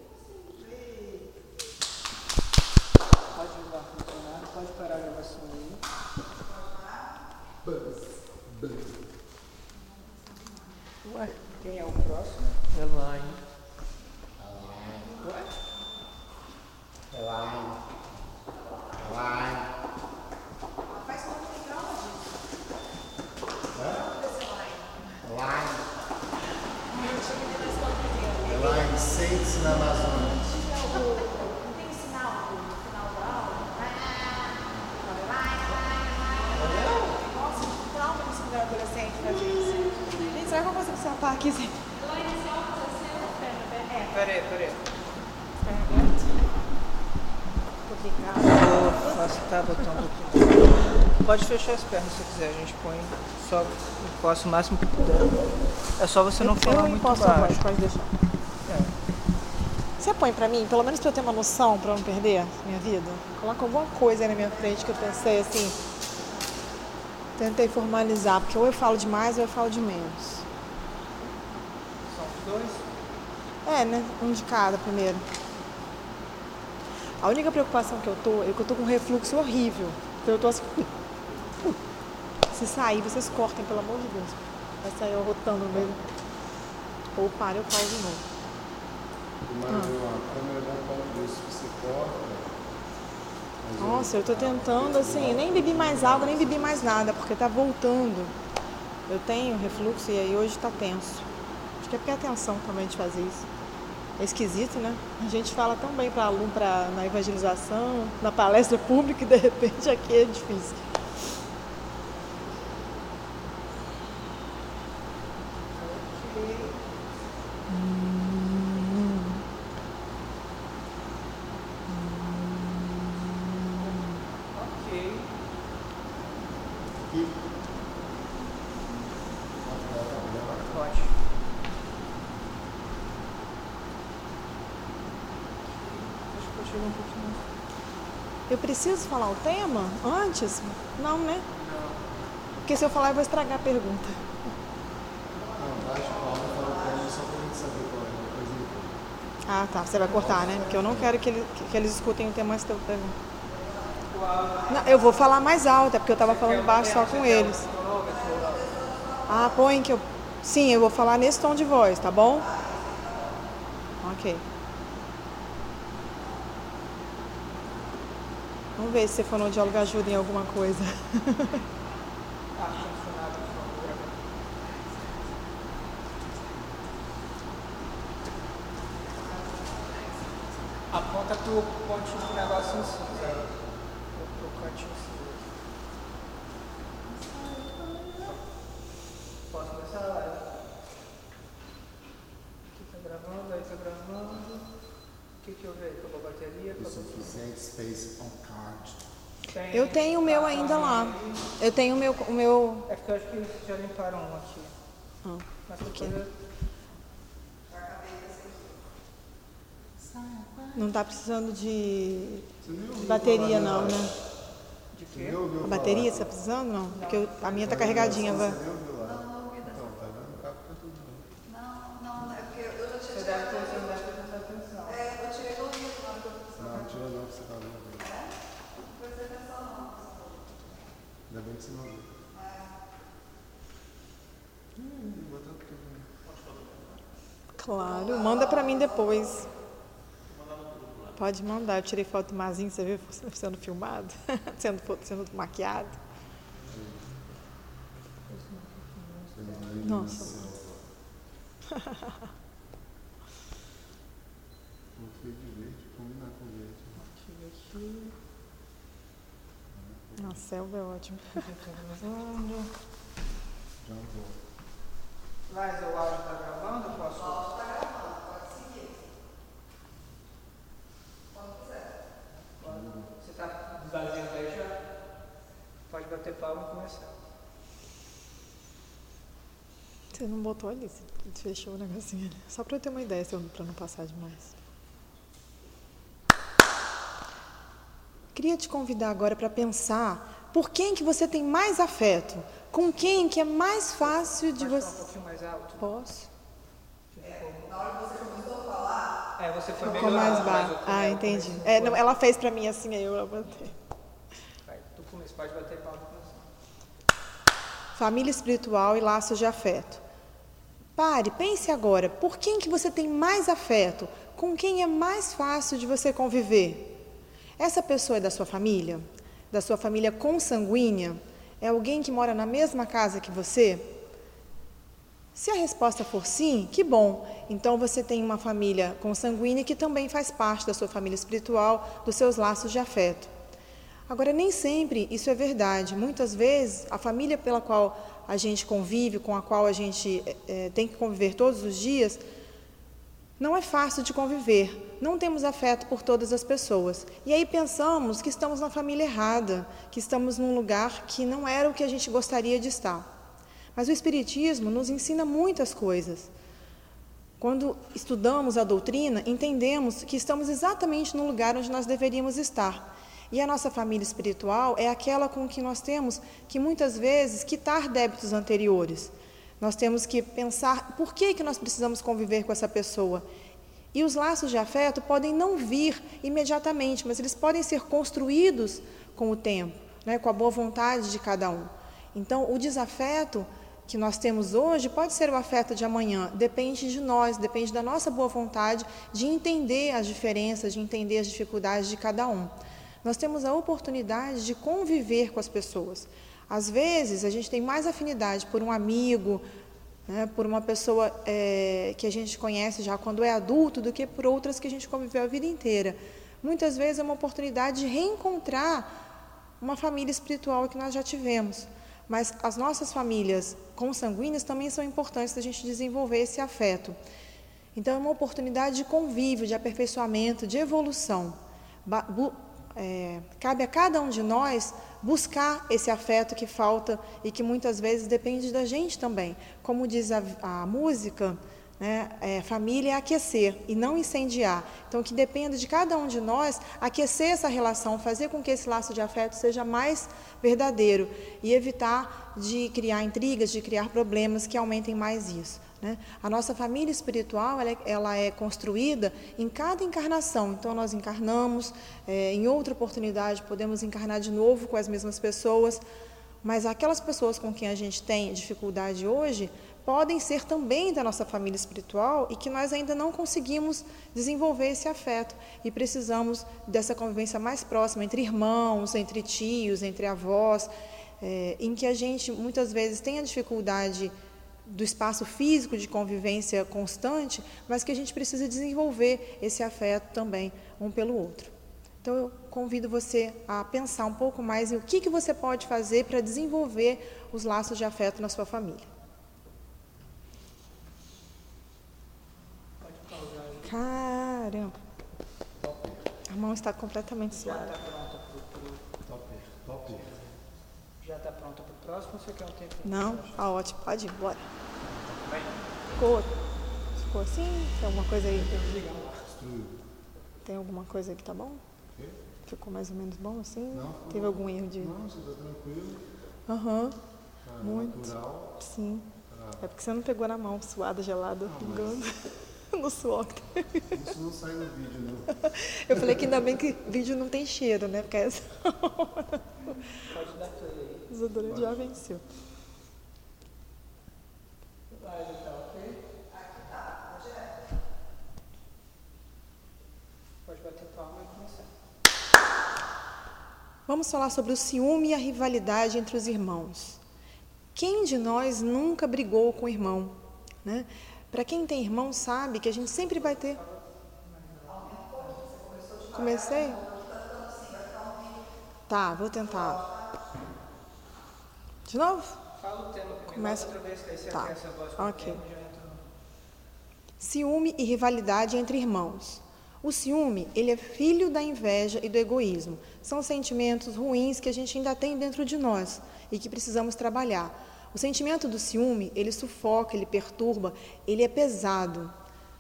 Pode ligar o funcionário, pode parar a gravação aí. Ué, quem é o próximo? Elaine. Ué? Elaine. Elaine. Faz como que calma, gente. Elaine. Elaine, sente-se na Amazônia. Não tem sinal no final da aula? Nossa, que trauma isso quando eu era adolescente fazer isso. Gente, será que eu consigo sentar aqui sem... É, Peraí, peraí. Obrigada. Vou afastar, botar um pouquinho. Pode fechar as pernas se quiser, a gente põe só encosta o máximo que puder. É só você não falar muito posso baixo. agora, pode deixar. É. Você põe pra mim, pelo menos pra eu ter uma noção, pra eu não perder minha vida? Coloca alguma coisa aí na minha frente que eu pensei assim. Tentei formalizar, porque ou eu falo demais ou eu falo de menos. São os dois? É, né? Um de cada primeiro. A única preocupação que eu tô é que eu tô com um refluxo horrível. Então eu tô assim. Se sair, vocês cortem, pelo amor de Deus. Vai sair eu rotando no meio. Ou para, eu falo de novo. Mas a câmera não pode ver se você corta. Nossa, eu tô tentando assim, nem bebi mais água, nem bebi mais nada, porque tá voltando. Eu tenho refluxo e aí hoje tá tenso. Acho que é porque é a atenção também de fazer isso. É esquisito, né? A gente fala tão bem para aluno pra, na evangelização, na palestra pública e de repente aqui é difícil. Ok. Pode. Acho que eu chego um pouquinho mais. Eu preciso falar o tema antes? Não, né? Não. Porque se eu falar eu vou estragar a pergunta. Não, baixa a palma para o tema só para a gente saber qual é. Depois ele... Ah, tá. Você vai cortar, né? Porque eu não quero que, ele, que, que eles escutem o tema antes de eu perguntar. Não, eu vou falar mais alto, é porque eu tava falando baixo só com eles. Ah, põe que eu... Sim, eu vou falar nesse tom de voz, tá bom? Ok. Vamos ver se o fonoaudiólogo ajuda em alguma coisa. Aponta pro pontinho do negócio em cima. Pro cantinho em cima. Posso começar a live? Aqui tá gravando, aí tá gravando. O que que eu vejo? Acabou a bateria? Acabou Sufficient space on card. Tem- Eu tenho o meu ainda lá. Eu tenho o meu... O meu... É porque eu acho que eles já limparam um aqui. Ah, Mas aqui. depois eu- Não tá precisando de, de bateria não, né? De quê? A bateria você tá precisando? Não. Porque eu- a minha tá carregadinha agora. Você deve ter, você não deve ter prestado atenção. Não, tira não, que você está vendo. Ainda bem que você não viu. Hum, botou aqui. Claro, manda pra mim depois. Pode mandar, eu tirei foto do Mazinho, você viu sendo filmado? sendo, fo- sendo maquiado. Nossa. Vou ter de verde, combinar com verde. Aqui. A selva é ótimo. Já vou. Mas o áudio tá gravando? Eu posso? O áudio tá gravando, pode seguir. Quando quiser. Você tá esvaziando aí já? Pode bater palma e começar. Você não botou ali, você fechou o negocinho ali. Só para eu ter uma ideia, para não passar demais. Queria te convidar agora para pensar por quem que você tem mais afeto, com quem que é mais fácil de você... Pode falar um pouquinho mais alto? Posso? É, na hora que você começou a falar... É, você foi Ficou mais baixo. Ah, entendi. É, não, ela fez para mim assim, aí eu levantei. Vai, tu começa, pode bater palma. Família espiritual e laços de afeto. Pare, pense agora, por quem que você tem mais afeto? Com quem é mais fácil de você conviver? Essa pessoa é da sua família? Da sua família consanguínea? É alguém que mora na mesma casa que você? Se a resposta for sim, que bom. Então você tem uma família consanguínea que também faz parte da sua família espiritual, dos seus laços de afeto. Agora, nem sempre isso é verdade. Muitas vezes, a família pela qual a gente convive, com a qual a gente é, tem que conviver todos os dias, não é fácil de conviver. Não temos afeto por todas as pessoas. E aí pensamos que estamos na família errada, que estamos num lugar que não era o que a gente gostaria de estar. Mas o Espiritismo nos ensina muitas coisas. Quando estudamos a doutrina, entendemos que estamos exatamente no lugar onde nós deveríamos estar. E a nossa família espiritual é aquela com que nós temos que, muitas vezes, quitar débitos anteriores. Nós temos que pensar por que, que nós precisamos conviver com essa pessoa. E os laços de afeto podem não vir imediatamente, mas eles podem ser construídos com o tempo, né, com a boa vontade de cada um. Então, o desafeto que nós temos hoje pode ser o afeto de amanhã, depende de nós, depende da nossa boa vontade de entender as diferenças, de entender as dificuldades de cada um. Nós temos a oportunidade de conviver com as pessoas. Às vezes, a gente tem mais afinidade por um amigo, né, por uma pessoa é, que a gente conhece já quando é adulto, do que por outras que a gente conviveu a vida inteira. Muitas vezes é uma oportunidade de reencontrar uma família espiritual que nós já tivemos. Mas as nossas famílias consanguíneas também são importantes para a gente desenvolver esse afeto. Então, é uma oportunidade de convívio, de aperfeiçoamento, de evolução. É, cabe a cada um de nós buscar esse afeto que falta e que muitas vezes depende da gente também. Como diz a, a música, né, é, família é aquecer e não incendiar. Então, que dependa de cada um de nós aquecer essa relação, fazer com que esse laço de afeto seja mais verdadeiro e evitar de criar intrigas, de criar problemas que aumentem mais isso. Né? A nossa família espiritual ela é, ela é construída em cada encarnação. Então, nós encarnamos, é, em outra oportunidade podemos encarnar de novo com as mesmas pessoas, mas aquelas pessoas com quem a gente tem dificuldade hoje podem ser também da nossa família espiritual e que nós ainda não conseguimos desenvolver esse afeto e precisamos dessa convivência mais próxima entre irmãos, entre tios, entre avós, é, em que a gente muitas vezes tem a dificuldade do espaço físico de convivência constante, mas que a gente precisa desenvolver esse afeto também um pelo outro. Então, eu convido você a pensar um pouco mais em o que, que você pode fazer para desenvolver os laços de afeto na sua família. Caramba! A mão está completamente suada. Já está pronta para o pro... Já está pronta para o próximo ou você quer um tempo? Não? Ah, ótimo. Pode ir, bora. Ficou, ficou assim? Tem alguma coisa aí? Tem alguma coisa aí que tá bom? Ficou mais ou menos bom assim? Não, teve algum erro de... Não, você está tranquilo. Aham. Uhum. Tá muito. Natural. Sim. Ah. É porque você não pegou na mão, suada, gelada, pingando mas... no suor. Isso não sai no vídeo, não. Eu falei que ainda bem que vídeo não tem cheiro, né? Porque essa... Pode dar play aí. O desodorante já venceu. Vai, tá ok? Aqui tá, pode ir. Pode bater palma e começar. Vamos falar sobre o ciúme e a rivalidade entre os irmãos. Quem de nós nunca brigou com o irmão? Né? Para quem tem irmão sabe que a gente sempre vai ter... Comecei? Tá, vou tentar. De novo? Fala o tema primeiro. Começa. Outra vez que aí você Tá. aquece a voz com Ok. o tema e já entra no... Ciúme e rivalidade entre irmãos. O ciúme, ele é filho da inveja e do egoísmo. São sentimentos ruins que a gente ainda tem dentro de nós e que precisamos trabalhar. O sentimento do ciúme, ele sufoca, ele perturba, ele é pesado.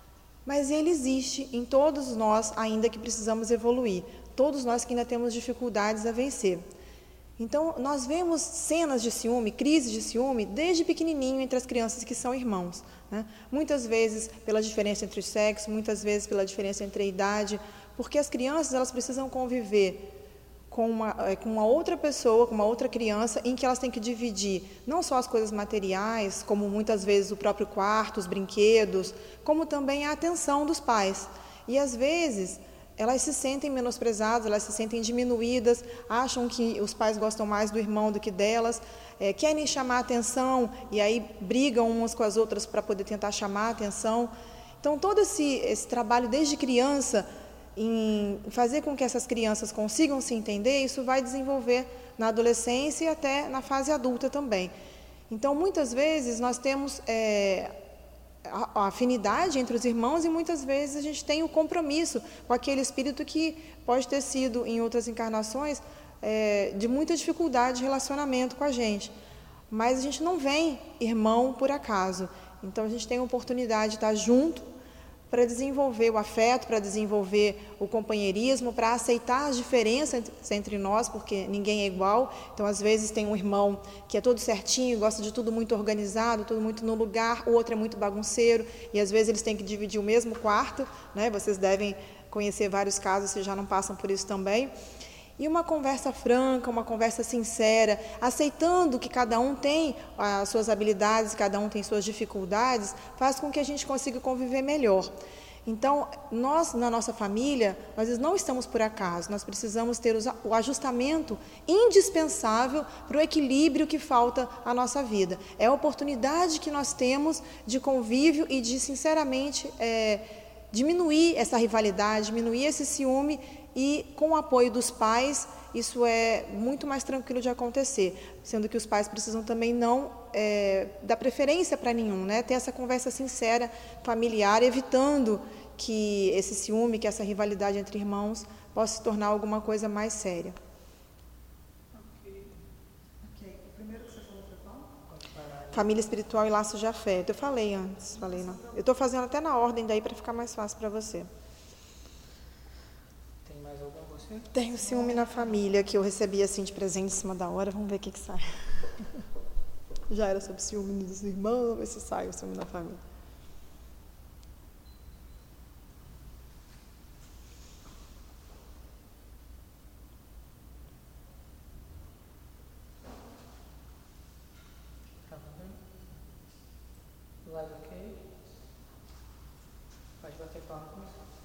Mas ele existe em todos nós, ainda que precisamos evoluir. Todos nós que ainda temos dificuldades a vencer. Então, nós vemos cenas de ciúme, crises de ciúme, desde pequenininho entre as crianças que são irmãos, né? Muitas vezes pela diferença entre os sexos, muitas vezes pela diferença entre a idade, porque as crianças elas precisam conviver com uma, com uma outra pessoa, com uma outra criança, em que elas têm que dividir não só as coisas materiais, como muitas vezes o próprio quarto, os brinquedos, como também a atenção dos pais. E às vezes elas se sentem menosprezadas, elas se sentem diminuídas, acham que os pais gostam mais do irmão do que delas, é, querem chamar a atenção e aí brigam umas com as outras para poder tentar chamar a atenção. Então, todo esse, esse trabalho desde criança, em fazer com que essas crianças consigam se entender, isso vai desenvolver na adolescência e até na fase adulta também. Então, muitas vezes, nós temos é, a, a afinidade entre os irmãos e muitas vezes a gente tem o compromisso com aquele espírito que pode ter sido, em outras encarnações, é, de muita dificuldade de relacionamento com a gente. Mas a gente não vem irmão por acaso. Então, a gente tem a oportunidade de estar junto para desenvolver o afeto, para desenvolver o companheirismo, para aceitar as diferenças entre nós, porque ninguém é igual. Então, às vezes, tem um irmão que é todo certinho, gosta de tudo muito organizado, tudo muito no lugar, o outro é muito bagunceiro, e às vezes eles têm que dividir o mesmo quarto, né? Vocês devem conhecer vários casos, se já não passam por isso também. E uma conversa franca, uma conversa sincera, aceitando que cada um tem as suas habilidades, cada um tem suas dificuldades, faz com que a gente consiga conviver melhor. Então, nós, na nossa família, nós não estamos por acaso, nós precisamos ter o ajustamento indispensável para o equilíbrio que falta à nossa vida. É a oportunidade que nós temos de convívio e de, sinceramente, é, diminuir essa rivalidade, diminuir esse ciúme. E, com o apoio dos pais, isso é muito mais tranquilo de acontecer, sendo que os pais precisam também não é, dar preferência para nenhum, né? Ter essa conversa sincera, familiar, evitando que esse ciúme, que essa rivalidade entre irmãos possa se tornar alguma coisa mais séria. Ok. Ok. O primeiro que você falou foi qual? Família espiritual e laços de afeto. Eu falei antes, falei não. Eu estou fazendo até na ordem daí para ficar mais fácil para você. Tenho ciúme na família, que eu recebi assim de presente em cima da hora. Vamos ver o que, que sai. Já era sobre ciúme dos irmãos, vamos ver se sai o ciúme na família. Lado ok? Pode bater palmas.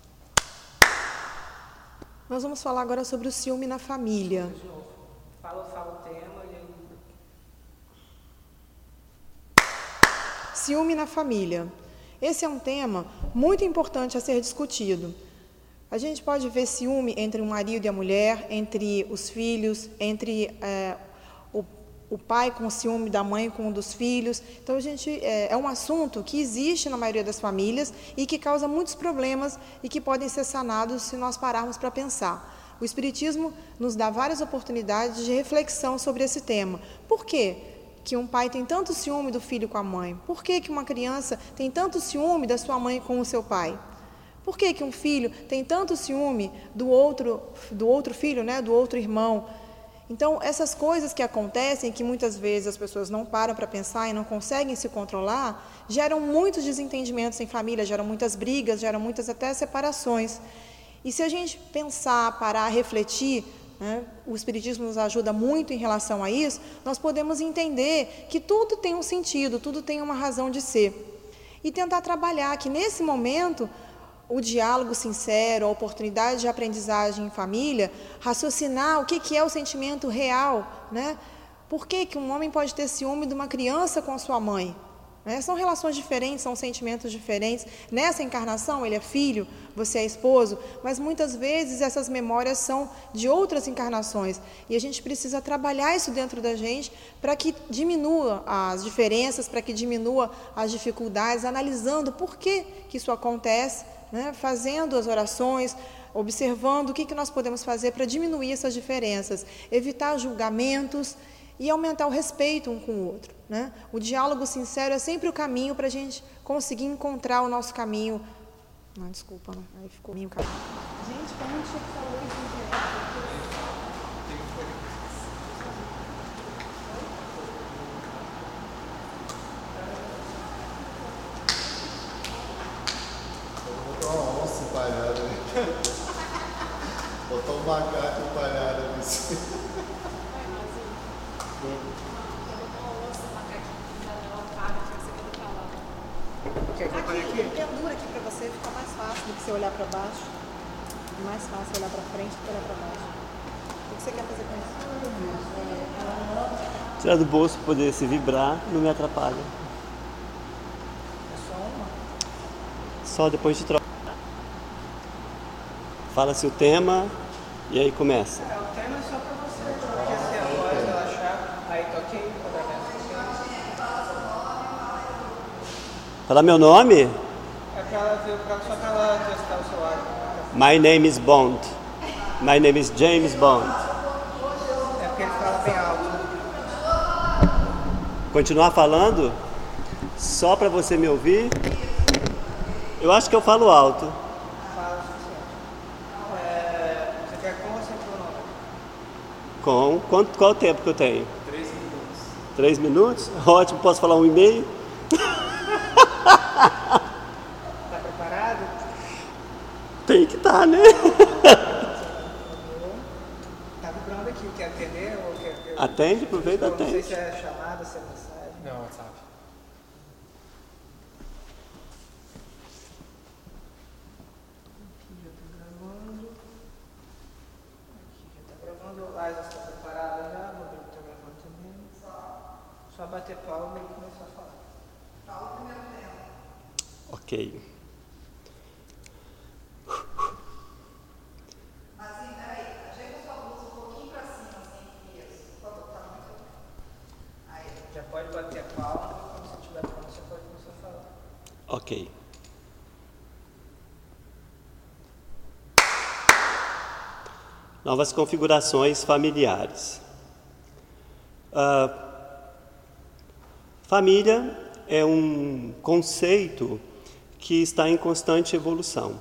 Nós vamos falar agora sobre o ciúme na família. Fala, fala o tema e aí... Ciúme na família. Esse é um tema muito importante a ser discutido. A gente pode ver ciúme entre o marido e a mulher, entre os filhos, entre é, o, o pai com o ciúme da mãe com o dos filhos. Então, a gente, é, é um assunto que existe na maioria das famílias e que causa muitos problemas e que podem ser sanados se nós pararmos para pensar. O Espiritismo nos dá várias oportunidades de reflexão sobre esse tema. Por quê que um pai tem tanto ciúme do filho com a mãe? Por que que uma criança tem tanto ciúme da sua mãe com o seu pai? Por que que um filho tem tanto ciúme do outro, do outro filho, né, do outro irmão? Então, essas coisas que acontecem, que muitas vezes as pessoas não param para pensar e não conseguem se controlar, geram muitos desentendimentos em família, geram muitas brigas, geram muitas até separações. E se a gente pensar, parar, refletir, né, o Espiritismo nos ajuda muito em relação a isso, nós podemos entender que tudo tem um sentido, tudo tem uma razão de ser. E tentar trabalhar que, nesse momento, o diálogo sincero, a oportunidade de aprendizagem em família, raciocinar o que, que é o sentimento real, né? Por que que um homem pode ter ciúme de uma criança com a sua mãe? Né? São relações diferentes, são sentimentos diferentes. Nessa encarnação, ele é filho, você é esposo, mas muitas vezes essas memórias são de outras encarnações. E a gente precisa trabalhar isso dentro da gente para que diminua as diferenças, para que diminua as dificuldades, analisando por que que isso acontece, né? Fazendo as orações, observando o que, que nós podemos fazer para diminuir essas diferenças, evitar julgamentos e aumentar o respeito um com o outro, né? O diálogo sincero é sempre o caminho para a gente conseguir encontrar o nosso caminho. Não, desculpa, não. Aí ficou meio caminho. Gente, como tinha que falar isso? Uma onça empalhada ali. Botar um macaco empalhado ali. Aqui, pendura aqui para você, fica mais fácil do que você olhar para baixo. É mais fácil olhar para frente do que olhar para baixo. O que você quer fazer com isso? Tirar do bolso, poder se vibrar, não me atrapalha. É só uma? Só depois de troca. Fala-se o tema e aí começa. É, o tema é só para você, porque se a voz relaxar, aí tá ok, quadramento. Fala meu nome? É para ela ver, só para ela testar o seu ar. My name is Bond. My name is James Bond. É porque ele fala bem alto. Continuar falando? Só para você me ouvir? Eu acho que eu falo alto. Fala o suficiente. É, você quer com ou sem pronome? Com? Quanto, qual o tempo que eu tenho? Três minutos. Três minutos? Ótimo, posso falar um e-mail? Tá preparado? Tem que estar, né? Tá vibrando aqui, quer atender ou quer... quer... Atende, aproveita, Não sei atende. se é chamada, se é mensagem. Não, WhatsApp. Aqui já tá gravando. Aqui já tá gravando. A Liza está preparada já, o Rodrigo tá gravando também. Só bater palma e começar a falar. Fala o primeiro tema. Ok. Assim, peraí, ajeita sua blusa um pouquinho pra cima, assim, isso. Quando tá muito... Aí. Já pode bater palma e quando você estiver pronto, você pode começar a falar. Ok. Novas configurações familiares. Uh, família é um conceito que está em constante evolução.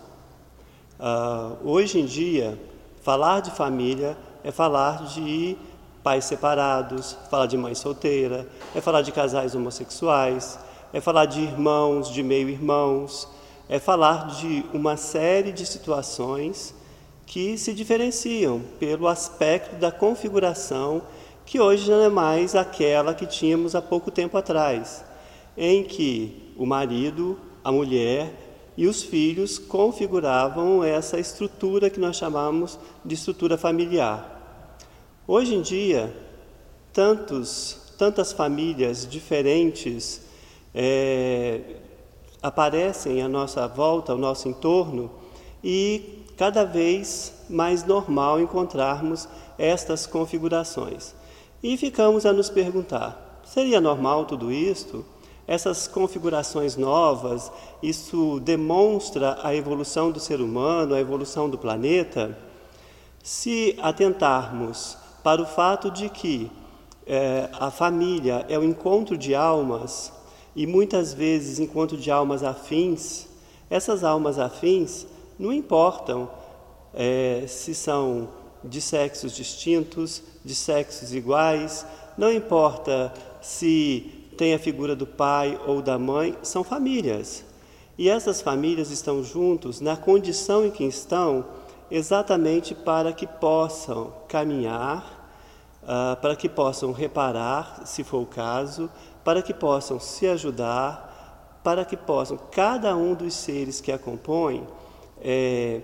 Uh, hoje em dia, falar de família é falar de pais separados, falar de mãe solteira, é falar de casais homossexuais, é falar de irmãos, de meio-irmãos, é falar de uma série de situações que se diferenciam pelo aspecto da configuração que hoje não é mais aquela que tínhamos há pouco tempo atrás, em que o marido, a mulher e os filhos configuravam essa estrutura que nós chamamos de estrutura familiar. Hoje em dia, tantos, tantas famílias diferentes é, aparecem à nossa volta, ao nosso entorno, e cada vez mais normal encontrarmos estas configurações. E ficamos a nos perguntar, seria normal tudo isto? Essas configurações novas, isso demonstra a evolução do ser humano, a evolução do planeta? Se atentarmos para o fato de que é, a família é o encontro de almas, e muitas vezes encontro de almas afins, essas almas afins não importam é, se são de sexos distintos, de sexos iguais, não importa se tem a figura do pai ou da mãe, são famílias. E essas famílias estão juntos na condição em que estão, exatamente para que possam caminhar, uh, para que possam reparar, se for o caso, para que possam se ajudar, para que possam, cada um dos seres que a compõem, é,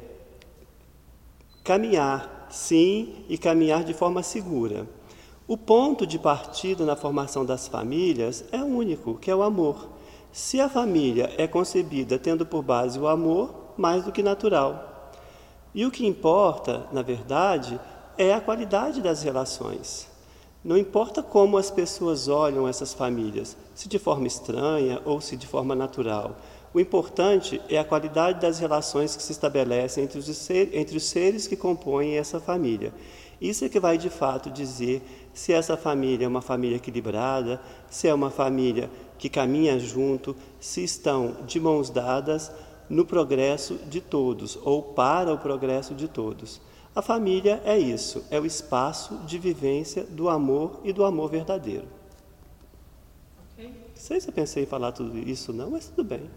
caminhar, sim, e caminhar de forma segura. O ponto de partida na formação das famílias é único, que é o amor. Se a família é concebida tendo por base o amor, mais do que natural. E o que importa, na verdade, é a qualidade das relações. Não importa como as pessoas olham essas famílias, se de forma estranha ou se de forma natural. O importante é a qualidade das relações que se estabelecem entre os, ser, entre os seres que compõem essa família. Isso é que vai de fato dizer se essa família é uma família equilibrada, se é uma família que caminha junto, se estão de mãos dadas no progresso de todos ou para o progresso de todos. A família é isso, é o espaço de vivência do amor e do amor verdadeiro. Ok? Não sei se eu pensei em falar tudo isso não, mas tudo bem.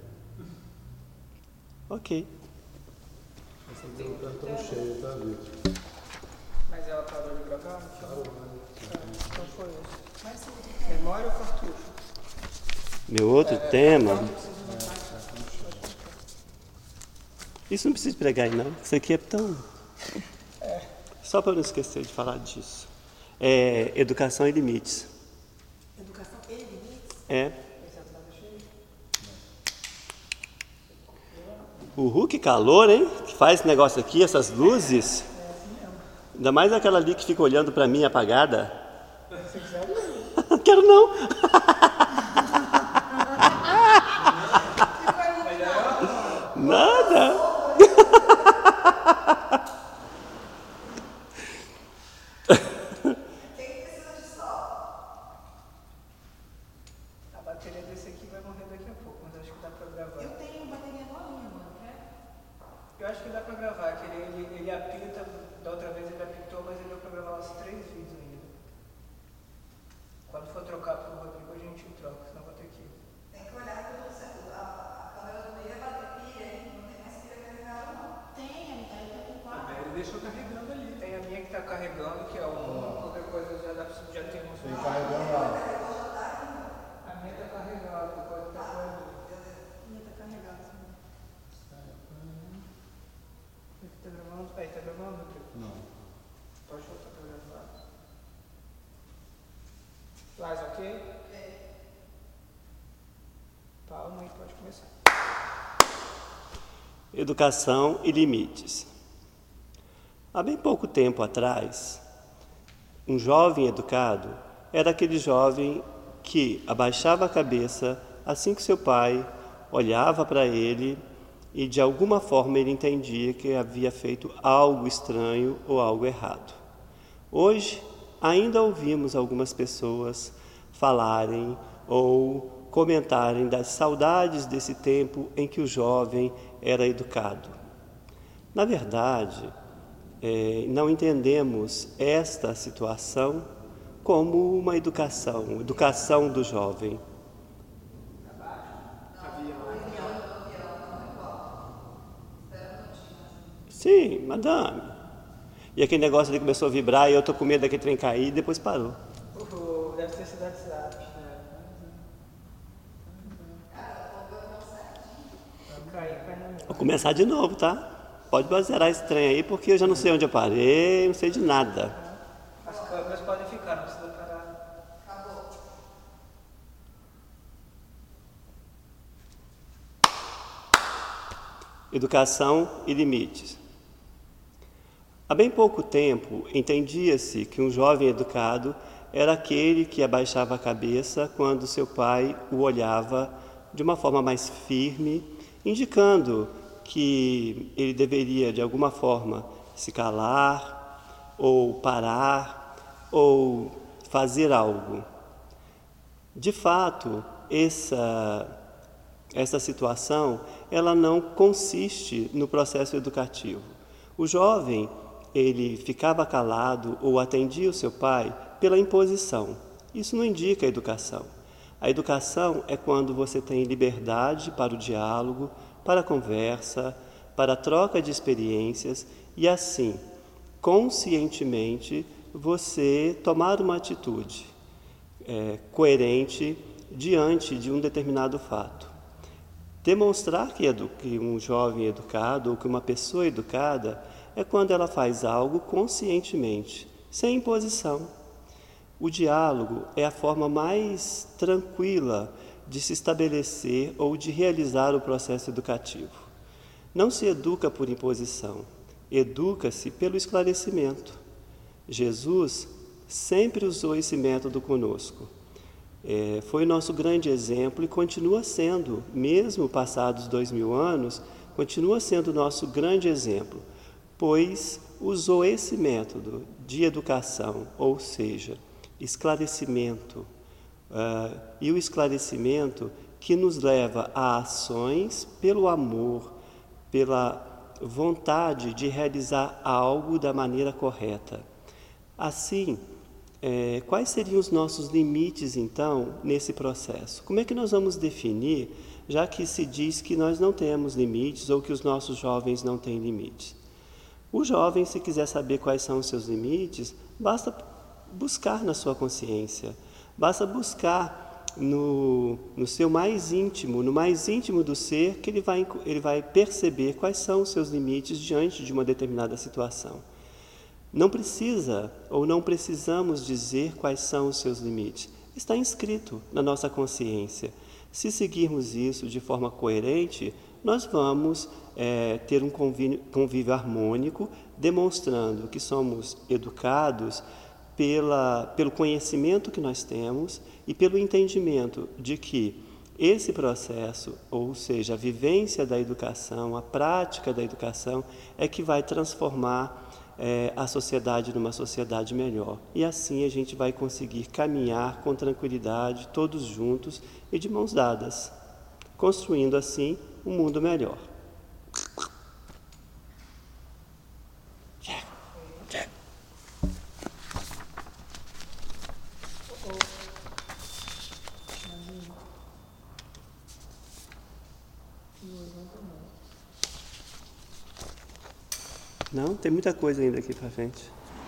Ok. Essa não está tão cheia, tá, Vitor? Mas ela parou de gravar? Parou, então foi isso. Memória ou cartucho? Meu outro É, tema... é, Isso não precisa pregar aí, não. Isso aqui é tão... É. Só para eu não esquecer de falar disso. É educação e limites. Educação e limites? É. Uhul, que calor, hein? Que faz esse negócio aqui, essas luzes. Ainda mais aquela ali que fica olhando para mim apagada. Não quero não. Nada. A bateria desse aqui vai morrer daqui a pouco, mas acho que dá pra gravar. Eu tenho bateria novinha, mano, quer? Eu acho que dá pra gravar, que ele, ele, ele apita, da outra vez ele apitou, mas ele deu pra gravar uns três vídeos ainda. Quando for trocar pro Rodrigo, a gente troca, senão vou ter que... Tem que olhar que eu tô certo. A, a câmera do meio é bater pilha, hein? Não tem mais pilha carregada, não. Tem, ele tá aí com quatro. Ele deixou carregando ali. Tem a minha que tá carregando, que é uma, qualquer coisa já, dá, já tem um... Tem carregando lá. A minha tá carregada, depois tá com a Minha tá carregada. Tá gravando? Aí, tá gravando, Rodrigo? Não. Pode voltar pra gravar. Faz ok? É. Palma e pode começar. Educação e limites. Há bem pouco tempo atrás, um jovem educado era aquele jovem que abaixava a cabeça assim que seu pai olhava para ele e de alguma forma ele entendia que havia feito algo estranho ou algo errado. Hoje, ainda ouvimos algumas pessoas falarem ou comentarem das saudades desse tempo em que o jovem era educado. Na verdade, é, não entendemos esta situação como uma educação, educação do jovem. Sim, madame. E aquele negócio ali começou a vibrar e eu tô com medo daquele trem cair e depois parou. Uh, deve ter sido WhatsApp, né? Vou começar de novo, tá? Pode zerar esse trem aí, porque eu já não sei onde eu parei, não sei de nada. As câmeras podem ficar, não precisa parar. Acabou. Educação e limites. Há bem pouco tempo, entendia-se que um jovem educado era aquele que abaixava a cabeça quando seu pai o olhava de uma forma mais firme, indicando que ele deveria, de alguma forma, se calar, ou parar, ou fazer algo. De fato, essa, essa situação, ela não consiste no processo educativo. O jovem, ele ficava calado ou atendia o seu pai pela imposição. Isso não indica educação. A educação é quando você tem liberdade para o diálogo, para a conversa, para a troca de experiências e assim, conscientemente, você tomar uma atitude é, coerente diante de um determinado fato. Demonstrar que, edu- que um jovem educado ou que uma pessoa educada é quando ela faz algo conscientemente, sem imposição. O diálogo é a forma mais tranquila de se estabelecer ou de realizar o processo educativo. Não se educa por imposição, educa-se pelo esclarecimento. Jesus sempre usou esse método conosco. É, foi nosso grande exemplo e continua sendo, mesmo passados dois mil anos, continua sendo nosso grande exemplo, pois usou esse método de educação, ou seja, esclarecimento, uh, e o esclarecimento que nos leva a ações pelo amor, pela vontade de realizar algo da maneira correta. Assim, é, quais seriam os nossos limites, então, nesse processo? Como é que nós vamos definir, já que se diz que nós não temos limites ou que os nossos jovens não têm limites? O jovem, se quiser saber quais são os seus limites, basta buscar na sua consciência, basta buscar no, no seu mais íntimo, no mais íntimo do ser, que ele vai, ele vai perceber quais são os seus limites diante de uma determinada situação. Não precisa ou não precisamos dizer quais são os seus limites. Está inscrito na nossa consciência. Se seguirmos isso de forma coerente, nós vamos é, ter um convívio, convívio harmônico, demonstrando que somos educados pela, pelo conhecimento que nós temos e pelo entendimento de que esse processo, ou seja, a vivência da educação, a prática da educação, é que vai transformar é, a sociedade numa sociedade melhor. E assim a gente vai conseguir caminhar com tranquilidade, todos juntos e de mãos dadas, construindo assim um mundo melhor. Não, tem muita coisa ainda aqui pra frente.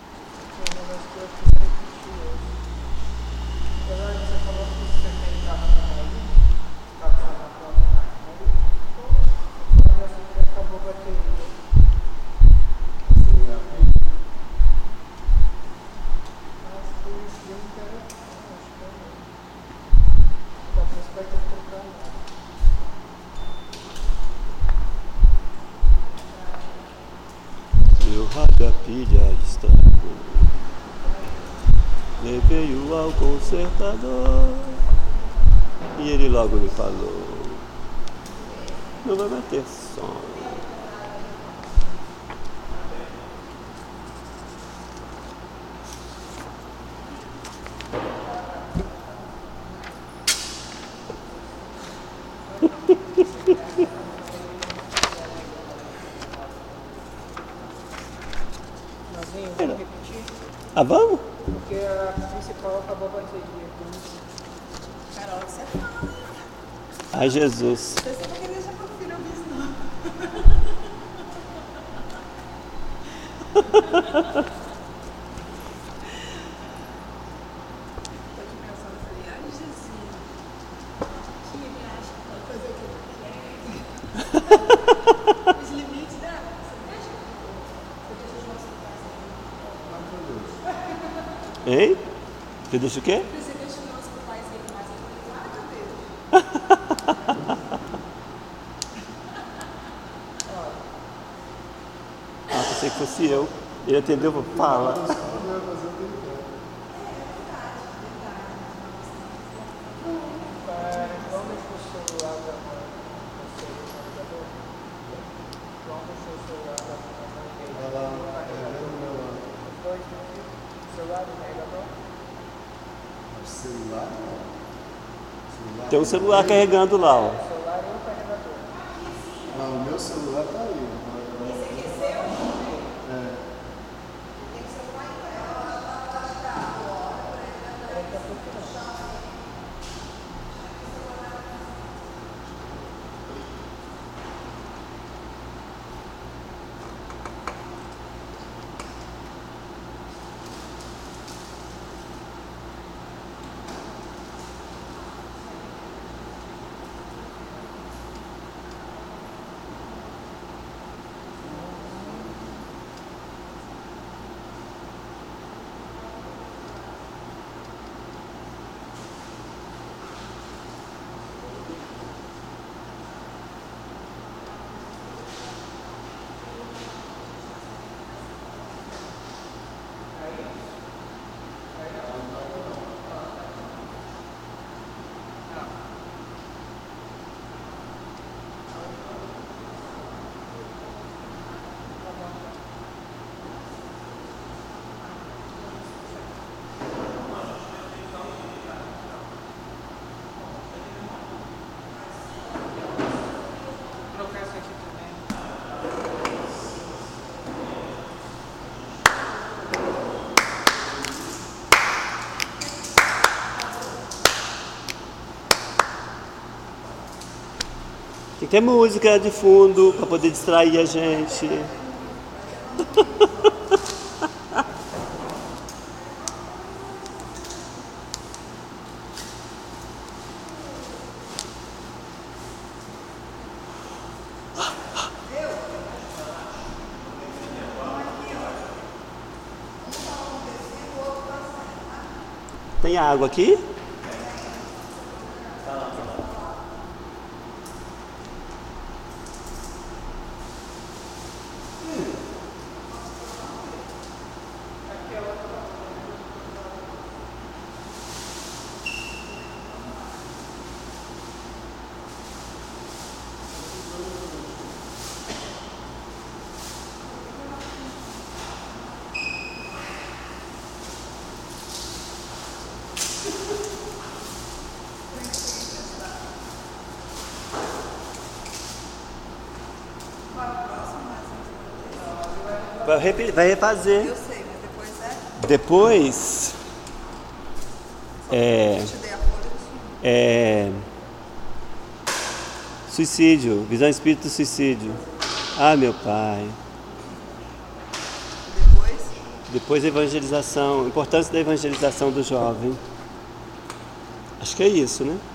Meu rádio a pilha estragou, levei-o ao consertador e ele logo me falou: não vai mais ter som. Vamos repetir? Ah, vamos? Porque a principal acabou a bateria. Carol, você fala. Ai, Jesus. Você não queria deixar meu filho ouvir isso, não. Tô aqui pensando, eu falei, ai, Jesus. Que ele acha que pode fazer o que ele quer. Os limites dela, você deixa? Você deixa os nossos pais. Hein? Você deixa o quê? Você deixa o nosso pais aí mais claro que eu deixo. Ah, pensei que fosse eu. Ele atendeu, vou falar. Vamos deixar o celular da mãe. Vamos deixar o celular da mãe. Vai lá, carregando o meu lá. Os dois aqui. O celular do carregador. O celular não. Celular Tem um celular carregando lá, ó. O celular e o carregador. Ah, o meu celular tá aí. Esse aqui é seu? É. Tem que ser o pai dela. ter música de fundo para poder distrair a gente. Tem água aqui? Vai, repe- vai refazer. Eu sei, mas depois é. Depois. É. Eu te dei a folha do filme. É. Suicídio, visão espírito do suicídio. Ah, meu pai. Depois? Depois a evangelização, a importância da evangelização do jovem. Acho que é isso, né?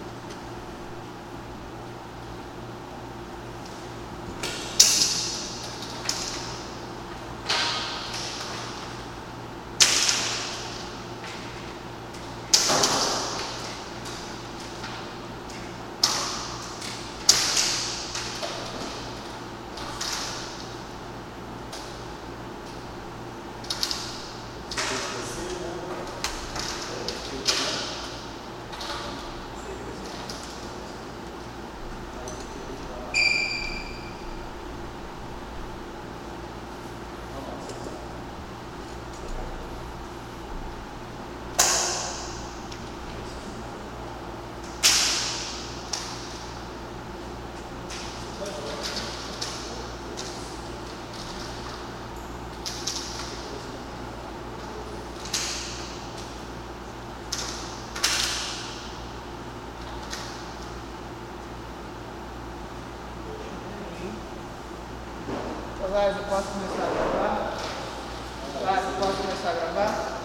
Lázaro, eu posso começar a gravar? Lázaro, eu posso começar a gravar?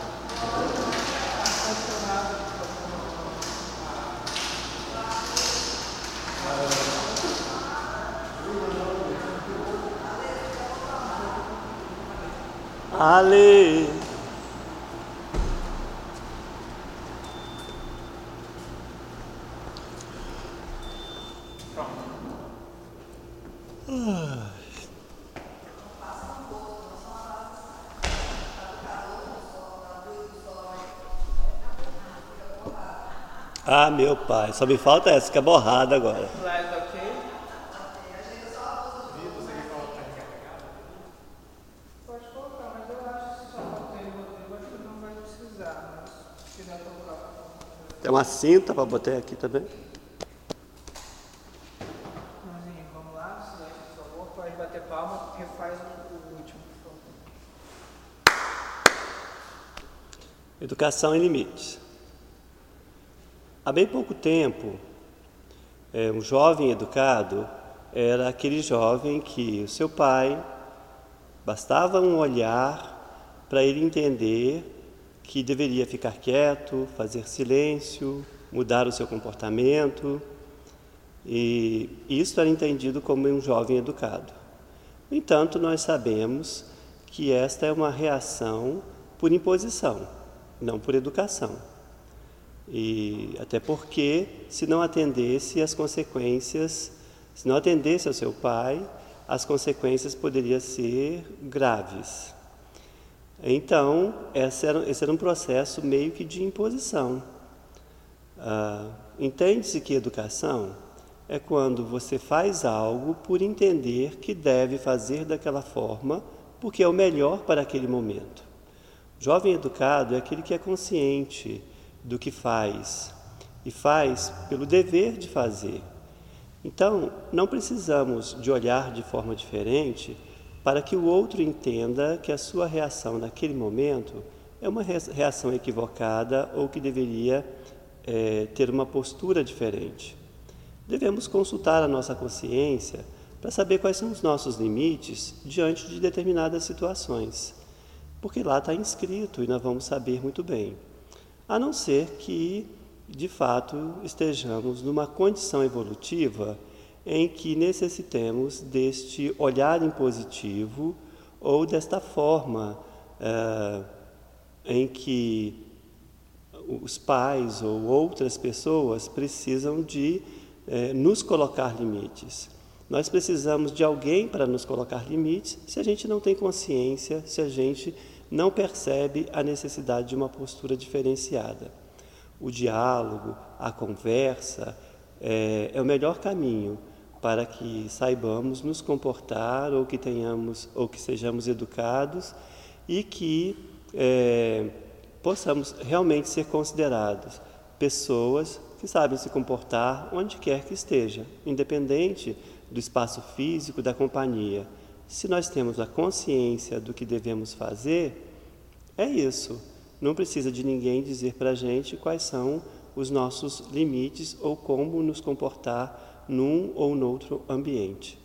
Ale. Ah, meu pai, só me falta essa, fica borrada agora. Slide ok? Pode colocar, mas eu acho que só botei o roteiro, acho que não vai precisar, mas se quiser colocar. Tem uma cinta para botar aqui também. Mãozinha, vamos lá, silêncio, por favor, pode bater palma, refaz o, o último, por favor. Educação em limites. Há bem pouco tempo, é, um jovem educado era aquele jovem que o seu pai bastava um olhar para ele entender que deveria ficar quieto, fazer silêncio, mudar o seu comportamento, e isso era entendido como um jovem educado. No entanto, nós sabemos que esta é uma reação por imposição, não por educação. E até porque, se não atendesse às consequências, se não atendesse ao seu pai, as consequências poderiam ser graves. Então, esse era, esse era um processo meio que de imposição. Ah, entende-se que educação é quando você faz algo por entender que deve fazer daquela forma, porque é o melhor para aquele momento. O jovem educado é aquele que é consciente do que faz, e faz pelo dever de fazer. Então, não precisamos de olhar de forma diferente para que o outro entenda que a sua reação naquele momento é uma reação equivocada ou que deveria é, ter uma postura diferente. Devemos consultar a nossa consciência para saber quais são os nossos limites diante de determinadas situações, porque lá está inscrito e nós vamos saber muito bem. A não ser que, de fato, estejamos numa condição evolutiva em que necessitemos deste olhar impositivo ou desta forma eh, em que os pais ou outras pessoas precisam de eh, nos colocar limites. Nós precisamos de alguém para nos colocar limites se a gente não tem consciência, se a gente não percebe a necessidade de uma postura diferenciada. O diálogo, a conversa é, é o melhor caminho para que saibamos nos comportar ou que tenhamos ou que sejamos educados e que é, possamos realmente ser considerados pessoas que sabem se comportar onde quer que esteja, independente do espaço físico da companhia. Se nós temos a consciência do que devemos fazer, é isso. Não precisa de ninguém dizer para a gente quais são os nossos limites ou como nos comportar num ou noutro ambiente.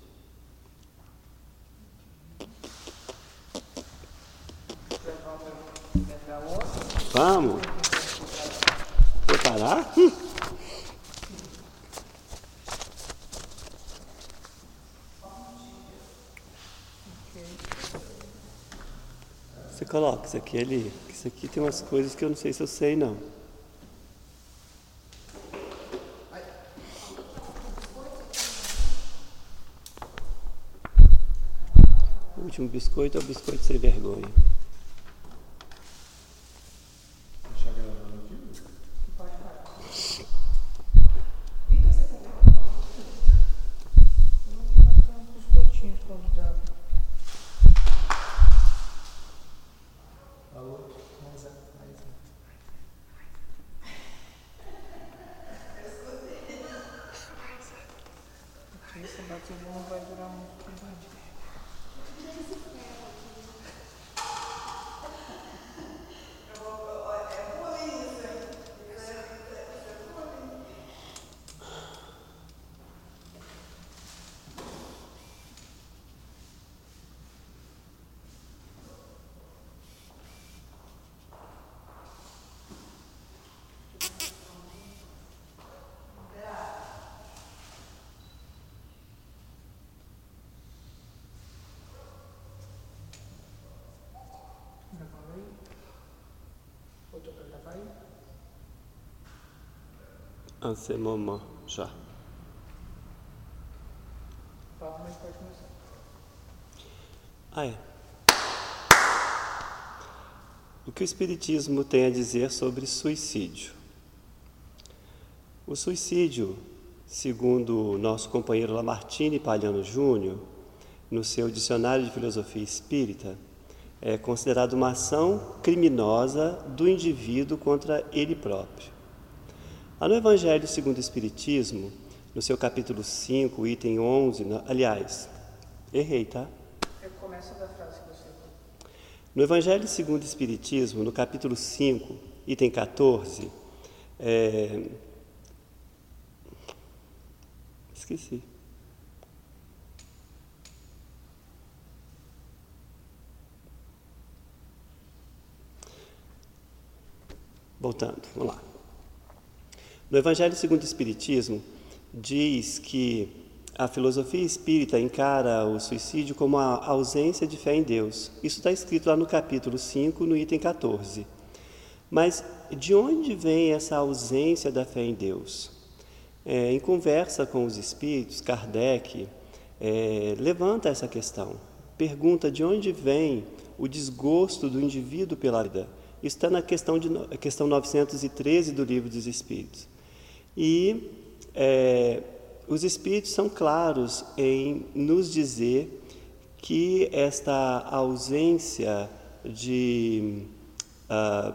Vamos? Preparar? Hum. Você coloca isso aqui ali. Isso aqui tem umas coisas que eu não sei se eu sei, não. O último biscoito é o biscoito sem vergonha. En ce moment, já. Ah, é. O que o Espiritismo tem a dizer sobre suicídio? O suicídio, segundo o nosso companheiro Lamartine Palhano Júnior, no seu Dicionário de Filosofia Espírita, é considerado uma ação criminosa do indivíduo contra ele próprio. Lá no Evangelho segundo o Espiritismo, no seu capítulo cinco, item onze, aliás, errei, tá? Começa da frase que você... No Evangelho segundo o Espiritismo, no capítulo cinco, item quatorze, é... esqueci. Voltando, vamos lá. No Evangelho segundo o Espiritismo, diz que a filosofia espírita encara o suicídio como a ausência de fé em Deus. Isso está escrito lá no capítulo cinco, no item quatorze. Mas de onde vem essa ausência da fé em Deus? É, em conversa com os espíritos, Kardec é, levanta essa questão. Pergunta de onde vem o desgosto do indivíduo pela vida. Isso está na questão, de, questão novecentos e treze do Livro dos Espíritos. E é, os Espíritos são claros em nos dizer que esta ausência de... Uh,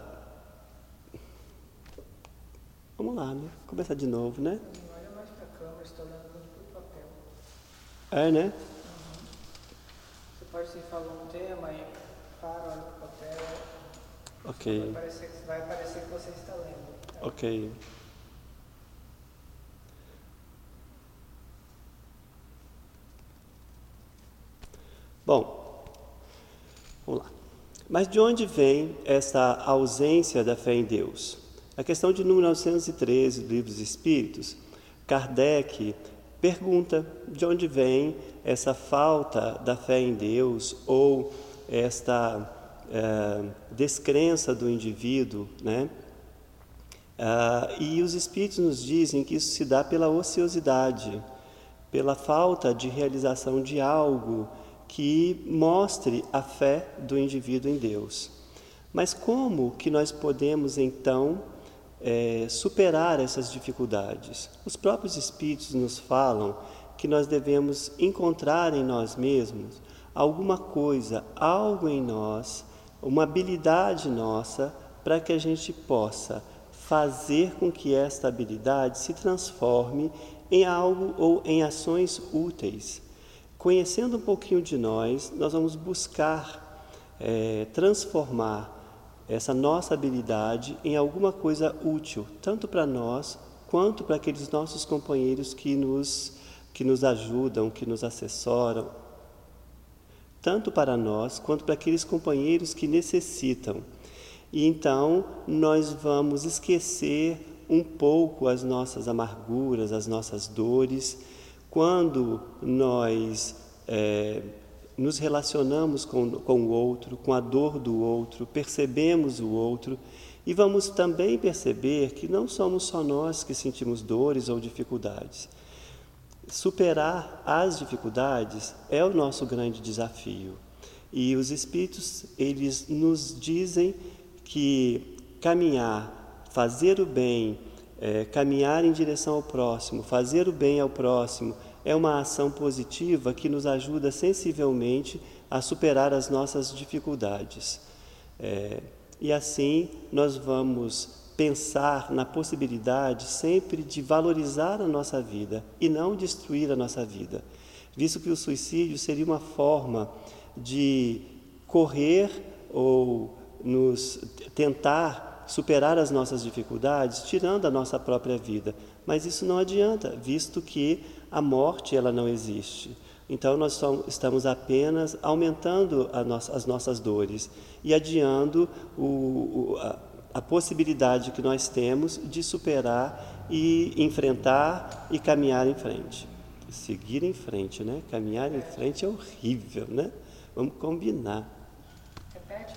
vamos lá, né? Começar de novo, né? Não olha mais para a câmera, você está olhando muito para o papel. É, né? Uhum. Você pode sim falar um tema e para, olha para o papel. Ok. Vai parecer, vai parecer que você está lendo. Tá? Ok. Bom, vamos lá. Mas de onde vem essa ausência da fé em Deus? A questão de número novecentos e treze do Livro dos Espíritos, Kardec pergunta de onde vem essa falta da fé em Deus ou esta é, descrença do indivíduo, né? Ah, e os Espíritos nos dizem que isso se dá pela ociosidade, pela falta de realização de algo que mostre a fé do indivíduo em Deus. Mas como que nós podemos, então, é, superar essas dificuldades? Os próprios Espíritos nos falam que nós devemos encontrar em nós mesmos alguma coisa, algo em nós, uma habilidade nossa, para que a gente possa fazer com que esta habilidade se transforme em algo ou em ações úteis. Conhecendo um pouquinho de nós, nós vamos buscar é, transformar essa nossa habilidade em alguma coisa útil, tanto para nós, quanto para aqueles nossos companheiros que nos, que nos ajudam, que nos assessoram, tanto para nós, quanto para aqueles companheiros que necessitam. E então, nós vamos esquecer um pouco as nossas amarguras, as nossas dores, quando nós é, nos relacionamos com, com o outro, com a dor do outro, percebemos o outro, e vamos também perceber que não somos só nós que sentimos dores ou dificuldades. Superar as dificuldades é o nosso grande desafio. E os Espíritos, eles nos dizem que caminhar, fazer o bem, é, caminhar em direção ao próximo, fazer o bem ao próximo, é uma ação positiva que nos ajuda sensivelmente a superar as nossas dificuldades. É, e assim nós vamos pensar na possibilidade sempre de valorizar a nossa vida e não destruir a nossa vida, visto que o suicídio seria uma forma de correr ou nos tentar superar as nossas dificuldades, tirando a nossa própria vida. Mas isso não adianta, visto que a morte ela não existe. Então nós estamos apenas aumentando a nossa, as nossas dores e adiando o, o, a, a possibilidade que nós temos de superar e enfrentar e caminhar em frente. Seguir em frente, né? Caminhar em frente é horrível, né? Vamos combinar. Repete.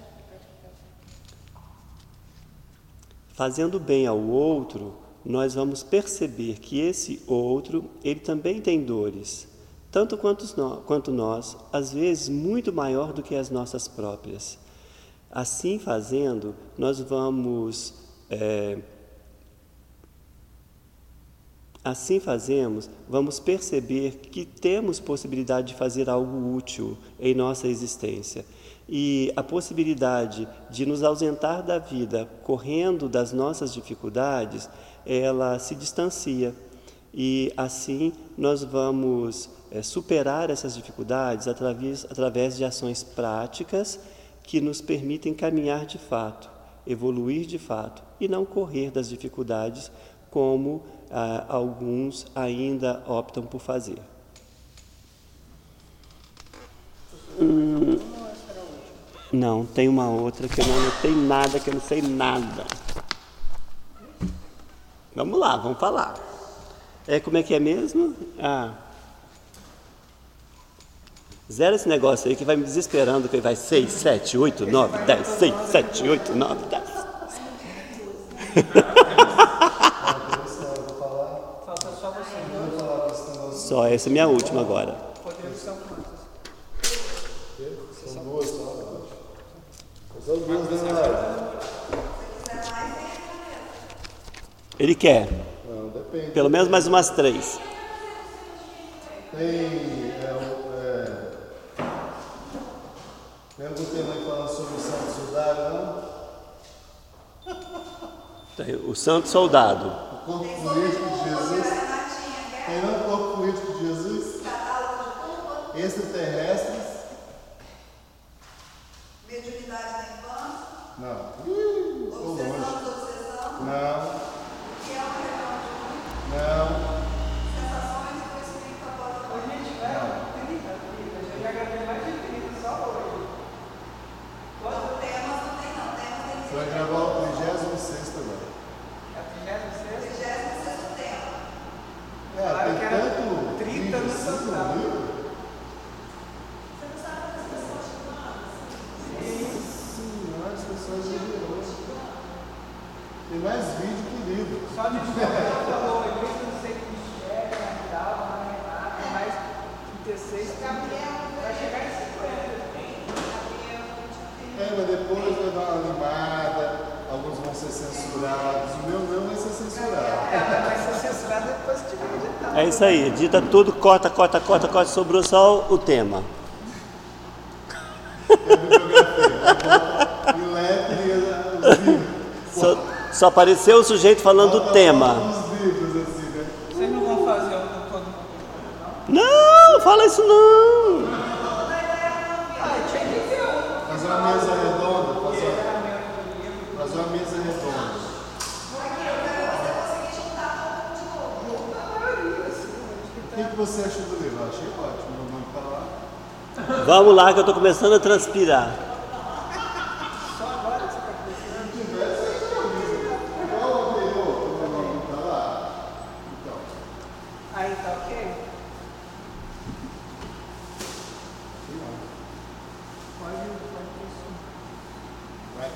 Fazendo bem ao outro, nós vamos perceber que esse outro, ele também tem dores, tanto quanto nós, quanto nós, às vezes muito maior do que as nossas próprias. Assim fazendo, nós vamos, é, assim fazemos, vamos perceber que temos possibilidade de fazer algo útil em nossa existência. E a possibilidade de nos ausentar da vida correndo das nossas dificuldades, ela se distancia. E assim nós vamos é, superar essas dificuldades através, através de ações práticas que nos permitem caminhar de fato, evoluir de fato e não correr das dificuldades como ah, alguns ainda optam por fazer. Hum, não, tem uma outra que eu não anotei nada, que eu não sei nada. Vamos lá, vamos falar. É, como é que é mesmo? Ah, zero esse negócio aí que vai me desesperando, que vai seis, sete, oito, nove, dez, seis, sete, oito, nove, dez. Só essa é a minha última agora. São duas, são duas, né? Ele quer. Não, depende. Pelo menos mais umas três. Tem. É, é, tem algum tema aí falando sobre o santo soldado, não? Tem o santo soldado. O corpo político de Jesus. Tem não o corpo político de Jesus? Extraterrestres. Mediunidade da infância? Não. Ih, estou longe. Não. Não. Sensações do espírito após a morte. Eu já gravei mais de trinta Você vai gravar o trigésimo sexto agora. É o trigésimo sexto? trigésimo sexto tema. É, Claro tem que era tanto trinta no cinco total. livros. Você não sabe quantas pessoas chamaram? Sim, senhora, as pessoas exagerou. Tem mais vídeo que livro. Só de novo, ela falou, eu não sei que enxerga, na Vidal, na Renata, mais trinta e seis, vai chegar em cinquenta. É, mas depois vai dar uma animada, alguns vão ser censurados. O meu não vai ser censurado. É, vai ser censurado depois que tiver editado. É isso aí, edita tudo, corta, corta, corta, corta, sobrou só o tema. E leve os livros. Só, só apareceu o sujeito falando do tema. Os livros assim, né? Vocês não vão fazer o do todo mundo, não? Não, fala isso não. Fazer uma mesa redonda, fazer uma, fazer uma mesa redonda. O que, que você achou do livro? Eu achei ótimo, não vamos falar. Vamos lá que eu tô começando a transpirar. Só agora que você está começando. Se tivesse, igual o anterior, como o nome tá lá. Então. Aí tá ok? Pode, pode ter isso. Vai.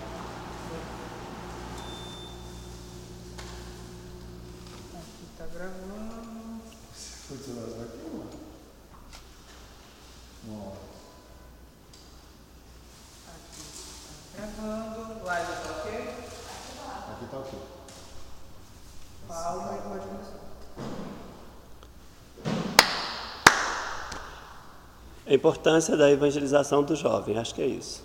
Aqui tá gravando. Funcionar aqui, mano. Nossa. Aqui tá gravando. Live tá ok? Aqui tá ok. Palma e pode começar. A importância da evangelização do jovem, acho que é isso.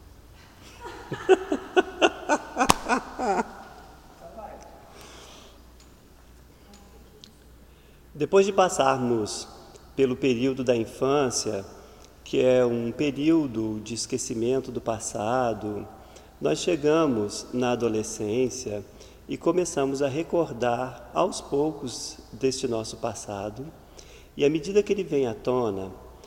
Depois de passarmos pelo período da infância, que é um período de esquecimento do passado, nós chegamos na adolescência e começamos a recordar aos poucos deste nosso passado, e à medida que ele vem à tona,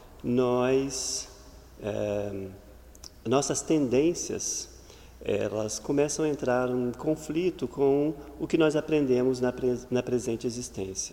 nós, é, nossas tendências, elas começam a entrar em conflito com o que nós aprendemos na, pre na presente existência.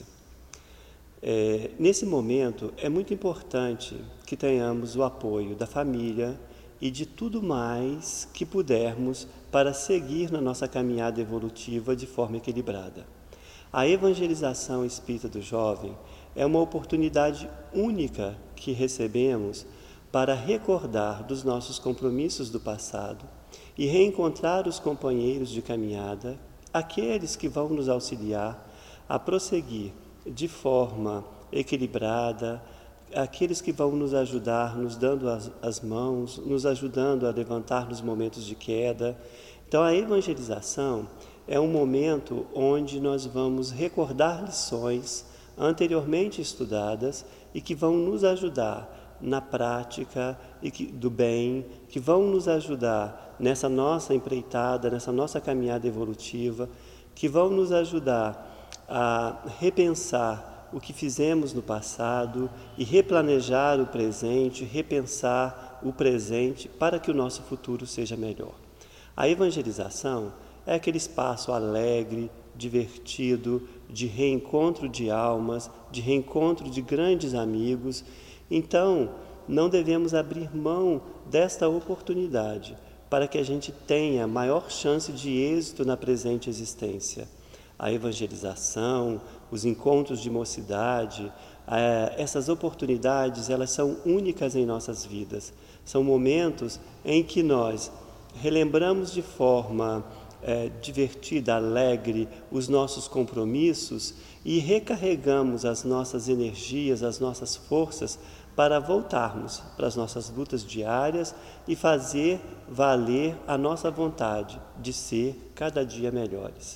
É, nesse momento, é muito importante que tenhamos o apoio da família e de tudo mais que pudermos para seguir na nossa caminhada evolutiva de forma equilibrada. A evangelização espírita do jovem é uma oportunidade única que recebemos para recordar dos nossos compromissos do passado e reencontrar os companheiros de caminhada, aqueles que vão nos auxiliar a prosseguir de forma equilibrada, aqueles que vão nos ajudar, nos dando as, as mãos, nos ajudando a levantar nos momentos de queda. Então, a evangelização é um momento onde nós vamos recordar lições anteriormente estudadas e que vão nos ajudar na prática e que, do bem, que vão nos ajudar nessa nossa empreitada, nessa nossa caminhada evolutiva, que vão nos ajudar a repensar o que fizemos no passado e replanejar o presente, repensar o presente para que o nosso futuro seja melhor. A evangelização é aquele espaço alegre, divertido, de reencontro de almas, de reencontro de grandes amigos. Então, não devemos abrir mão desta oportunidade para que a gente tenha maior chance de êxito na presente existência. A evangelização, os encontros de mocidade, essas oportunidades, elas são únicas em nossas vidas. São momentos em que nós relembramos de forma é, divertida, alegre, os nossos compromissos e recarregamos as nossas energias, as nossas forças para voltarmos para as nossas lutas diárias e fazer valer a nossa vontade de ser cada dia melhores.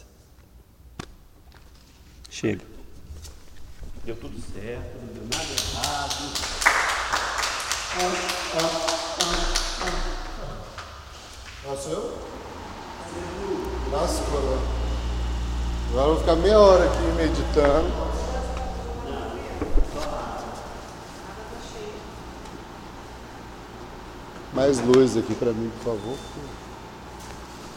Chega. Deu tudo certo, não deu nada errado. Ah, ah, ah, ah. Nossa, eu? Lascou, né? Agora eu vou ficar meia hora aqui meditando. Mais luz aqui pra mim, por favor.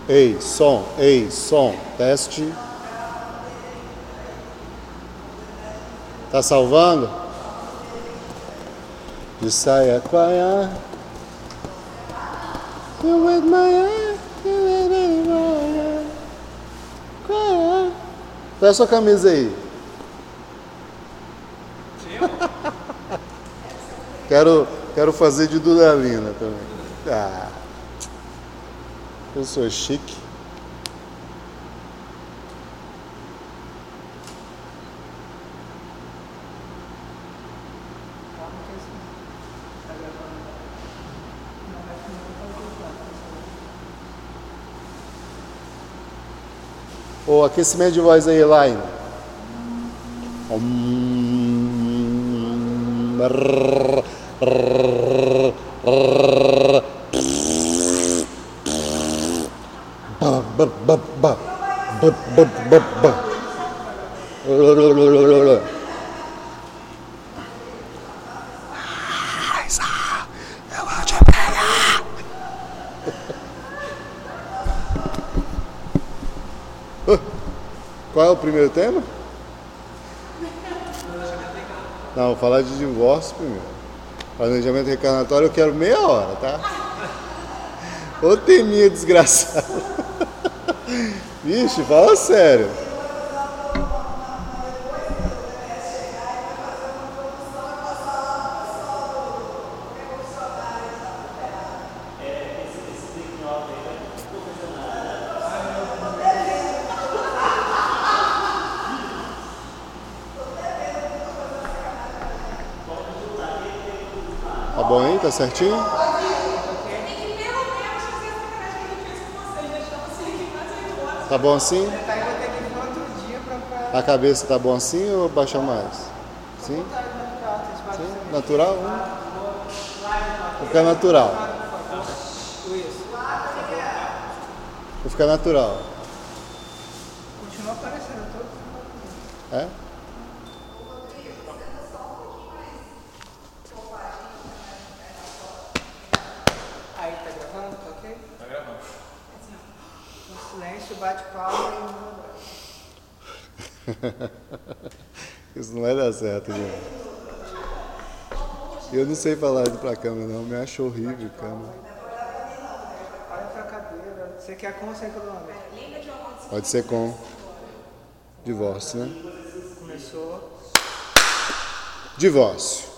Ei, som, ei, som, teste. Tá salvando? De saia quaia. You with my eye, you with my eye. Quaia. Pega sua camisa aí. Quero, quero fazer de Dudalina também. Ah, eu sou chique. O aquecimento de voz aí, Elaine. Hum, brrr, brrr, brrr. Ba, ba, ba, ba. Ba, ba, ba, ba. Eu vou te pegar. Qual é o primeiro tema? Não, vou falar de divórcio primeiro. Planejamento reencarnatório eu quero meia hora, tá? Ô teminha desgraçado. Vixe, fala sério. Tá bom aí? Tá certinho? Tá bom assim? A cabeça tá bom assim ou baixa mais? Sim? Sim? Natural? Vou ficar natural. Vou ficar natural. Continua aparecendo todo. É? Aí, tá gravando? Tá ok? Tá gravando. No silêncio, bate palma e Isso não vai dar certo, gente. Eu não sei falar isso pra câmera, não. Me acho horrível, câmera. olha pra cadeira. Você quer com ou sem cronômetro? Pode ser com divórcio, né? Começou. Divórcio.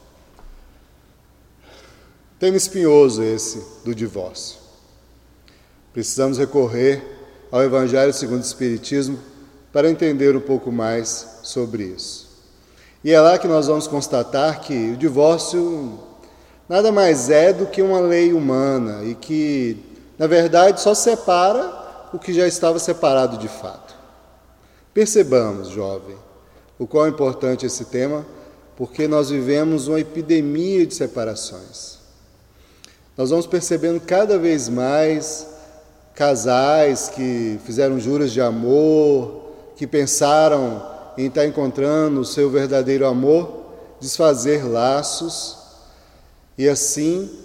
Tema espinhoso esse do divórcio. Precisamos recorrer ao Evangelho segundo o Espiritismo para entender um pouco mais sobre isso. E é lá que nós vamos constatar que o divórcio nada mais é do que uma lei humana e que, na verdade, só separa o que já estava separado de fato. Percebamos, jovem, o quão é importante esse tema, porque nós vivemos uma epidemia de separações. Nós vamos percebendo cada vez mais casais que fizeram juras de amor, que pensaram em estar encontrando o seu verdadeiro amor, desfazer laços e assim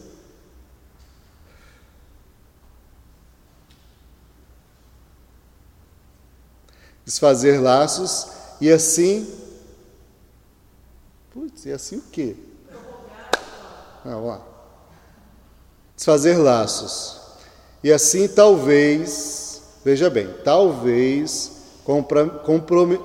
desfazer laços e assim putz, e assim o quê? Ah, vamos lá. Desfazer laços. E assim talvez, veja bem, talvez comprometer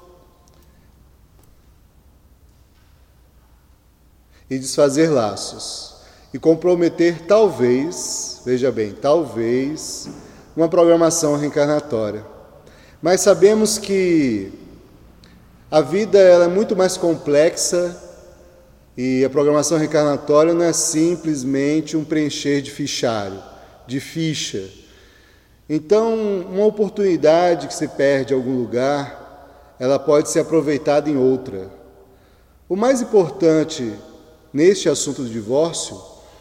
e desfazer laços e comprometer talvez, veja bem, talvez uma programação reencarnatória. Mas sabemos que a vida ela é muito mais complexa e a programação reencarnatória não é simplesmente um preencher de fichário, de ficha. Então, uma oportunidade que se perde em algum lugar, ela pode ser aproveitada em outra. O mais importante neste assunto do divórcio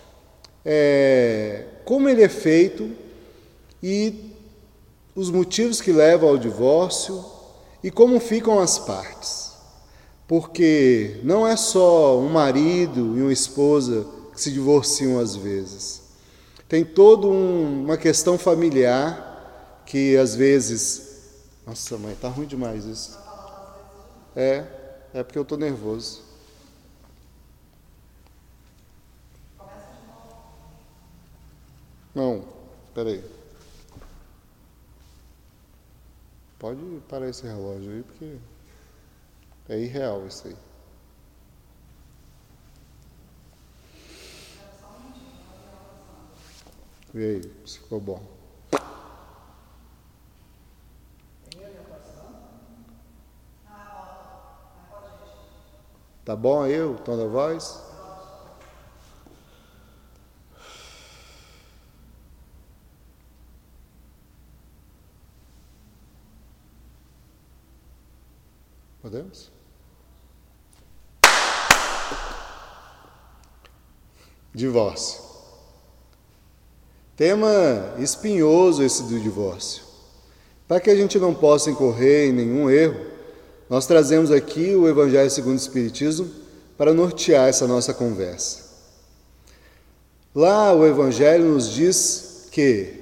é como ele é feito e os motivos que levam ao divórcio e como ficam as partes. Porque não é só um marido e uma esposa que se divorciam às vezes. Tem toda um, uma questão familiar que às vezes... Nossa, mãe, tá ruim demais isso. É, é porque eu tô nervoso. Não, peraí. Pode parar esse relógio aí, porque é irreal isso aí. Vê aí, se ficou bom. Tá bom aí o tom da voz? Podemos? Divórcio. Tema espinhoso esse do divórcio. Para que a gente não possa incorrer em nenhum erro, nós trazemos aqui o Evangelho segundo o Espiritismo para nortear essa nossa conversa. Lá o Evangelho nos diz que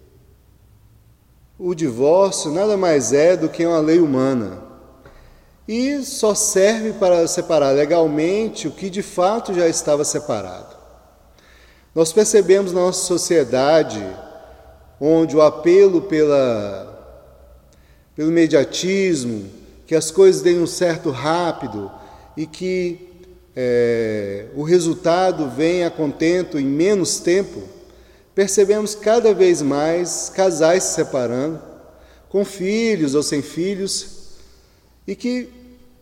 o divórcio nada mais é do que uma lei humana e só serve para separar legalmente o que de fato já estava separado. Nós percebemos na nossa sociedade, onde o apelo pela, pelo imediatismo, que as coisas deem um certo rápido e que é, o resultado venha a contento em menos tempo, percebemos cada vez mais casais se separando, com filhos ou sem filhos, e que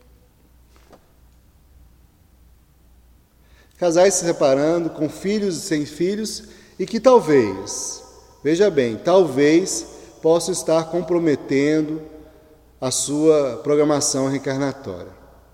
casais se separando, com filhos e sem filhos, e que talvez, veja bem, talvez possam estar comprometendo a sua programação reencarnatória.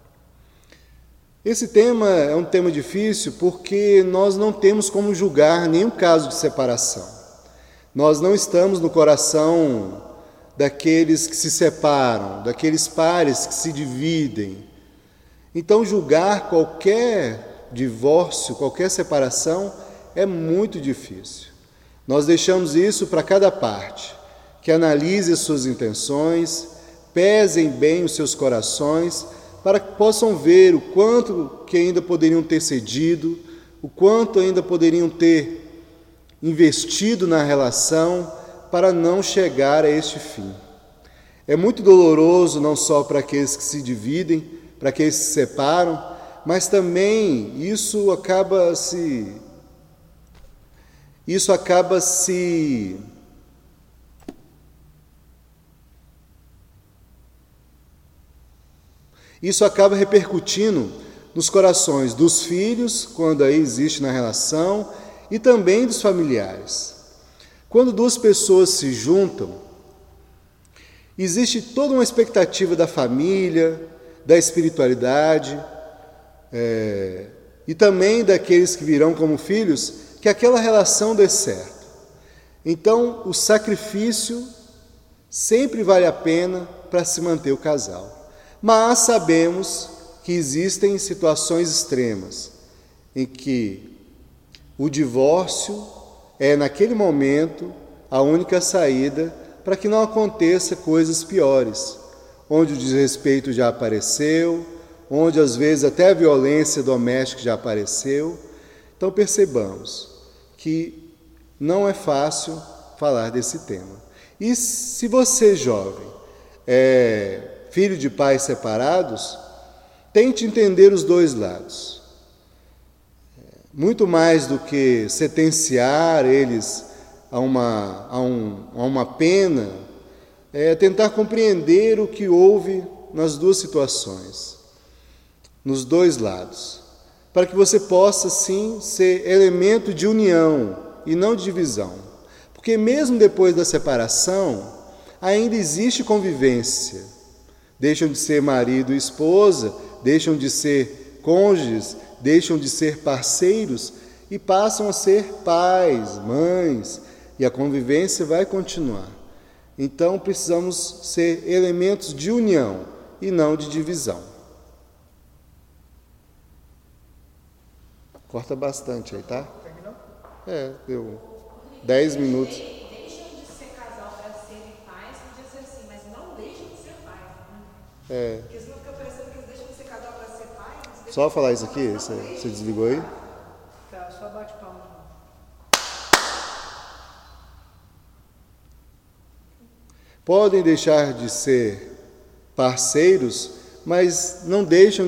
Esse tema é um tema difícil porque nós não temos como julgar nenhum caso de separação. Nós não estamos no coração daqueles que se separam, daqueles pares que se dividem. Então, julgar qualquer divórcio, qualquer separação, é muito difícil. Nós deixamos isso para cada parte, que analise as suas intenções, pesem bem os seus corações, para que possam ver o quanto que ainda poderiam ter cedido, o quanto ainda poderiam ter investido na relação para não chegar a este fim. É muito doloroso não só para aqueles que se dividem, para aqueles que se separam, mas também isso acaba se isso acaba se isso acaba repercutindo nos corações dos filhos, quando aí existe na relação, e também dos familiares. Quando duas pessoas se juntam, existe toda uma expectativa da família, da espiritualidade, É, e também daqueles que virão como filhos, que aquela relação dê certo. Então, o sacrifício sempre vale a pena para se manter o casal. Mas sabemos que existem situações extremas, em que o divórcio é, naquele momento, a única saída para que não aconteça coisas piores, onde o desrespeito já apareceu, onde às vezes até a violência doméstica já apareceu. Então percebamos que não é fácil falar desse tema. E se você, jovem, é filho de pais separados, tente entender os dois lados. Muito mais do que sentenciar eles a uma, a um, a uma pena, é tentar compreender o que houve nas duas situações, nos dois lados, para que você possa, sim, ser elemento de união e não de divisão. Porque mesmo depois da separação, ainda existe convivência. Deixam de ser marido e esposa, deixam de ser cônjuges, deixam de ser parceiros e passam a ser pais, mães, e a convivência vai continuar. Então, precisamos ser elementos de união e não de divisão. Corta bastante aí, tá? Terminou? É, deu dez minutos. Deixam de ser casal para serem pais. É. Porque senão fica parecendo que eles deixam de ser casal para ser pai. Só falar isso aqui? Você, você desligou aí? Tá, só bate palma. Podem deixar de ser parceiros, mas não deixam